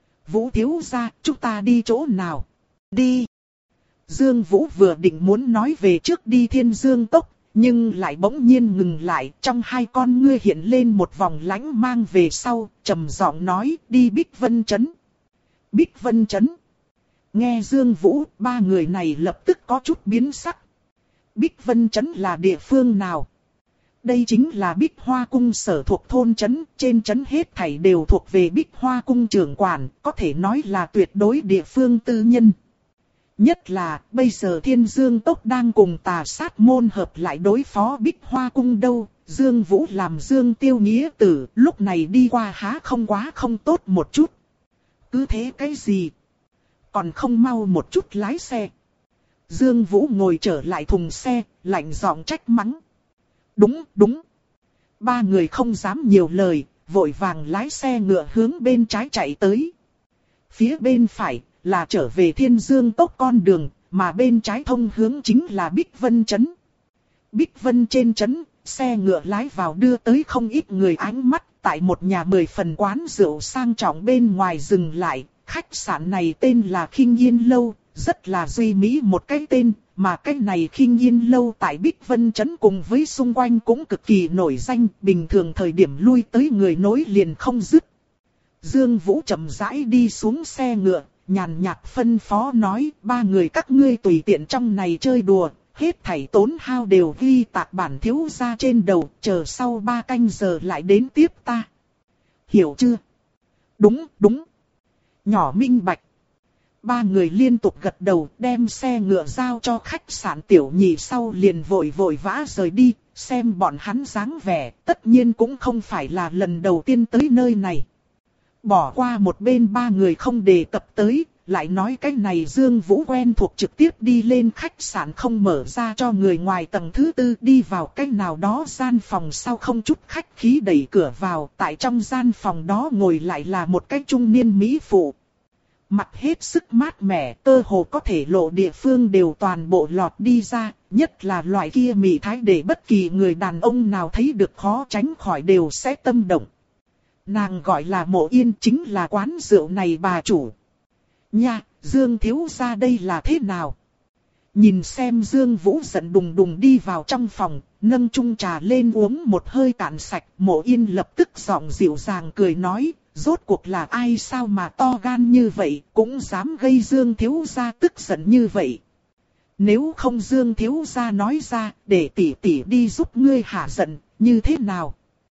Vũ thiếu gia, chúng ta đi chỗ nào? Đi. Dương Vũ vừa định muốn nói về trước đi Thiên Dương Cốc, nhưng lại bỗng nhiên ngừng lại, trong hai con ngươi hiện lên một vòng lánh mang về sau, trầm giọng nói, đi Bích Vân Trấn. Bích Vân Trấn. Nghe Dương Vũ, ba người này lập tức có chút biến sắc. Bích Vân Trấn là địa phương nào? Đây chính là Bích Hoa Cung sở thuộc thôn trấn, trên trấn hết thảy đều thuộc về Bích Hoa Cung trưởng quản, có thể nói là tuyệt đối địa phương tư nhân. Nhất là, bây giờ Thiên Dương Cốc đang cùng Tà Sát môn hợp lại đối phó Bích Hoa Cung đâu, Dương Vũ làm Dương Tiêu nghĩa tử, lúc này đi qua há không quá không tốt một chút. Cứ thế cái gì? Còn không mau một chút lái xe. Dương Vũ ngồi trở lại thùng xe, lạnh giọng trách mắng. Đúng, đúng. Ba người không dám nhiều lời, vội vàng lái xe ngựa hướng bên trái chạy tới. Phía bên phải là trở về Thiên Dương Cốc con đường, mà bên trái thông hướng chính là Bích Vân Trấn. Bích Vân trên trấn, xe ngựa lái vào đưa tới không ít người ánh mắt, tại một nhà mười phần quán rượu sang trọng bên ngoài dừng lại. Khách sạn này tên là Khinh Yên Lâu, rất là duy mỹ một cái tên, mà cái này Khinh Yên Lâu tại Bích Vân Trấn cùng với xung quanh cũng cực kỳ nổi danh, bình thường thời điểm lui tới người nối liền không dứt. Dương Vũ chậm rãi đi xuống xe ngựa, nhàn nhạt phân phó nói, ba người các ngươi tùy tiện trong này chơi đùa, hết thảy tốn hao đều ghi tạc bản thiếu gia trên đầu, chờ sau ba canh giờ lại đến tiếp ta. Hiểu chưa? Đúng, đúng. Nhỏ minh bạch. Ba người liên tục gật đầu, đem xe ngựa giao cho khách sạn tiểu nhị sau liền vội vội vã rời đi, xem bọn hắn dáng vẻ, tất nhiên cũng không phải là lần đầu tiên tới nơi này. Bỏ qua một bên ba người không đề cập tới, lại nói cái này Dương Vũ quen thuộc trực tiếp đi lên khách sạn không mở ra cho người ngoài tầng thứ tư đi vào cái nào đó gian phòng sau không chút khách khí đẩy cửa vào, tại trong gian phòng đó ngồi lại là một cái trung niên mỹ phụ. Mặt hết sức mát mẻ, cơ hồ có thể lộ địa phương đều toàn bộ lọt đi ra, nhất là loại kia mị thái để bất kỳ người đàn ông nào thấy được khó tránh khỏi đều sẽ tâm động. Nàng gọi là Mộ Yên, chính là quán rượu này bà chủ. Nha, Dương thiếu gia đây là thế nào? Nhìn xem Dương Vũ giận đùng đùng đi vào trong phòng, nâng chung trà lên uống một hơi cạn sạch, Mộ Yên lập tức giọng dịu dàng cười nói, rốt cuộc là ai sao mà to gan như vậy, cũng dám gây Dương thiếu gia tức giận như vậy. Nếu không Dương thiếu gia nói ra, để tỷ tỷ đi giúp ngươi hạ giận, như thế nào?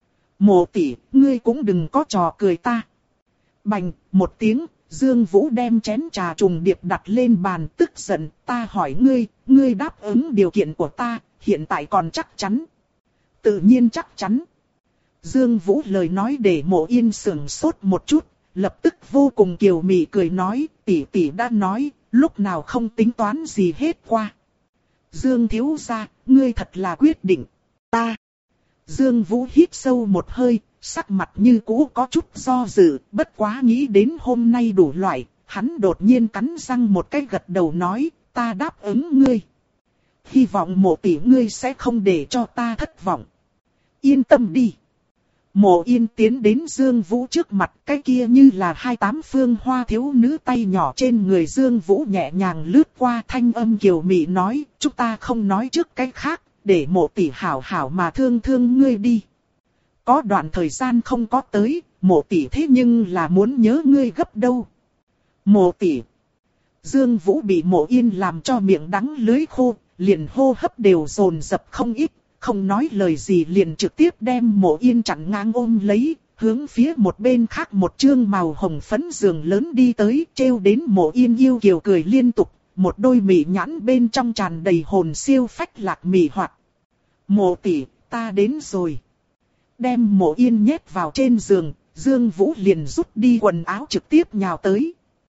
Mộ tỷ, ngươi cũng đừng có trò cười ta. Bành, một tiếng, Dương Vũ đem chén trà trùng điệp đặt lên bàn, tức giận, ta hỏi ngươi, ngươi đáp ứng điều kiện của ta, hiện tại còn chắc chắn. Tự nhiên chắc chắn. Dương Vũ lời nói để Mộ Yên sững sốt một chút, lập tức vô cùng kiều mị cười nói, tỷ tỷ đã nói, lúc nào không tính toán gì hết qua. Dương thiếu gia, ngươi thật là quyết định. Ta. Dương Vũ hít sâu một hơi, sắc mặt như cũ có chút do dự, bất quá nghĩ đến hôm nay đủ loại, hắn đột nhiên cắn răng một cái gật đầu nói, ta đáp ứng ngươi. Hy vọng Mộ tỷ ngươi sẽ không để cho ta thất vọng. Yên tâm đi. Mộ Yên tiến đến Dương Vũ trước mặt, cái kia như là hai tám phương hoa thiếu nữ tay nhỏ trên người Dương Vũ nhẹ nhàng lướt qua, thanh âm kiều mị nói, chúng ta không nói trước cái khác, để Mộ tỷ hảo hảo mà thương thương ngươi đi. Có đoạn thời gian không có tới, Mộ tỷ thế nhưng là muốn nhớ ngươi gấp đâu. Mộ tỷ. Dương Vũ bị Mộ Yên làm cho miệng đắng lưỡi khô, liền hô hấp đều dồn dập không ít, không nói lời gì liền trực tiếp đem Mộ Yên chặn ngang ôm lấy, hướng phía một bên khác một trương màu hồng phấn giường lớn đi tới, treo đến Mộ Yên yêu kiều cười liên tục, một đôi mị nhãn bên trong tràn đầy hồn siêu phách lạc mị hoạt. Mộ tỷ, ta đến rồi. Đem Mộ Yên nhét vào trên giường, Dương Vũ liền rút đi quần áo trực tiếp nhào tới.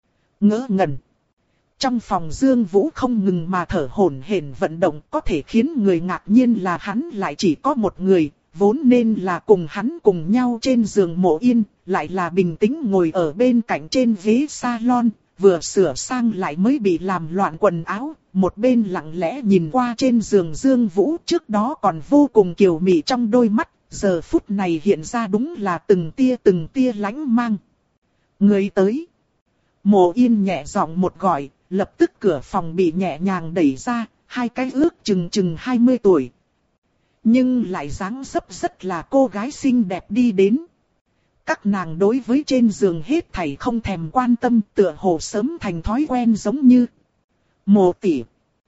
Ngỡ ngẩn. Trong phòng Dương Vũ không ngừng mà thở hổn hển vận động, có thể khiến người ngạc nhiên là hắn lại chỉ có một người, vốn nên là cùng hắn cùng nhau trên giường Mộ Yên, lại là bình tĩnh ngồi ở bên cạnh trên ghế salon, vừa sửa sang lại mới bị làm loạn quần áo, một bên lặng lẽ nhìn qua trên giường Dương Vũ, trước đó còn vô cùng kiều mị trong đôi mắt, giờ phút này hiện ra đúng là từng tia từng tia lánh mang. Người tới. Mộ Yên nhẹ giọng một gọi, lập tức cửa phòng bị nhẹ nhàng đẩy ra, hai cái ước chừng chừng hai mươi tuổi. Nhưng lại dáng dấp rất là cô gái xinh đẹp đi đến. Các nàng đối với trên giường hết thảy không thèm quan tâm, tựa hồ sớm thành thói quen giống như. Mộ tỷ.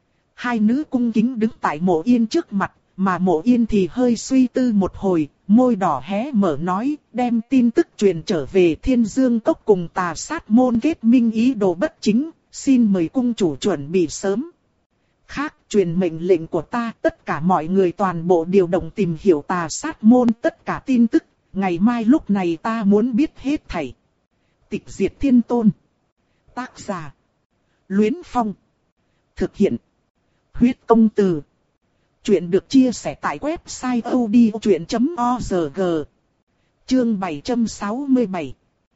Hai nữ cung kính đứng tại Mộ Yên trước mặt, mà Mộ Yên thì hơi suy tư một hồi, môi đỏ hé mở nói, đem tin tức truyền trở về Thiên Dương Cốc cùng Tà Sát môn kết minh ý đồ bất chính, xin mời cung chủ chuẩn bị sớm. Khác, truyền mệnh lệnh của ta, tất cả mọi người toàn bộ điều động tìm hiểu Tà Sát môn tất cả tin tức, ngày mai lúc này ta muốn biết hết thảy. Tịch Diệt Thiên Tôn. Tác giả. Luyến Phong. Thực hiện. Huyết Công Từ. Chuyện được chia sẻ tại website odchuyện chấm org. Chương bảy trăm sáu mươi bảy.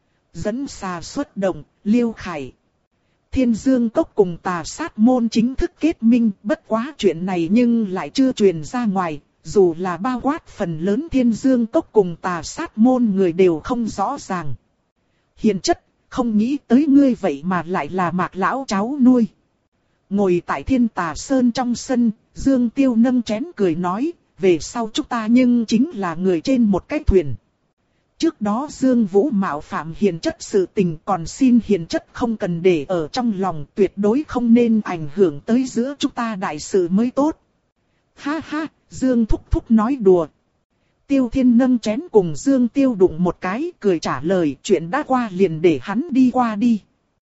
Dẫn xà xuất động, Liêu Khải. Thiên Dương Cốc cùng Tà Sát môn chính thức kết minh, bất quá chuyện này nhưng lại chưa truyền ra ngoài, dù là bao quát phần lớn Thiên Dương Cốc cùng Tà Sát môn người đều không rõ ràng. Hiền chất, không nghĩ tới ngươi vậy mà lại là Mạc lão cháu nuôi. Ngồi tại Thiên Tà Sơn trong sân, Dương Tiêu nâng chén cười nói, về sau chúng ta nhưng chính là người trên một cái thuyền. Trước đó Dương Vũ mạo phạm hiền chất sự tình, còn xin hiền chất không cần để ở trong lòng, tuyệt đối không nên ảnh hưởng tới giữa chúng ta đại sự mới tốt. Ha ha, Dương Thúc Thúc nói đùa. Tiêu Thiên nâng chén cùng Dương Tiêu đụng một cái, cười trả lời, chuyện đã qua liền để hắn đi qua đi.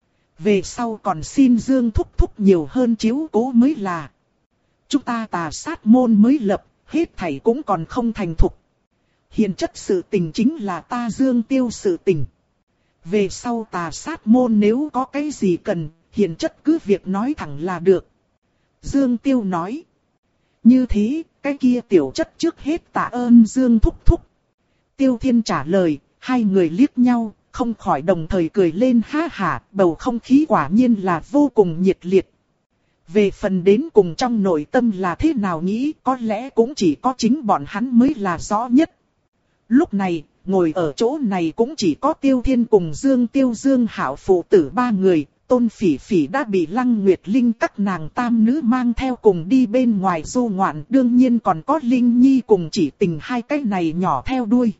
Về sau còn xin Dương Thúc Thúc nhiều hơn chiếu cố mới là. Chúng ta Tà Sát môn mới lập, hết thảy cũng còn không thành thục. Hiền chất sự tình chính là ta Dương Tiêu sự tình. Về sau Tà Sát môn nếu có cái gì cần, hiền chất cứ việc nói thẳng là được. Dương Tiêu nói. Như thế, cái kia tiểu chất trước hết tạ ơn Dương Thúc Thúc. Tiêu Thiên trả lời, hai người liếc nhau, không khỏi đồng thời cười lên ha hả, bầu không khí quả nhiên là vô cùng nhiệt liệt. Về phần đến cùng trong nội tâm là thế nào nghĩ, có lẽ cũng chỉ có chính bọn hắn mới là rõ nhất. Lúc này, ngồi ở chỗ này cũng chỉ có Tiêu Thiên cùng Dương Tiêu Dương Hạo phụ tử ba người, Tôn Phỉ Phỉ đã bị Lăng Nguyệt Linh các nàng tam nữ mang theo cùng đi bên ngoài du ngoạn, đương nhiên còn có Linh Nhi cùng Chỉ Tình hai cái này nhỏ theo đuôi.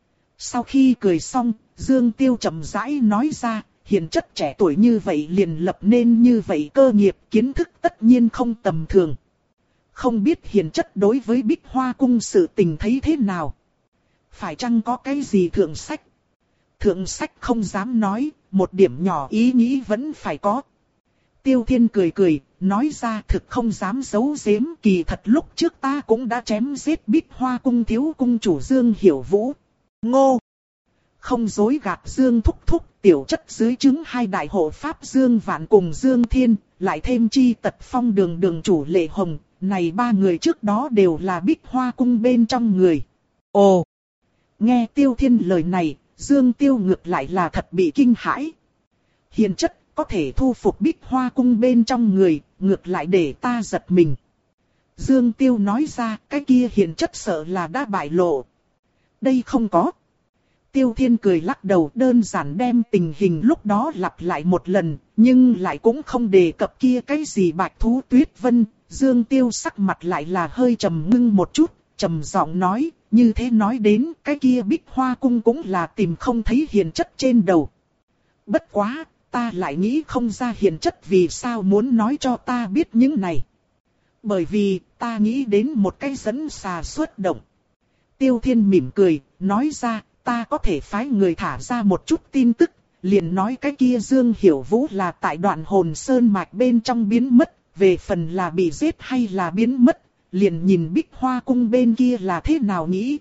Sau khi cười xong, Dương Tiêu chậm rãi nói ra, hiền chất trẻ tuổi như vậy liền lập nên như vậy cơ nghiệp, kiến thức tất nhiên không tầm thường. Không biết hiền chất đối với Bích Hoa cung sự tình thấy thế nào? Phải chăng có cái gì thượng sách? Thượng sách không dám nói, một điểm nhỏ ý nghĩ vẫn phải có. Tiêu Thiên cười cười, nói ra thực không dám giấu giếm, kỳ thật lúc trước ta cũng đã chém giết Bích Hoa cung thiếu cung chủ Dương Hiểu Vũ. Ngô! Không dối gạt Dương Thúc Thúc, tiểu chất dưới chứng hai đại hộ pháp Dương Vạn cùng Dương Thiên, lại thêm chi tật phong đường đường chủ Lệ Hồng, này ba người trước đó đều là Bích Hoa cung bên trong người. Ồ! Nghe Tiêu Thiên lời này, Dương Tiêu ngược lại là thật bị kinh hãi. Hiền chất có thể thu phục Bích Hoa cung bên trong người, ngược lại để ta giật mình. Dương Tiêu nói ra, cái kia hiền chất sợ là đã bại lộ. Đây không có. Tiêu Thiên cười lắc đầu, đơn giản đem tình hình lúc đó lặp lại một lần, nhưng lại cũng không đề cập kia cái gì Bạch Thú Tuyết Vân. Dương Tiêu sắc mặt lại là hơi trầm ngưng một chút, trầm giọng nói, như thế nói đến, cái kia Bích Hoa cung cũng là tìm không thấy hiền chất trên đầu. Bất quá, ta lại nghĩ không ra hiền chất vì sao muốn nói cho ta biết những này. Bởi vì, ta nghĩ đến một cái dẫn xà xuất động. Tiêu Thiên mỉm cười, nói ra, ta có thể phái người thả ra một chút tin tức, liền nói cái kia Dương Hiểu Vũ là tại Đoạn Hồn Sơn mạch bên trong biến mất, về phần là bị giết hay là biến mất, liền nhìn Bích Hoa cung bên kia là thế nào nghĩ.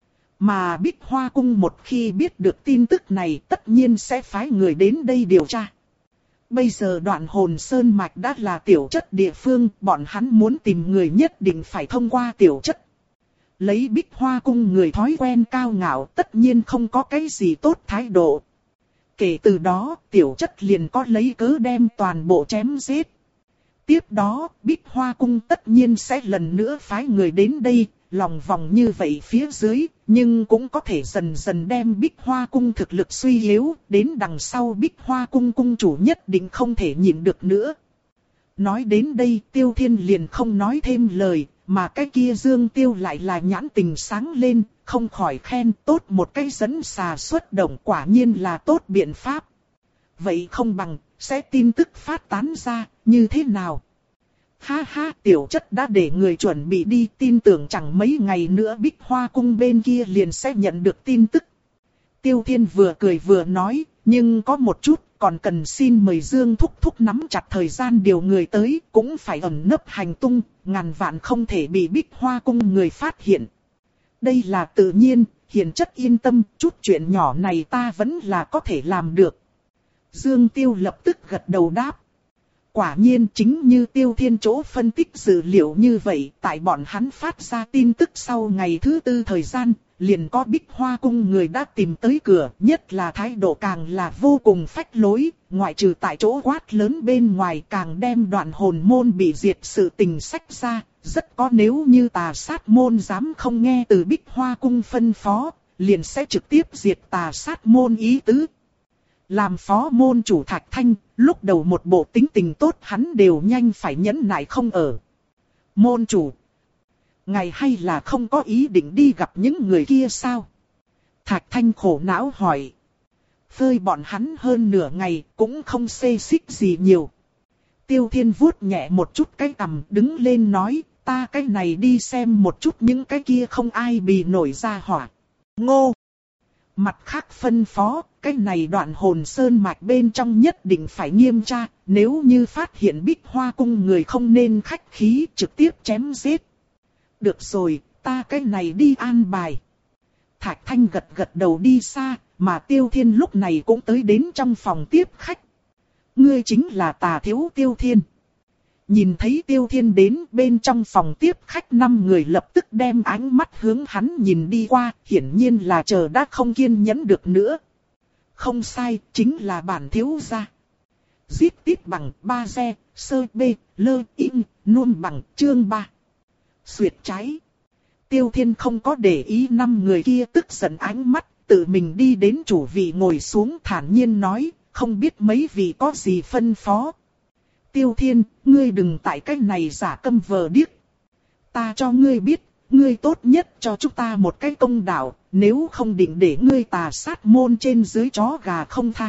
Mà Bích Hoa cung một khi biết được tin tức này tất nhiên sẽ phái người đến đây điều tra. Bây giờ Đoạn Hồn Sơn mạch đã là tiểu chất địa phương, bọn hắn muốn tìm người nhất định phải thông qua tiểu chất. Lấy Bích Hoa cung người thói quen cao ngạo tất nhiên không có cái gì tốt thái độ. Kể từ đó tiểu chất liền có lấy cớ đem toàn bộ chém giết. Tiếp đó Bích Hoa cung tất nhiên sẽ lần nữa phái người đến đây, lòng vòng như vậy phía dưới, nhưng cũng có thể dần dần đem Bích Hoa cung thực lực suy yếu, đến đằng sau Bích Hoa cung cung chủ nhất định không thể nhịn được nữa. Nói đến đây Tiêu Thiên liền không nói thêm lời, mà cái kia Dương Tiêu lại là nhãn tình sáng lên, không khỏi khen tốt một cái dẫn xà xuất động, quả nhiên là tốt biện pháp. Vậy không bằng, sẽ tin tức phát tán ra, như thế nào? Ha ha, tiểu chất đã để người chuẩn bị đi, tin tưởng chẳng mấy ngày nữa Bích Hoa cung bên kia liền sẽ nhận được tin tức. Tiêu Thiên vừa cười vừa nói, nhưng có một chút, còn cần xin mời Dương Thúc Thúc nắm chặt thời gian điều người tới, cũng phải ẩn nấp hành tung, ngàn vạn không thể bị Bích Hoa cung người phát hiện. Đây là tự nhiên, hiền chất yên tâm, chút chuyện nhỏ này ta vẫn là có thể làm được. Dương Tiêu lập tức gật đầu đáp. Quả nhiên chính như Tiêu Thiên chỗ phân tích dữ liệu như vậy, tại bọn hắn phát ra tin tức sau ngày thứ tư thời gian, liền có Bích Hoa cung người đã tìm tới cửa, nhất là thái độ càng là vô cùng phách lối, ngoại trừ tại chỗ quát lớn bên ngoài càng đem Đoạn Hồn môn bị diệt sự tình sách ra, rất có nếu như Tà Sát môn dám không nghe từ Bích Hoa cung phân phó, liền sẽ trực tiếp diệt Tà Sát môn ý tứ. Làm phó môn chủ Thạch Thanh, lúc đầu một bộ tính tình tốt hắn đều nhanh phải nhẫn nại không ở. Môn chủ, ngài hay là không có ý định đi gặp những người kia sao? Thạch Thanh khổ não hỏi. Phơi bọn hắn hơn nửa ngày cũng không xê xích gì nhiều. Tiêu Thiên vuốt nhẹ một chút cái cằm đứng lên nói, ta cái này đi xem một chút những cái kia không ai bị nổi ra hỏa. Ngô! Mặt khác phân phó, cái này Đoạn Hồn Sơn mạch bên trong nhất định phải nghiêm tra, nếu như phát hiện Bích Hoa cung người không nên khách khí trực tiếp chém giết. Được rồi, ta cái này đi an bài. Thạch Thanh gật gật đầu đi xa, mà Tiêu Thiên lúc này cũng tới đến trong phòng tiếp khách. Ngươi chính là Tà Thiếu Tiêu Thiên. Nhìn thấy Tiêu Thiên đến bên trong phòng tiếp khách, năm người lập tức đem ánh mắt hướng hắn nhìn đi qua, hiển nhiên là chờ đã không kiên nhẫn được nữa. Không sai, chính là bản thiếu gia. Giết tít bằng ba xe, sơ bê, lơ im, nuông bằng chương ba. Xuyệt trái. Tiêu Thiên không có để ý năm người kia tức giận ánh mắt, tự mình đi đến chủ vị ngồi xuống thản nhiên nói, không biết mấy vị có gì phân phó. Tiêu Thiên, ngươi đừng tại cách này giả câm vờ điếc. Ta cho ngươi biết, ngươi tốt nhất cho chúng ta một cái công đạo, nếu không định để ngươi Tà Sát môn trên dưới chó gà không tha.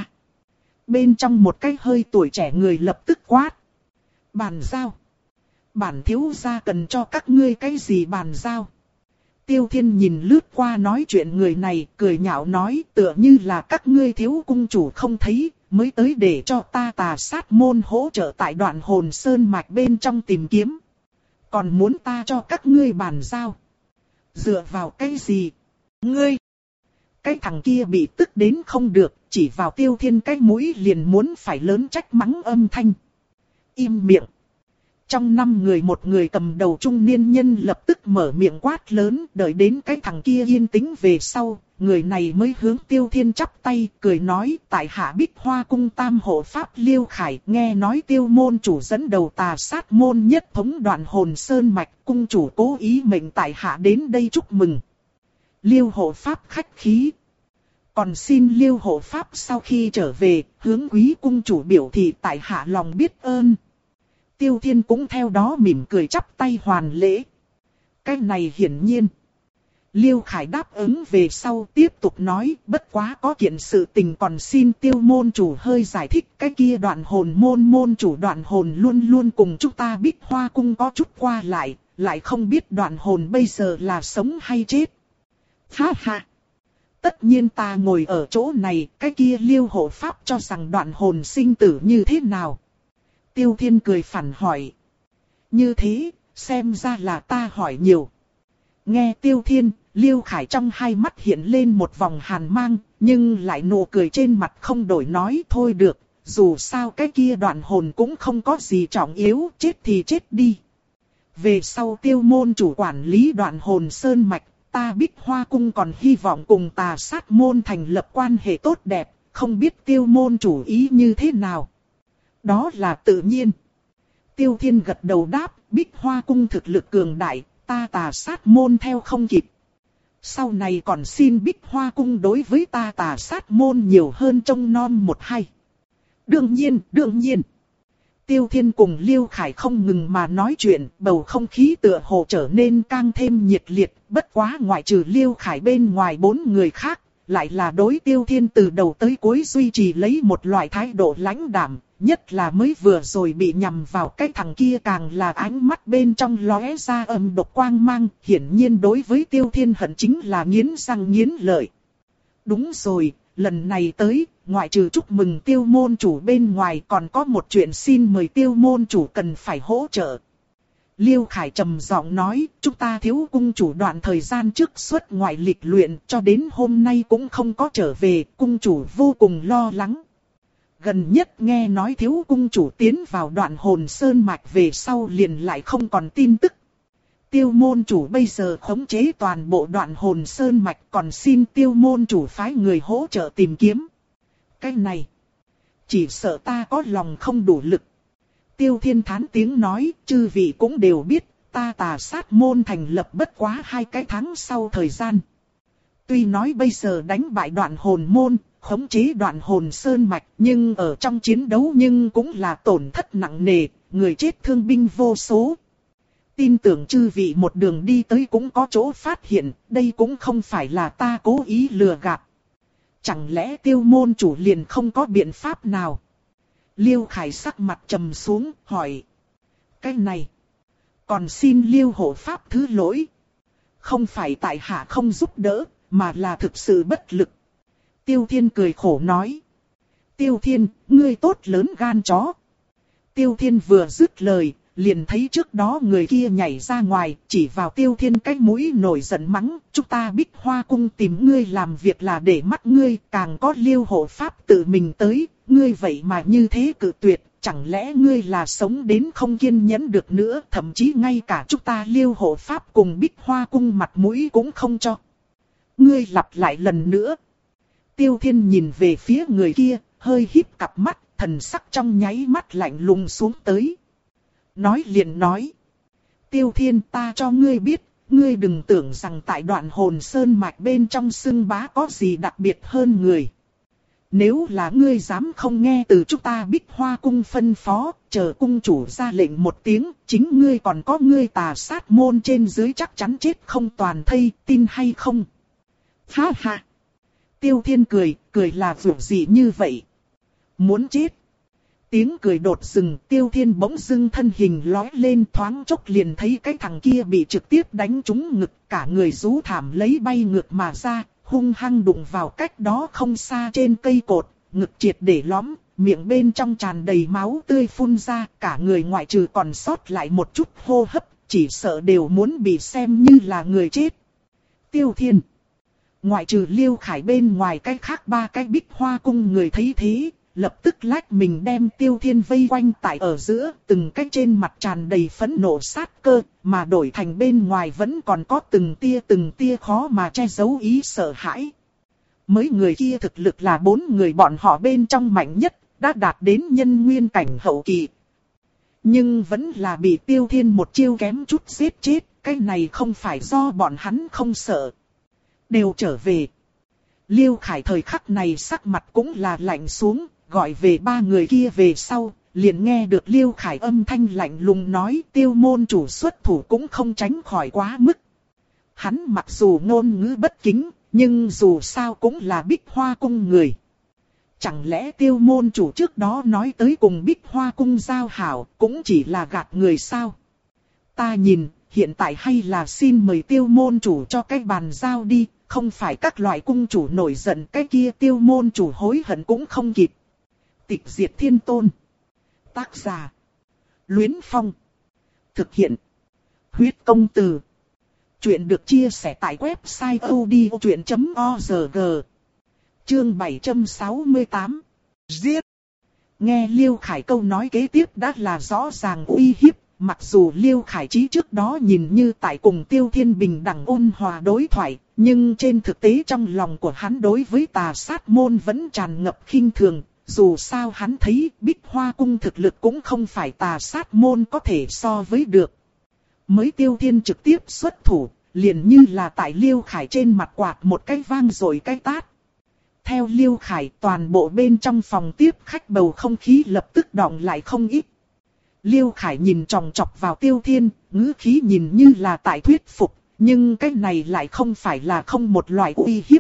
Bên trong một cái hơi tuổi trẻ người lập tức quát. Bàn giao. Bản thiếu gia cần cho các ngươi cái gì bàn giao. Tiêu Thiên nhìn lướt qua nói chuyện người này, cười nhạo nói tựa như là các ngươi thiếu cung chủ không thấy, mới tới để cho ta Tà Sát môn hỗ trợ tại Đoạn Hồn Sơn mạch bên trong tìm kiếm. Còn muốn ta cho các ngươi bàn giao. Dựa vào cái gì? Ngươi! Cái thằng kia bị tức đến không được, chỉ vào Tiêu Thiên cái mũi liền muốn phải lớn trách mắng âm thanh. Im miệng! Trong năm người một người cầm đầu trung niên nhân lập tức mở miệng quát lớn, đợi đến cái thằng kia yên tĩnh về sau, người này mới hướng Tiêu Thiên chắp tay, cười nói, tại hạ Bích Hoa cung tam hộ pháp Liêu Khải, nghe nói Tiêu môn chủ dẫn đầu tà sát môn nhất thống Đoạn Hồn Sơn mạch, cung chủ cố ý mệnh tại hạ đến đây chúc mừng. Liêu hộ pháp khách khí. Còn xin Liêu hộ pháp sau khi trở về, hướng quý cung chủ biểu thị tại hạ lòng biết ơn. Tiêu Thiên cũng theo đó mỉm cười chắp tay hoàn lễ. Cái này hiển nhiên. Liêu Khải đáp ứng về sau tiếp tục nói, bất quá có kiện sự tình còn xin Tiêu môn chủ hơi giải thích. Cái kia Đoạn Hồn môn môn chủ Đoạn Hồn luôn luôn cùng chúng ta Bích Hoa cung có chút qua lại, lại không biết Đoạn Hồn bây giờ là sống hay chết. Ha ha! Tất nhiên ta ngồi ở chỗ này, cái kia Liêu hộ pháp cho rằng Đoạn Hồn sinh tử như thế nào? Tiêu Thiên cười phản hỏi. Như thế, xem ra là ta hỏi nhiều. Nghe Tiêu Thiên, Liêu Khải trong hai mắt hiện lên một vòng hàn mang, nhưng lại nụ cười trên mặt không đổi nói thôi được, dù sao cái kia Đoạn Hồn cũng không có gì trọng yếu, chết thì chết đi. Về sau Tiêu môn chủ quản lý Đoạn Hồn Sơn mạch, ta Bích Hoa cung còn hy vọng cùng tà sát môn thành lập quan hệ tốt đẹp, không biết Tiêu môn chủ ý như thế nào. Đó là tự nhiên. Tiêu Thiên gật đầu đáp, Bích Hoa cung thực lực cường đại, ta tà sát môn theo không kịp. Sau này còn xin Bích Hoa cung đối với ta tà sát môn nhiều hơn trông nom một hay. Đương nhiên, đương nhiên. Tiêu Thiên cùng Liêu Khải không ngừng mà nói chuyện, bầu không khí tựa hồ trở nên càng thêm nhiệt liệt, bất quá ngoại trừ Liêu Khải bên ngoài bốn người khác, lại là đối Tiêu Thiên từ đầu tới cuối duy trì lấy một loại thái độ lãnh đạm, nhất là mới vừa rồi bị nhầm vào cái thằng kia càng là ánh mắt bên trong lóe ra âm độc quang mang, hiển nhiên đối với Tiêu Thiên hận chính là nghiến răng nghiến lợi. Đúng rồi, lần này tới, ngoại trừ chúc mừng Tiêu môn chủ bên ngoài còn có một chuyện xin mời Tiêu môn chủ cần phải hỗ trợ. Liêu Khải trầm giọng nói, chúng ta thiếu cung chủ đoạn thời gian trước xuất ngoại lịch luyện cho đến hôm nay cũng không có trở về, cung chủ vô cùng lo lắng. Gần nhất nghe nói thiếu cung chủ tiến vào Đoạn Hồn Sơn mạch về sau liền lại không còn tin tức. Tiêu môn chủ bây giờ khống chế toàn bộ Đoạn Hồn Sơn mạch, còn xin Tiêu môn chủ phái người hỗ trợ tìm kiếm. Cái này, chỉ sợ ta có lòng không đủ lực. Tiêu Thiên thán tiếng nói, chư vị cũng đều biết, ta tà sát môn thành lập bất quá hai cái tháng sau thời gian. Tuy nói bây giờ đánh bại Đoạn Hồn môn, khống chế Đoạn Hồn Sơn mạch, nhưng ở trong chiến đấu nhưng cũng là tổn thất nặng nề, người chết thương binh vô số. Tin tưởng chư vị một đường đi tới cũng có chỗ phát hiện, đây cũng không phải là ta cố ý lừa gạt. Chẳng lẽ Tiêu môn chủ liền không có biện pháp nào? Liêu Khải sắc mặt trầm xuống, hỏi. Cái này, còn xin Liêu hộ pháp thứ lỗi. Không phải tại hạ không giúp đỡ, mà là thực sự bất lực. Tiêu Thiên cười khổ nói. Tiêu Thiên, ngươi tốt lớn gan chó. Tiêu Thiên vừa dứt lời, liền thấy trước đó người kia nhảy ra ngoài, chỉ vào Tiêu Thiên cái mũi nổi giận mắng. Chúng ta Bích Hoa cung tìm ngươi làm việc là để mắt ngươi, càng có Liêu hộ pháp tự mình tới. Ngươi vậy mà như thế cự tuyệt, chẳng lẽ ngươi là sống đến không kiên nhẫn được nữa, thậm chí ngay cả chúng ta Liêu hộ pháp cùng Bích Hoa cung mặt mũi cũng không cho. Ngươi lặp lại lần nữa. Tiêu Thiên nhìn về phía người kia, hơi híp cặp mắt, thần sắc trong nháy mắt lạnh lùng xuống tới. Nói liền nói. Tiêu Thiên, ta cho ngươi biết, ngươi đừng tưởng rằng tại Đoạn Hồn Sơn mạch bên trong xưng bá có gì đặc biệt hơn người. Nếu là ngươi dám không nghe từ chúng ta Bích Hoa cung phân phó, chờ cung chủ ra lệnh một tiếng, chính ngươi còn có ngươi tà sát môn trên dưới chắc chắn chết không toàn thây, tin hay không? Ha ha! Tiêu Thiên cười, cười là vượt gì như vậy? Muốn chết! Tiếng cười đột dừng, Tiêu Thiên bỗng dưng thân hình lói lên, thoáng chốc liền thấy cái thằng kia bị trực tiếp đánh trúng ngực, cả người rú thảm lấy bay ngược mà ra, hung hăng đụng vào cách đó không xa trên cây cột, ngực triệt để lõm, miệng bên trong tràn đầy máu tươi phun ra, cả người ngoại trừ còn sót lại một chút hô hấp, chỉ sợ đều muốn bị xem như là người chết. Tiêu Thiên, ngoại trừ Liêu Khải bên ngoài cái khác ba cái Bích Hoa cung người thấy thế, lập tức lách mình đem Tiêu Thiên vây quanh tại ở giữa, từng cái trên mặt tràn đầy phẫn nộ sát cơ, mà đổi thành bên ngoài vẫn còn có từng tia từng tia khó mà che giấu ý sợ hãi. Mấy người kia thực lực là bốn người bọn họ bên trong mạnh nhất, đã đạt đến nhân nguyên cảnh hậu kỳ. Nhưng vẫn là bị Tiêu Thiên một chiêu kém chút giết chết, cái này không phải do bọn hắn không sợ. Đều trở về. Liêu Khải thời khắc này sắc mặt cũng là lạnh xuống, gọi về ba người kia về sau, liền nghe được Liêu Khải âm thanh lạnh lùng nói Tiêu môn chủ xuất thủ cũng không tránh khỏi quá mức. Hắn mặc dù ngôn ngữ bất kính, nhưng dù sao cũng là Bích Hoa cung người. Chẳng lẽ Tiêu môn chủ trước đó nói tới cùng Bích Hoa cung giao hảo cũng chỉ là gạt người sao? Ta nhìn, hiện tại hay là xin mời Tiêu môn chủ cho cái bàn giao đi, không phải các loại cung chủ nổi giận cái kia Tiêu môn chủ hối hận cũng không kịp. Tịch diệt thiên tôn. Tác giả. Luyến Phong. Thực hiện. Huyết công từ. Chuyện được chia sẻ tại website odchuyện chấm org. Chương bảy trăm sáu mươi tám. Giết. Nghe Liêu Khải câu nói kế tiếp đã là rõ ràng uy hiếp. Mặc dù Liêu Khải Chí trước đó nhìn như tại cùng Tiêu Thiên bình đẳng ôn hòa đối thoại, nhưng trên thực tế trong lòng của hắn đối với Tà Sát môn vẫn tràn ngập khinh thường. Dù sao hắn thấy Bích Hoa cung thực lực cũng không phải Tà Sát môn có thể so với được. Mới Tiêu Thiên trực tiếp xuất thủ, liền như là tại Liêu Khải trên mặt quạt một cái vang rồi cái tát. Theo Liêu Khải, toàn bộ bên trong phòng tiếp khách bầu không khí lập tức đọng lại không ít. Liêu Khải nhìn chòng chọc vào Tiêu Thiên, ngữ khí nhìn như là tại thuyết phục, nhưng cái này lại không phải là không một loại uy hiếp.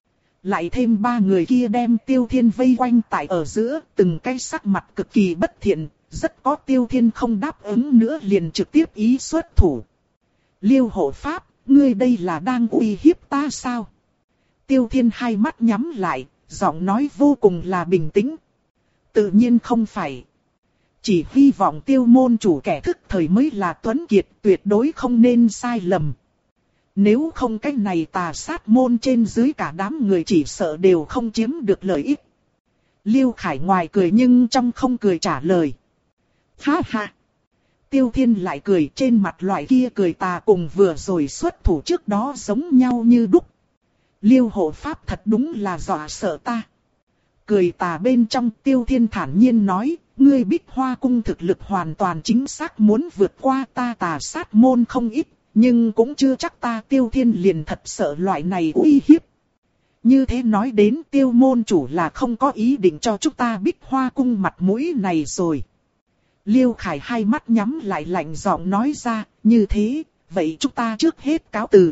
Lại thêm ba người kia đem Tiêu Thiên vây quanh tại ở giữa, từng cái sắc mặt cực kỳ bất thiện, rất có Tiêu Thiên không đáp ứng nữa liền trực tiếp ý xuất thủ. Liêu hộ pháp, ngươi đây là đang uy hiếp ta sao? Tiêu Thiên hai mắt nhắm lại, giọng nói vô cùng là bình tĩnh. Tự nhiên không phải. Chỉ hy vọng Tiêu môn chủ kẻ thức thời mới là tuấn kiệt, tuyệt đối không nên sai lầm. Nếu không cái này Tà Sát môn trên dưới cả đám người chỉ sợ đều không chiếm được lợi ích. Liêu Khải ngoài cười nhưng trong không cười trả lời. Ha ha. Tiêu Thiên lại cười, trên mặt loại kia cười tà cùng vừa rồi xuất thủ trước đó giống nhau như đúc. Liêu hộ pháp thật đúng là dọa sợ ta. Cười tà bên trong Tiêu Thiên thản nhiên nói, ngươi Bích Hoa cung thực lực hoàn toàn chính xác muốn vượt qua ta Tà Sát môn không ít, nhưng cũng chưa chắc ta Tiêu Thiên liền thật sợ loại này uy hiếp. Như thế nói đến Tiêu môn chủ là không có ý định cho chúng ta Bích Hoa cung mặt mũi này rồi. Liêu Khải hai mắt nhắm lại lạnh giọng nói ra, như thế, vậy chúng ta trước hết cáo từ.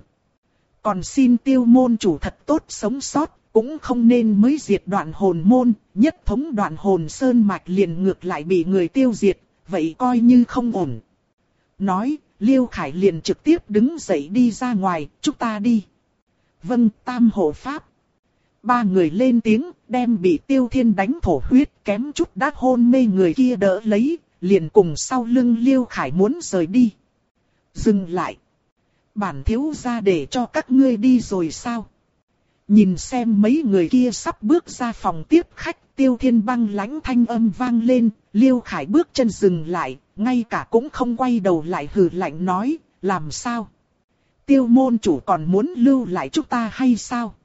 Còn xin Tiêu môn chủ thật tốt sống sót, cũng không nên mới diệt Đoạn Hồn môn, nhất thống Đoạn Hồn sơn mạch liền ngược lại bị người tiêu diệt, vậy coi như không ổn. Nói, Liêu Khải liền trực tiếp đứng dậy đi ra ngoài, chúng ta đi. Vâng, tam hộ pháp. Ba người lên tiếng, đem bị Tiêu Thiên đánh thổ huyết kém chút đã hôn mê người kia đỡ lấy, liền cùng sau lưng Liêu Khải muốn rời đi. Dừng lại. Bản thiếu gia để cho các ngươi đi rồi sao? Nhìn xem mấy người kia sắp bước ra phòng tiếp khách, Tiêu Thiên băng lãnh thanh âm vang lên, Liêu Khải bước chân dừng lại, ngay cả cũng không quay đầu lại hừ lạnh nói, làm sao? Tiêu môn chủ còn muốn lưu lại chúng ta hay sao?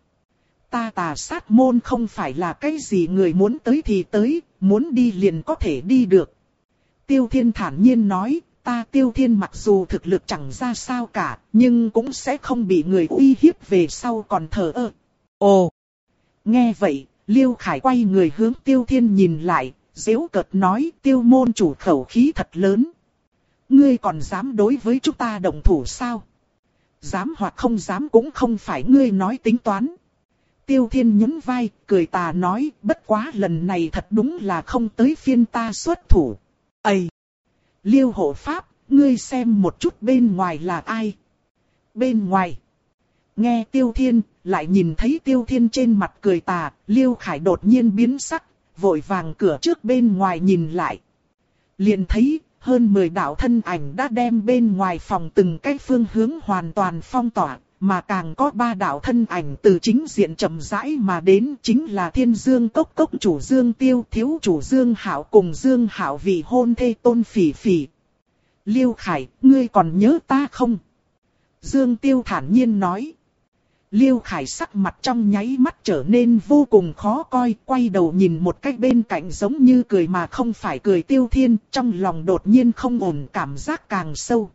Ta Tà Sát môn không phải là cái gì người muốn tới thì tới, muốn đi liền có thể đi được. Tiêu Thiên thản nhiên nói, ta Tiêu Thiên mặc dù thực lực chẳng ra sao cả, nhưng cũng sẽ không bị người uy hiếp về sau còn thờ ơ. Ồ! Nghe vậy, Liêu Khải quay người hướng Tiêu Thiên nhìn lại, giễu cợt nói Tiêu môn chủ khẩu khí thật lớn. Ngươi còn dám đối với chúng ta động thủ sao? Dám hoặc không dám cũng không phải ngươi nói tính toán. Tiêu Thiên nhún vai, cười tà nói, bất quá lần này thật đúng là không tới phiên ta xuất thủ. Ây! Liêu hộ pháp, ngươi xem một chút bên ngoài là ai? Bên ngoài. Nghe Tiêu Thiên, lại nhìn thấy Tiêu Thiên trên mặt cười tà, Liêu Khải đột nhiên biến sắc, vội vàng cửa trước bên ngoài nhìn lại. Liền thấy, hơn mười đạo thân ảnh đã đem bên ngoài phòng từng cái phương hướng hoàn toàn phong tỏa, mà càng có ba đạo thân ảnh từ chính diện chậm rãi mà đến, chính là Thiên Dương Cốc cốc chủ Dương Tiêu, thiếu chủ Dương Hạo cùng Dương Hạo vị hôn thê Tôn Phỉ Phỉ. Liêu Khải, ngươi còn nhớ ta không? Dương Tiêu thản nhiên nói. Liêu Khải sắc mặt trong nháy mắt trở nên vô cùng khó coi, quay đầu nhìn một cách bên cạnh giống như cười mà không phải cười Tiêu Thiên, trong lòng đột nhiên không ổn, cảm giác càng sâu.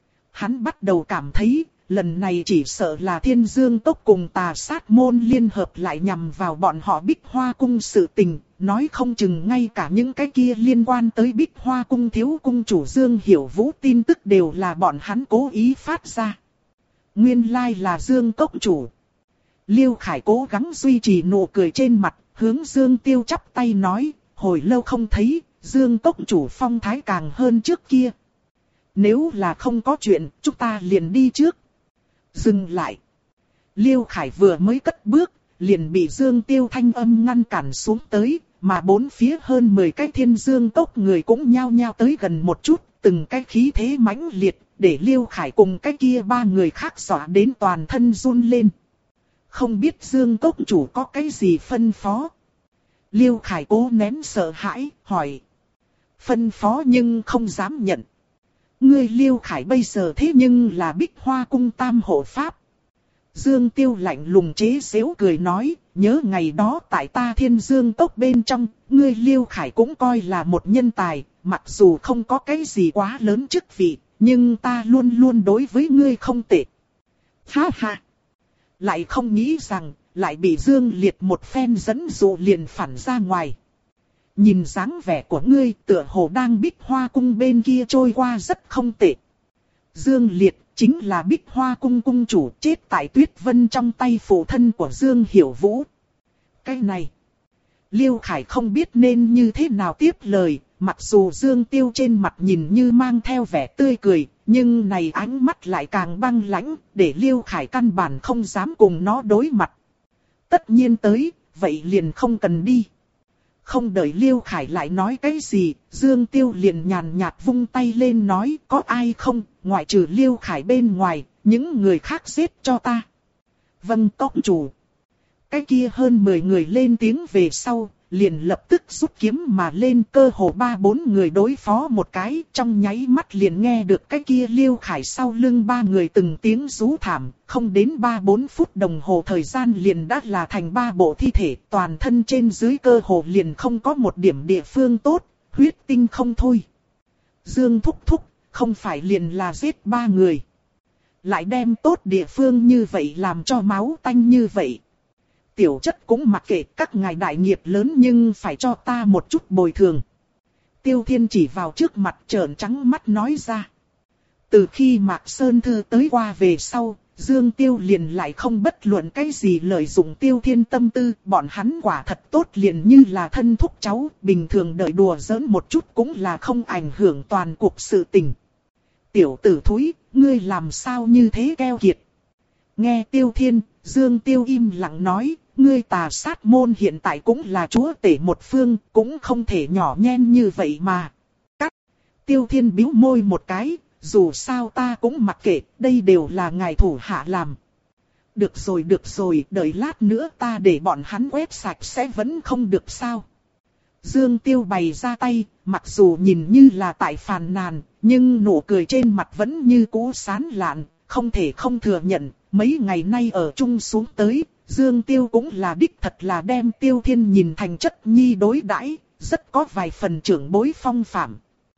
Hắn bắt đầu cảm thấy, lần này chỉ sợ là Thiên Dương Cốc cùng Tà Sát Môn liên hợp lại nhằm vào bọn họ Bích Hoa Cung sự tình, nói không chừng ngay cả những cái kia liên quan tới Bích Hoa Cung thiếu cung chủ Dương Hiểu Vũ tin tức đều là bọn hắn cố ý phát ra. Nguyên lai là Dương Cốc chủ. Liêu Khải cố gắng duy trì nụ cười trên mặt, hướng Dương Tiêu chắp tay nói, hồi lâu không thấy, Dương Cốc chủ phong thái càng hơn trước kia. Nếu là không có chuyện, chúng ta liền đi trước. Dừng lại. Liêu Khải vừa mới cất bước, liền bị Dương Tiêu thanh âm ngăn cản xuống tới, mà bốn phía hơn mười cái Thiên Dương Cốc người cũng nhao nhao tới gần một chút, từng cái khí thế mãnh liệt, để Liêu Khải cùng cái kia ba người khác dọa đến toàn thân run lên. Không biết Dương Cốc chủ có cái gì phân phó? Liêu Khải cố nén sợ hãi, hỏi. Phân phó nhưng không dám nhận. Ngươi Liêu Khải bây giờ thế nhưng là Bích Hoa Cung tam hộ pháp. Dương Tiêu lạnh lùng chế giễu cười nói, nhớ ngày đó tại ta Thiên Dương Cốc bên trong, ngươi Liêu Khải cũng coi là một nhân tài, mặc dù không có cái gì quá lớn chức vị, nhưng ta luôn luôn đối với ngươi không tệ. Ha ha! Lại không nghĩ rằng, lại bị Dương Liệt một phen dẫn dụ liền phản ra ngoài. Nhìn dáng vẻ của ngươi tựa hồ đang Bích Hoa Cung bên kia trôi qua rất không tệ. Dương Liệt chính là Bích Hoa Cung cung chủ chết tại Tuyết Vân trong tay phụ thân của Dương Hiểu Vũ. Cái này, Liêu Khải không biết nên như thế nào tiếp lời, mặc dù Dương Tiêu trên mặt nhìn như mang theo vẻ tươi cười, nhưng này ánh mắt lại càng băng lãnh, để Liêu Khải căn bản không dám cùng nó đối mặt. Tất nhiên tới, vậy liền không cần đi. Không đợi Liêu Khải lại nói cái gì, Dương Tiêu liền nhàn nhạt vung tay lên nói, có ai không, ngoại trừ Liêu Khải bên ngoài, những người khác giết cho ta. Vâng cốc chủ. Cái kia hơn mười người lên tiếng về sau, liền lập tức rút kiếm mà lên, cơ hồ ba bốn người đối phó một cái, trong nháy mắt liền nghe được cái kia Liêu Khải sau lưng ba người từng tiếng rú thảm, không đến ba bốn phút đồng hồ thời gian liền đã là thành ba bộ thi thể, toàn thân trên dưới cơ hồ liền không có một điểm địa phương tốt, huyết tinh không thôi. Dương thúc thúc, không phải liền là giết ba người, lại đem tốt địa phương như vậy làm cho máu tanh như vậy. Tiểu chất cũng mặc kệ các ngài đại nghiệp lớn nhưng phải cho ta một chút bồi thường. Tiêu Thiên chỉ vào trước mặt trợn trắng mắt nói ra. Từ khi Mạc Sơn Thư tới qua về sau, Dương Tiêu liền lại không bất luận cái gì lợi dụng Tiêu Thiên tâm tư. Bọn hắn quả thật tốt liền như là thân thúc cháu, bình thường đợi đùa giỡn một chút cũng là không ảnh hưởng toàn cuộc sự tình. Tiểu tử thúi, ngươi làm sao như thế keo kiệt. Nghe Tiêu Thiên, Dương Tiêu im lặng nói. Ngươi Tà Sát Môn hiện tại cũng là chúa tể một phương, cũng không thể nhỏ nhen như vậy mà. Cắt. Tiêu Thiên bĩu môi một cái, dù sao ta cũng mặc kệ, đây đều là ngài thủ hạ làm. Được rồi được rồi, đợi lát nữa ta để bọn hắn quét sạch sẽ vẫn không được sao. Dương Tiêu bày ra tay, mặc dù nhìn như là tại phàn nàn, nhưng nụ cười trên mặt vẫn như cũ sán lạn, không thể không thừa nhận, mấy ngày nay ở chung xuống tới. Dương Tiêu cũng là đích thật là đem Tiêu Thiên nhìn thành chất nhi đối đãi, rất có vài phần trưởng bối phong phạm.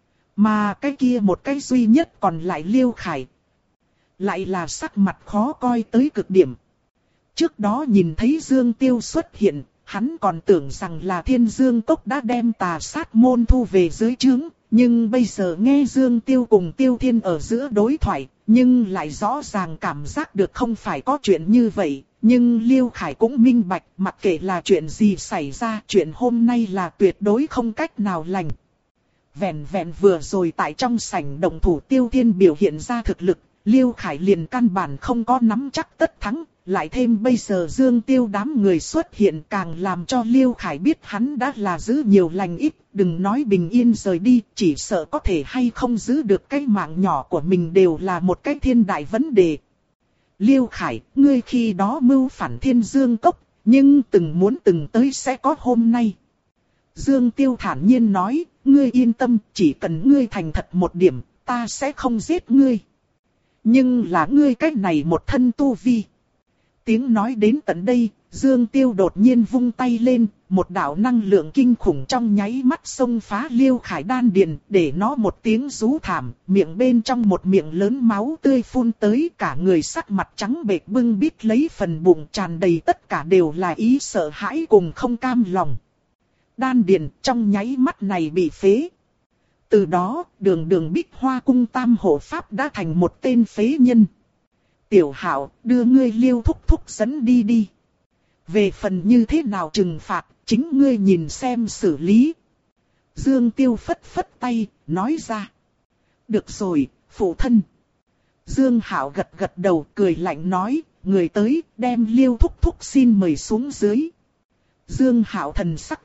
Mà cái kia một cái duy nhất còn lại Liêu Khải. Lại là sắc mặt khó coi tới cực điểm. Trước đó nhìn thấy Dương Tiêu xuất hiện, hắn còn tưởng rằng là Thiên Dương Cốc đã đem Tà Sát Môn thu về dưới trướng. Nhưng bây giờ nghe Dương Tiêu cùng Tiêu Thiên ở giữa đối thoại, nhưng lại rõ ràng cảm giác được không phải có chuyện như vậy. Nhưng Liêu Khải cũng minh bạch, mặc kệ là chuyện gì xảy ra, chuyện hôm nay là tuyệt đối không cách nào lành. Vẹn vẹn vừa rồi tại trong sảnh động thủ Tiêu Thiên biểu hiện ra thực lực, Liêu Khải liền căn bản không có nắm chắc tất thắng, lại thêm bây giờ Dương Tiêu đám người xuất hiện càng làm cho Liêu Khải biết hắn đã là giữ nhiều lành ít, đừng nói bình yên rời đi, chỉ sợ có thể hay không giữ được cái mạng nhỏ của mình đều là một cái thiên đại vấn đề. Liêu Khải, ngươi khi đó mưu phản Thiên Dương Cốc, nhưng từng muốn từng tới sẽ có hôm nay. Dương Tiêu thản nhiên nói, ngươi yên tâm, chỉ cần ngươi thành thật một điểm, ta sẽ không giết ngươi. Nhưng là ngươi cách này một thân tu vi. Tiếng nói đến tận đây, Dương Tiêu đột nhiên vung tay lên, một đạo năng lượng kinh khủng trong nháy mắt xông phá Liêu Khải đan điền, để nó một tiếng rú thảm, miệng bên trong một miệng lớn máu tươi phun tới, cả người sắc mặt trắng bệch bưng bít lấy phần bụng tràn đầy tất cả đều là ý sợ hãi cùng không cam lòng. Đan điền trong nháy mắt này bị phế. Từ đó, đường đường Bích Hoa cung tam hộ pháp đã thành một tên phế nhân. Tiểu Hạo, đưa ngươi Liêu thúc thúc dẫn đi đi. Về phần như thế nào trừng phạt, chính ngươi nhìn xem xử lý. Dương Tiêu phất phất tay, nói ra. Được rồi, phụ thân. Dương Hạo gật gật đầu, cười lạnh nói, người tới, đem Liêu thúc thúc xin mời xuống dưới. Dương Hạo thần sắc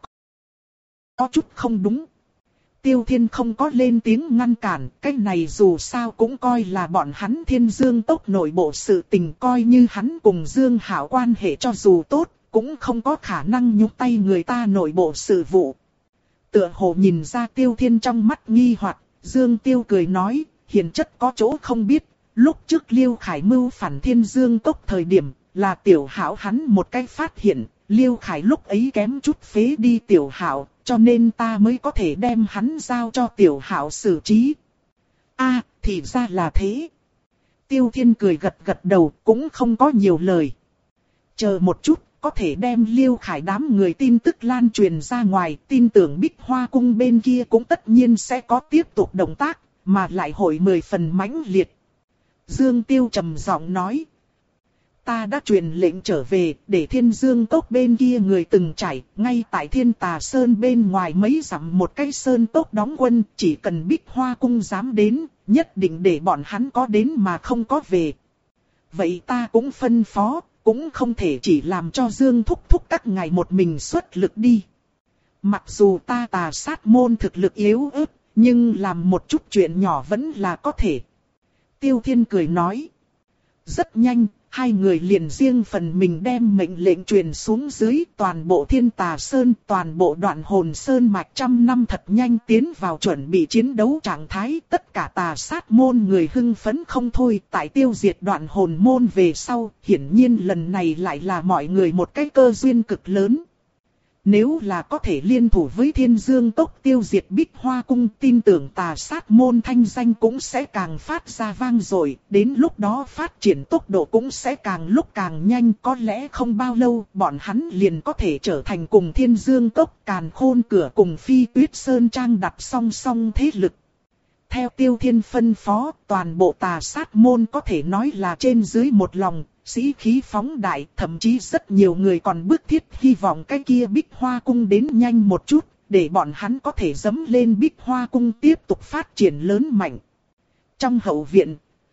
có chút không đúng. Tiêu Thiên không có lên tiếng ngăn cản, cái này dù sao cũng coi là bọn hắn Thiên Dương Tốc nội bộ sự tình, coi như hắn cùng Dương Hạo quan hệ cho dù tốt, cũng không có khả năng nhúng tay người ta nội bộ sự vụ. Tựa hồ nhìn ra Tiêu Thiên trong mắt nghi hoặc, Dương Tiêu cười nói, hiền chất có chỗ không biết, lúc trước Liêu Khải mưu phản Thiên Dương Tốc thời điểm, là Tiểu Hạo hắn một cách phát hiện, Liêu Khải lúc ấy kém chút phế đi Tiểu Hạo, cho nên ta mới có thể đem hắn giao cho Tiểu Hạo xử trí. A, thì ra là thế. Tiêu Thiên cười gật gật đầu, cũng không có nhiều lời. Chờ một chút, có thể đem Liêu Khải đám người tin tức lan truyền ra ngoài, tin tưởng Bích Hoa cung bên kia cũng tất nhiên sẽ có tiếp tục động tác, mà lại hội mười phần mãnh liệt. Dương Tiêu trầm giọng nói. Ta đã truyền lệnh trở về, để Thiên Dương Cốc bên kia người từng trải, ngay tại Thiên Tà Sơn bên ngoài mấy dặm một cái sơn cốc đóng quân, chỉ cần Bích Hoa cung dám đến, nhất định để bọn hắn có đến mà không có về. Vậy ta cũng phân phó, cũng không thể chỉ làm cho Dương thúc thúc các ngài một mình xuất lực đi. Mặc dù ta Tà Sát môn thực lực yếu ớt, nhưng làm một chút chuyện nhỏ vẫn là có thể. Tiêu Thiên cười nói. Rất nhanh, hai người liền riêng phần mình đem mệnh lệnh truyền xuống dưới, toàn bộ Thiên Tà Sơn, toàn bộ Đoạn Hồn Sơn mạch trăm năm thật nhanh tiến vào chuẩn bị chiến đấu trạng thái, tất cả Tà Sát môn người hưng phấn không thôi, tại tiêu diệt Đoạn Hồn môn về sau, hiển nhiên lần này lại là mọi người một cái cơ duyên cực lớn. Nếu là có thể liên thủ với Thiên Dương Cốc tiêu diệt Bích Hoa cung, tin tưởng Tà Sát môn thanh danh cũng sẽ càng phát ra vang dội, đến lúc đó phát triển tốc độ cũng sẽ càng lúc càng nhanh, có lẽ không bao lâu bọn hắn liền có thể trở thành cùng Thiên Dương Cốc, Càn Khôn Cửa cùng Phi Tuyết Sơn Trang đặt song song thế lực. Theo Tiêu Thiên phân phó, toàn bộ Tà Sát môn có thể nói là trên dưới một lòng, sĩ khí phóng đại, thậm chí rất nhiều người còn bức thiết hy vọng cái kia Bích Hoa cung đến nhanh một chút, để bọn hắn có thể dẫm lên Bích Hoa cung tiếp tục phát triển lớn mạnh. Trong hậu viện,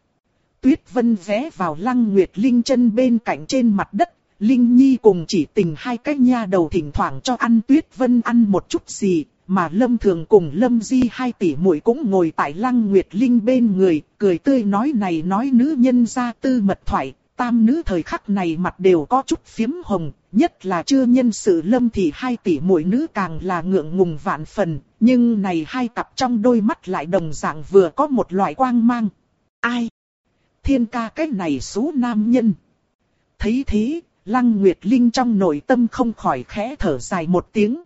Tuyết Vân ghé vào Lăng Nguyệt Linh chân bên cạnh trên mặt đất, Linh Nhi cùng Chỉ Tình hai cái nha đầu thỉnh thoảng cho ăn Tuyết Vân ăn một chút gì. Mà Lâm Thường cùng Lâm Di hai tỷ muội cũng ngồi tại Lăng Nguyệt Linh bên người, cười tươi nói này nói nữ nhân gia tư mật thoại, tam nữ thời khắc này mặt đều có chút phiếm hồng, nhất là chưa nhân sự Lâm thì hai tỷ muội nữ càng là ngượng ngùng vạn phần, nhưng này hai cặp trong đôi mắt lại đồng dạng vừa có một loại quang mang. Ai? Thiên ca cái này xú nam nhân. Thấy thế, Lăng Nguyệt Linh trong nội tâm không khỏi khẽ thở dài một tiếng.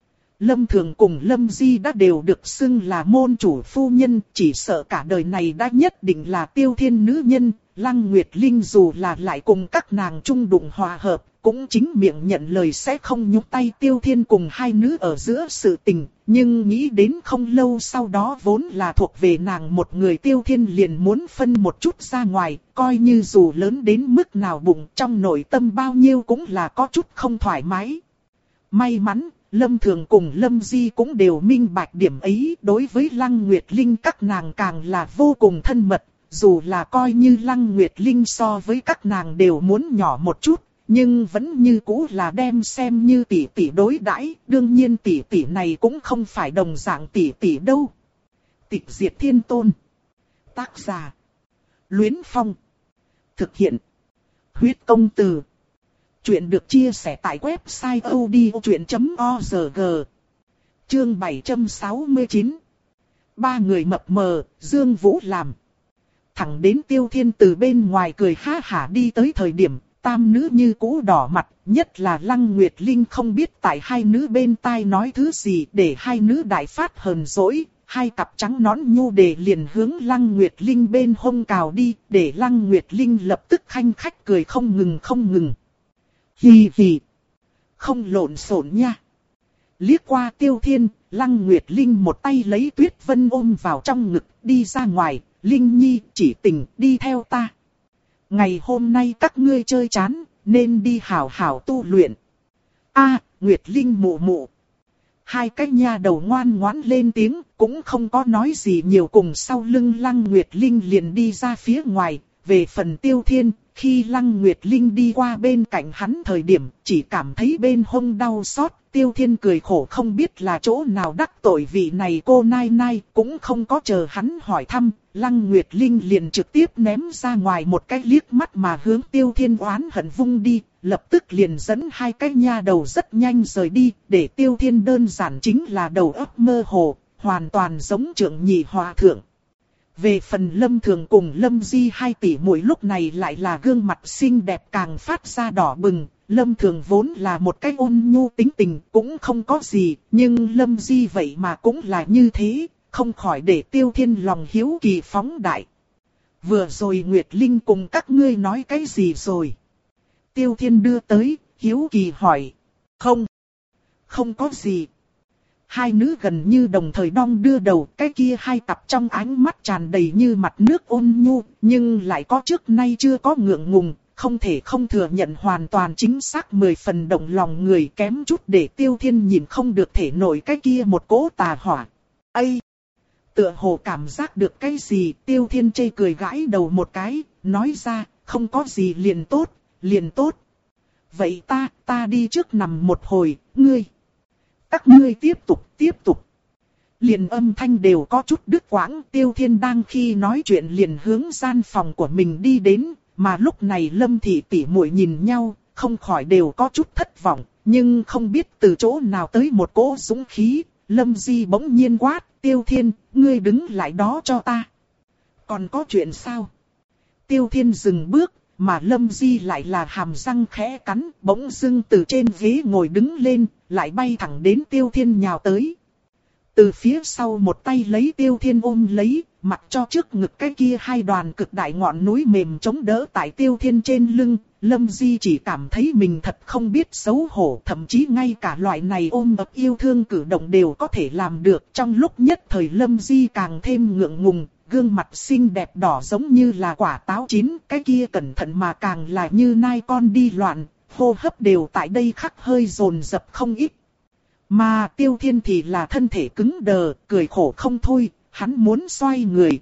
Lâm Thường cùng Lâm Di đã đều được xưng là môn chủ phu nhân, chỉ sợ cả đời này đã nhất định là Tiêu Thiên nữ nhân. Lăng Nguyệt Linh dù là lại cùng các nàng chung đụng hòa hợp, cũng chính miệng nhận lời sẽ không nhúc tay Tiêu Thiên cùng hai nữ ở giữa sự tình, nhưng nghĩ đến không lâu sau đó vốn là thuộc về nàng một người Tiêu Thiên liền muốn phân một chút ra ngoài, coi như dù lớn đến mức nào bụng trong nội tâm bao nhiêu cũng là có chút không thoải mái. May mắn, Lâm Thường cùng Lâm Di cũng đều minh bạch điểm ấy, đối với Lăng Nguyệt Linh các nàng càng là vô cùng thân mật. Dù là coi như Lăng Nguyệt Linh so với các nàng đều muốn nhỏ một chút, nhưng vẫn như cũ là đem xem như tỷ tỷ đối đãi, đương nhiên tỷ tỷ này cũng không phải đồng dạng tỷ tỷ đâu. Tịch Diệt Thiên Tôn. Tác giả: Luyến Phong. Thực hiện: Huyết công từ. Chuyện được chia sẻ tại website odchuyện chấm org. Chương bảy trăm sáu mươi chín. Ba người mập mờ, Dương Vũ làm. Thẳng đến Tiêu Thiên từ bên ngoài cười ha hả đi tới thời điểm, tam nữ như cũ đỏ mặt, nhất là Lăng Nguyệt Linh không biết tại hai nữ bên tai nói thứ gì để hai nữ đại phát hờn dỗi. Hai cặp trắng nón nhu đề liền hướng Lăng Nguyệt Linh bên hông cào đi, để Lăng Nguyệt Linh lập tức khanh khách cười không ngừng không ngừng. Hì hì. Không lộn xộn nha. Liếc qua Tiêu Thiên, Lăng Nguyệt Linh một tay lấy Tuyết Vân ôm vào trong ngực, đi ra ngoài. Linh Nhi, chỉ tình, đi theo ta. Ngày hôm nay các ngươi chơi chán, nên đi hảo hảo tu luyện. A, Nguyệt Linh mụ mụ. Hai cái nha đầu ngoan ngoãn lên tiếng, cũng không có nói gì nhiều, cùng sau lưng Lăng Nguyệt Linh liền đi ra phía ngoài. Về phần Tiêu Thiên, khi Lăng Nguyệt Linh đi qua bên cạnh hắn thời điểm, chỉ cảm thấy bên hông đau xót. Tiêu Thiên cười khổ không biết là chỗ nào đắc tội vị này cô nai nai, cũng không có chờ hắn hỏi thăm. Lăng Nguyệt Linh liền trực tiếp ném ra ngoài một cái liếc mắt mà hướng Tiêu Thiên oán hận vung đi, lập tức liền dẫn hai cái nha đầu rất nhanh rời đi, để Tiêu Thiên đơn giản chính là đầu óc mơ hồ, hoàn toàn giống trưởng nhị hòa thượng. Về phần Lâm Thường cùng Lâm Di hai tỷ muội lúc này lại là gương mặt xinh đẹp càng phát ra đỏ bừng. Lâm Thường vốn là một cái ôn nhu tính tình cũng không có gì, nhưng Lâm Di vậy mà cũng là như thế, không khỏi để Tiêu Thiên lòng hiếu kỳ phóng đại. Vừa rồi Nguyệt Linh cùng các ngươi nói cái gì rồi? Tiêu Thiên đưa tới, hiếu kỳ hỏi. Không, không có gì. Hai nữ gần như đồng thời đong đưa đầu, cái kia hai cặp trong ánh mắt tràn đầy như mặt nước ôn nhu, nhưng lại có trước nay chưa có ngượng ngùng, không thể không thừa nhận hoàn toàn chính xác mười phần động lòng người, kém chút để Tiêu Thiên nhìn không được thể nổi cái kia một cỗ tà hỏa. Ây! Tựa hồ cảm giác được cái gì, Tiêu Thiên chê cười gãi đầu một cái, nói ra, không có gì liền tốt, liền tốt. Vậy ta, ta đi trước nằm một hồi, ngươi. Các ngươi tiếp tục, tiếp tục. Liền âm thanh đều có chút đứt quãng, Tiêu Thiên đang khi nói chuyện liền hướng gian phòng của mình đi đến, mà lúc này Lâm thị tỷ muội nhìn nhau, không khỏi đều có chút thất vọng, nhưng không biết từ chỗ nào tới một cỗ dũng khí, Lâm Di bỗng nhiên quát, Tiêu Thiên, ngươi đứng lại đó cho ta. Còn có chuyện sao? Tiêu Thiên dừng bước, mà Lâm Di lại là hàm răng khẽ cắn, bỗng dưng từ trên ghế ngồi đứng lên, lại bay thẳng đến Tiêu Thiên nhào tới. Từ phía sau một tay lấy Tiêu Thiên ôm lấy, mặc cho trước ngực cái kia hai đoàn cực đại ngọn núi mềm chống đỡ tại Tiêu Thiên trên lưng. Lâm Di chỉ cảm thấy mình thật không biết xấu hổ, thậm chí ngay cả loại này ôm ấp yêu thương cử động đều có thể làm được. Trong lúc nhất thời Lâm Di càng thêm ngượng ngùng, gương mặt xinh đẹp đỏ giống như là quả táo chín, cái kia cẩn thận mà càng là như nai con đi loạn, hô hấp đều tại đây khắc hơi dồn dập không ít. Mà Tiêu Thiên thì là thân thể cứng đờ, cười khổ không thôi, hắn muốn xoay người.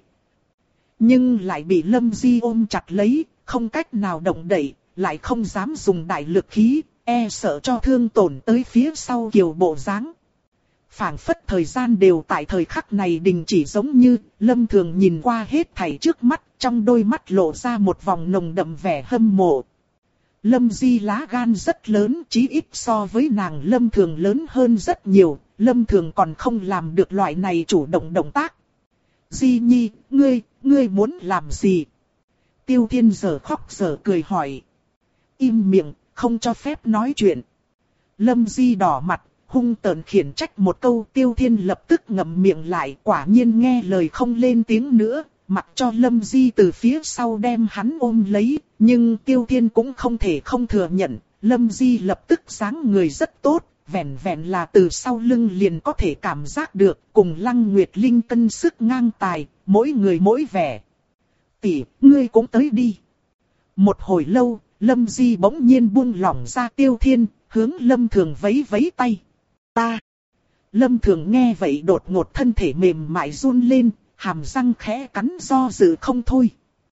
Nhưng lại bị Lâm Di ôm chặt lấy, không cách nào động đậy, lại không dám dùng đại lực khí, e sợ cho thương tổn tới phía sau kiều bộ dáng. Phảng phất thời gian đều tại thời khắc này đình chỉ, giống như Lâm Thường nhìn qua hết thảy trước mắt, trong đôi mắt lộ ra một vòng nồng đậm vẻ hâm mộ. Lâm Di lá gan rất lớn, chí ít so với nàng Lâm Thường lớn hơn rất nhiều, Lâm Thường còn không làm được loại này chủ động động tác. Di Nhi, ngươi, ngươi muốn làm gì? Tiêu Thiên giờ khóc giờ cười hỏi. Im miệng, không cho phép nói chuyện. Lâm Di đỏ mặt, hung tợn khiển trách một câu, Tiêu Thiên lập tức ngậm miệng lại, quả nhiên nghe lời không lên tiếng nữa, mặc cho Lâm Di từ phía sau đem hắn ôm lấy, nhưng Tiêu Thiên cũng không thể không thừa nhận, Lâm Di lập tức dáng người rất tốt, vẹn vẹn là từ sau lưng liền có thể cảm giác được, cùng Lăng Nguyệt Linh cân sức ngang tài, mỗi người mỗi vẻ. Tỷ, ngươi cũng tới đi. Một hồi lâu, Lâm Di bỗng nhiên buông lỏng ra Tiêu Thiên, hướng Lâm Thường vẫy vẫy tay. Ta. Lâm Thường nghe vậy đột ngột thân thể mềm mại run lên, hàm răng khẽ cắn do dự không thôi.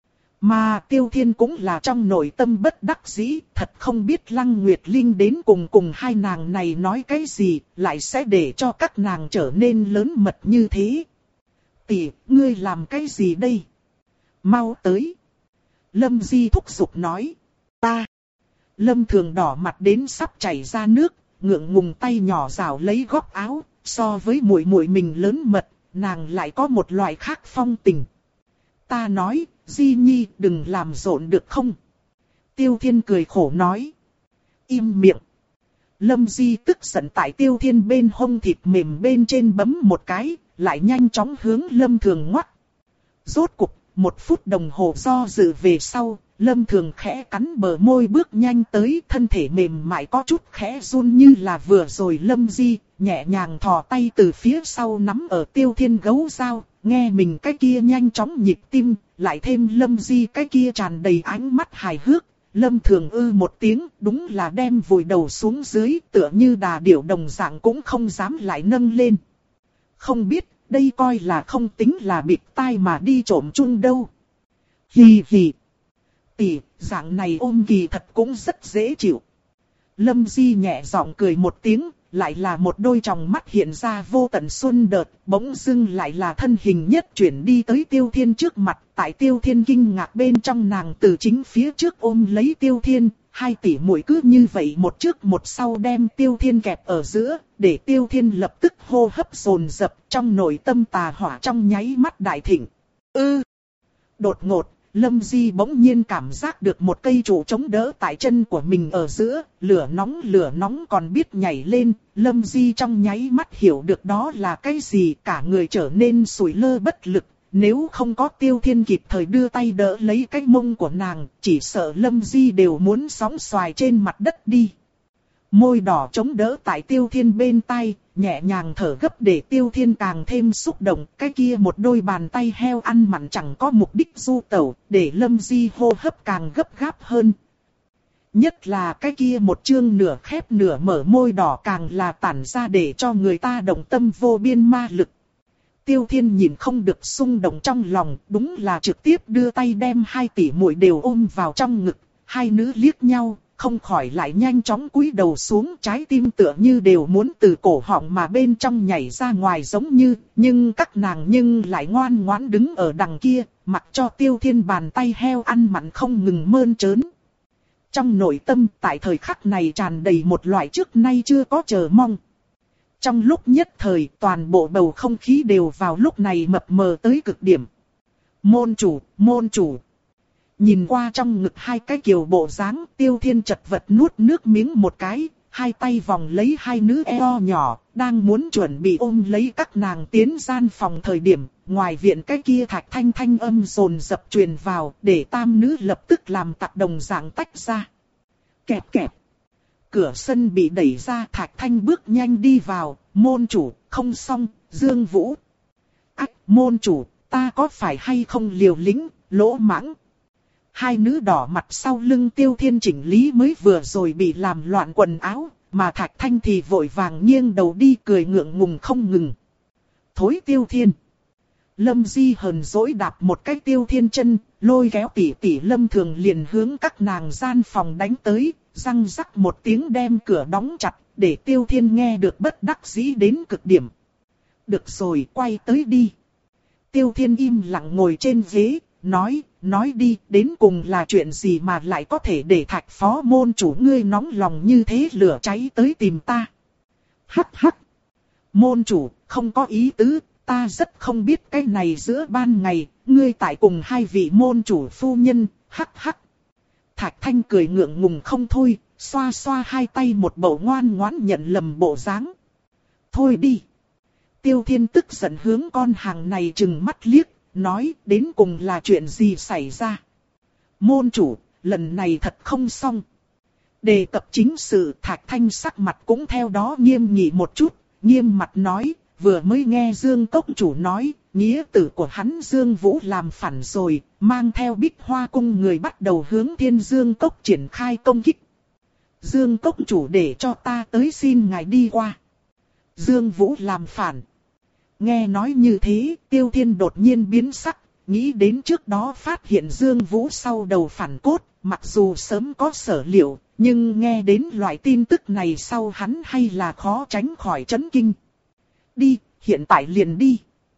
Mà Tiêu Thiên cũng là trong nội tâm bất đắc dĩ, thật không biết Lăng Nguyệt Linh đến cùng cùng hai nàng này nói cái gì, lại sẽ để cho các nàng trở nên lớn mật như thế. Tỷ, ngươi làm cái gì đây? Mau tới. Lâm Di thúc giục nói. Ta. Lâm Thường đỏ mặt đến sắp chảy ra nước, ngượng ngùng tay nhỏ rảo lấy góc áo, so với muội muội mình lớn mật, nàng lại có một loại khác phong tình. Ta nói, Di Nhi đừng làm rộn được không? Tiêu Thiên cười khổ nói. Im miệng. Lâm Di tức giận tại Tiêu Thiên bên hông thịt mềm bên trên bấm một cái, lại nhanh chóng hướng Lâm Thường ngoắt. Rốt cục, một phút đồng hồ do dự về sau, Lâm Thường khẽ cắn bờ môi bước nhanh tới, thân thể mềm mại có chút khẽ run như là vừa rồi Lâm Di, nhẹ nhàng thò tay từ phía sau nắm ở Tiêu Thiên gấu dao, nghe mình cái kia nhanh chóng nhịp tim, lại thêm Lâm Di cái kia tràn đầy ánh mắt hài hước. Lâm Thường ư một tiếng, đúng là đem vùi đầu xuống dưới, tựa như đà điểu đồng dạng cũng không dám lại nâng lên. Không biết, đây coi là không tính là bịt tai mà đi trộm chung đâu. Hì hì. Tỷ, dạng này ôm kỳ thật cũng rất dễ chịu. Lâm Di nhẹ giọng cười một tiếng, lại là một đôi tròng mắt hiện ra vô tận xuân đợt, bỗng dưng lại là thân hình nhất chuyển đi tới Tiêu Thiên trước mặt. Tại Tiêu Thiên kinh ngạc bên trong, nàng từ chính phía trước ôm lấy Tiêu Thiên, hai tỷ muội cứ như vậy một trước một sau đem Tiêu Thiên kẹp ở giữa, để Tiêu Thiên lập tức hô hấp dồn dập, trong nội tâm tà hỏa trong nháy mắt đại thịnh. Ư! Ừ. Đột ngột, Lâm Di bỗng nhiên cảm giác được một cây trụ chống đỡ tại chân của mình ở giữa, lửa nóng lửa nóng còn biết nhảy lên. Lâm Di trong nháy mắt hiểu được đó là cái gì, cả người trở nên sủi lơ bất lực. Nếu không có Tiêu Thiên kịp thời đưa tay đỡ lấy cái mông của nàng, chỉ sợ Lâm Di đều muốn sóng xoài trên mặt đất đi. Môi đỏ chống đỡ tại Tiêu Thiên bên tai, nhẹ nhàng thở gấp để Tiêu Thiên càng thêm xúc động. Cái kia một đôi bàn tay heo ăn mặn chẳng có mục đích du tẩu, để Lâm Di hô hấp càng gấp gáp hơn. Nhất là cái kia một chương nửa khép nửa mở môi đỏ càng là tản ra để cho người ta động tâm vô biên ma lực. Tiêu Thiên nhìn không được xung động trong lòng, đúng là trực tiếp đưa tay đem hai tỷ muội đều ôm vào trong ngực. Hai nữ liếc nhau, không khỏi lại nhanh chóng cúi đầu xuống, trái tim tựa như đều muốn từ cổ họng mà bên trong nhảy ra ngoài giống như, nhưng các nàng nhưng lại ngoan ngoãn đứng ở đằng kia, mặc cho Tiêu Thiên bàn tay heo ăn mặn không ngừng mơn trớn. Trong nội tâm tại thời khắc này tràn đầy một loại trước nay chưa có chờ mong. Trong lúc nhất thời, toàn bộ bầu không khí đều vào lúc này mập mờ tới cực điểm. Môn chủ, môn chủ. Nhìn qua trong ngực hai cái kiều bộ dáng, Tiêu Thiên chật vật nuốt nước miếng một cái, hai tay vòng lấy hai nữ eo nhỏ, đang muốn chuẩn bị ôm lấy các nàng tiến gian phòng thời điểm, ngoài viện cái kia Thạch Thanh thanh âm rồn dập truyền vào, để tam nữ lập tức làm tặc đồng dạng tách ra. Kẹp kẹp. Cửa sân bị đẩy ra, Thạch Thanh bước nhanh đi vào, môn chủ, không xong, Dương Vũ. Ách, môn chủ, ta có phải hay không liều lĩnh, lỗ mãng. Hai nữ đỏ mặt sau lưng Tiêu Thiên chỉnh lý mới vừa rồi bị làm loạn quần áo, mà Thạch Thanh thì vội vàng nghiêng đầu đi cười ngượng ngùng không ngừng. Thối Tiêu Thiên. Lâm Di hờn dỗi đạp một cái Tiêu Thiên chân, lôi kéo tỷ tỷ Lâm Thường liền hướng các nàng gian phòng đánh tới, răng rắc một tiếng đem cửa đóng chặt, để Tiêu Thiên nghe được bất đắc dĩ đến cực điểm. Được rồi, quay tới đi. Tiêu Thiên im lặng ngồi trên ghế, nói, nói đi, đến cùng là chuyện gì mà lại có thể để Thạch phó môn chủ ngươi nóng lòng như thế lửa cháy tới tìm ta. Hắc hắc. Môn chủ, không có ý tứ, ta rất không biết cái này giữa ban ngày, ngươi tại cùng hai vị môn chủ phu nhân, hắc hắc. Thạch Thanh cười ngượng ngùng không thôi, xoa xoa hai tay một bộ ngoan ngoãn nhận lầm bộ dáng. Thôi đi. Tiêu Thiên tức giận hướng con hàng này trừng mắt liếc, nói đến cùng là chuyện gì xảy ra. Môn chủ, lần này thật không xong. Đề cập chính sự, Thạch Thanh sắc mặt cũng theo đó nghiêm nghị một chút, nghiêm mặt nói, vừa mới nghe Dương Cốc chủ nói, nghĩa tử của hắn Dương Vũ làm phản rồi, mang theo Bích Hoa cung người bắt đầu hướng Thiên Dương Cốc triển khai công kích. Dương Cốc chủ để cho ta tới xin ngài đi qua. Dương Vũ làm phản. Nghe nói như thế, Tiêu Thiên đột nhiên biến sắc, nghĩ đến trước đó phát hiện Dương Vũ sau đầu phản cốt, mặc dù sớm có sở liệu, nhưng nghe đến loại tin tức này sau hắn hay là khó tránh khỏi chấn kinh. Đi, hiện tại liền đi.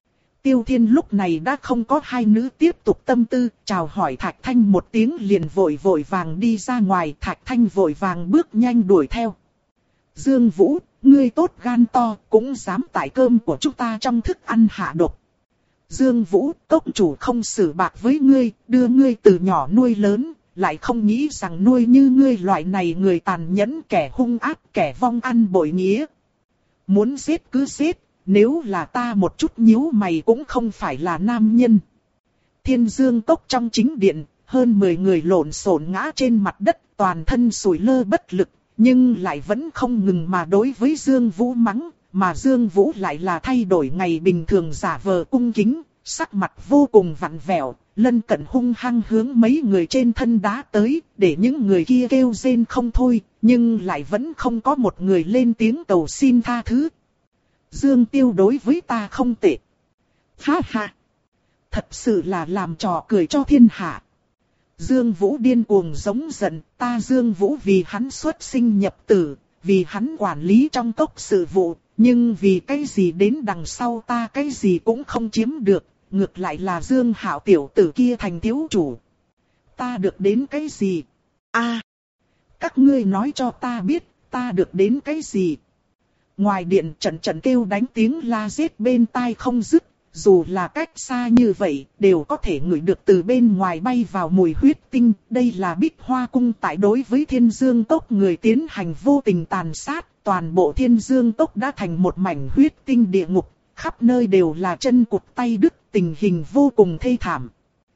Tiêu Thiên lúc này đã không có hai nữ tiếp tục tâm tư, chào hỏi Thạch Thanh một tiếng liền vội vội vàng đi ra ngoài, Thạch Thanh vội vàng bước nhanh đuổi theo. Dương Vũ, ngươi tốt gan to, cũng dám tải cơm của chúng ta trong thức ăn hạ độc. Dương Vũ, cốc chủ không xử bạc với ngươi, đưa ngươi từ nhỏ nuôi lớn, lại không nghĩ rằng nuôi như ngươi loại này người tàn nhẫn, kẻ hung ác, kẻ vong ăn bội nghĩa. Muốn giết cứ giết, nếu là ta một chút nhíu mày cũng không phải là nam nhân. Thiên Dương cốc trong chính điện, hơn mười người lộn xộn ngã trên mặt đất, toàn thân sủi lơ bất lực, nhưng lại vẫn không ngừng mà đối với Dương Vũ mắng, mà Dương Vũ lại là thay đổi ngày bình thường giả vờ cung kính, sắc mặt vô cùng vặn vẹo, lân cận hung hăng hướng mấy người trên thân đá tới, để những người kia kêu rên không thôi, nhưng lại vẫn không có một người lên tiếng cầu xin tha thứ. Dương Tiêu đối với ta không tệ. Ha ha! Thật sự là làm trò cười cho thiên hạ. Dương Vũ điên cuồng giống giận, ta Dương Vũ vì hắn xuất sinh nhập tử, vì hắn quản lý trong cốc sự vụ, nhưng vì cái gì đến đằng sau ta cái gì cũng không chiếm được, ngược lại là Dương Hạo tiểu tử kia thành thiếu chủ. Ta được đến cái gì? A, các ngươi nói cho ta biết, ta được đến cái gì? Ngoài điện trận trận kêu đánh tiếng la giết bên tai không dứt, dù là cách xa như vậy, đều có thể ngửi được từ bên ngoài bay vào mùi huyết tinh. Đây là Bích Hoa Cung tại đối với Thiên Dương Cốc người tiến hành vô tình tàn sát, toàn bộ Thiên Dương Cốc đã thành một mảnh huyết tinh địa ngục, khắp nơi đều là chân cụt tay đứt, tình hình vô cùng thê thảm.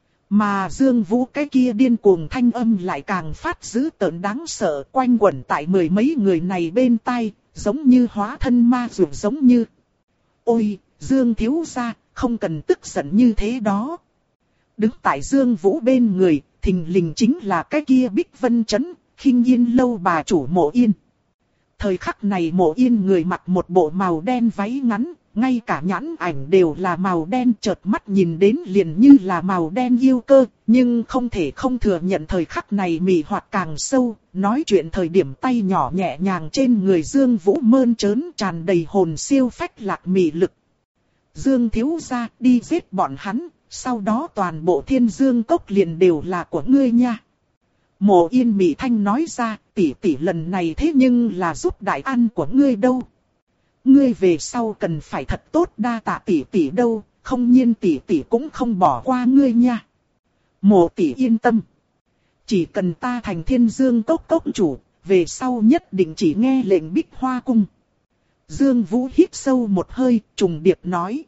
Mà Dương Vũ cái kia điên cuồng thanh âm lại càng phát dữ tợn đáng sợ, quanh quẩn tại mười mấy người này bên tai, giống như hóa thân ma dược, giống như. Ôi, Dương thiếu gia, không cần tức giận như thế đó. Đứng tại Dương Vũ bên người, thình lình chính là cái kia Bích Vân Trấn, Khinh Yên lâu bà chủ Mộ Yên. Thời khắc này Mộ Yên người mặc một bộ màu đen váy ngắn, ngay cả nhãn ảnh đều là màu đen, chợt mắt nhìn đến liền như là màu đen yêu cơ, nhưng không thể không thừa nhận thời khắc này mị hoặc càng sâu, nói chuyện thời điểm tay nhỏ nhẹ nhàng trên người Dương Vũ mơn trớn tràn đầy hồn siêu phách lạc mị lực. Dương thiếu gia đi giết bọn hắn, sau đó toàn bộ Thiên Dương Cốc liền đều là của ngươi nha. Mộ Yên mị thanh nói ra, tỷ tỷ lần này thế nhưng là giúp đại ăn của ngươi đâu. Ngươi về sau cần phải thật tốt đa tạ tỷ tỷ đâu, không nhiên tỷ tỷ cũng không bỏ qua ngươi nha. Mộ tỷ yên tâm. Chỉ cần ta thành Thiên Dương Cốc cốc chủ, về sau nhất định chỉ nghe lệnh Bích Hoa Cung. Dương Vũ hít sâu một hơi, trùng điệp nói.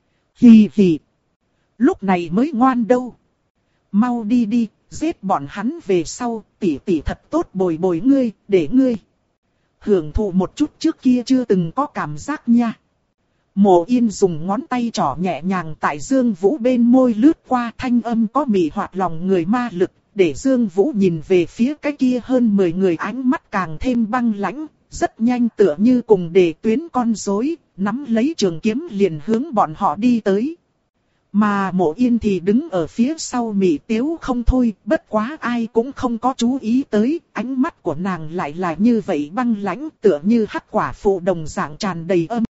Hì hì. Lúc này mới ngoan đâu. Mau đi đi, giết bọn hắn về sau, tỷ tỷ thật tốt bồi bồi ngươi, để ngươi hưởng thụ một chút trước kia chưa từng có cảm giác nha. Mộ Yên dùng ngón tay trỏ nhẹ nhàng tại Dương Vũ bên môi lướt qua, thanh âm có mị hoặc lòng người ma lực, để Dương Vũ nhìn về phía cái kia hơn mười người, ánh mắt càng thêm băng lãnh, rất nhanh tựa như cùng đề tuyến con rối, nắm lấy trường kiếm liền hướng bọn họ đi tới. Mà Mộ Yên thì đứng ở phía sau mị tiếu không thôi, bất quá ai cũng không có chú ý tới, ánh mắt của nàng lại là như vậy băng lãnh, tựa như hắc quả phụ đồng dạng tràn đầy âm.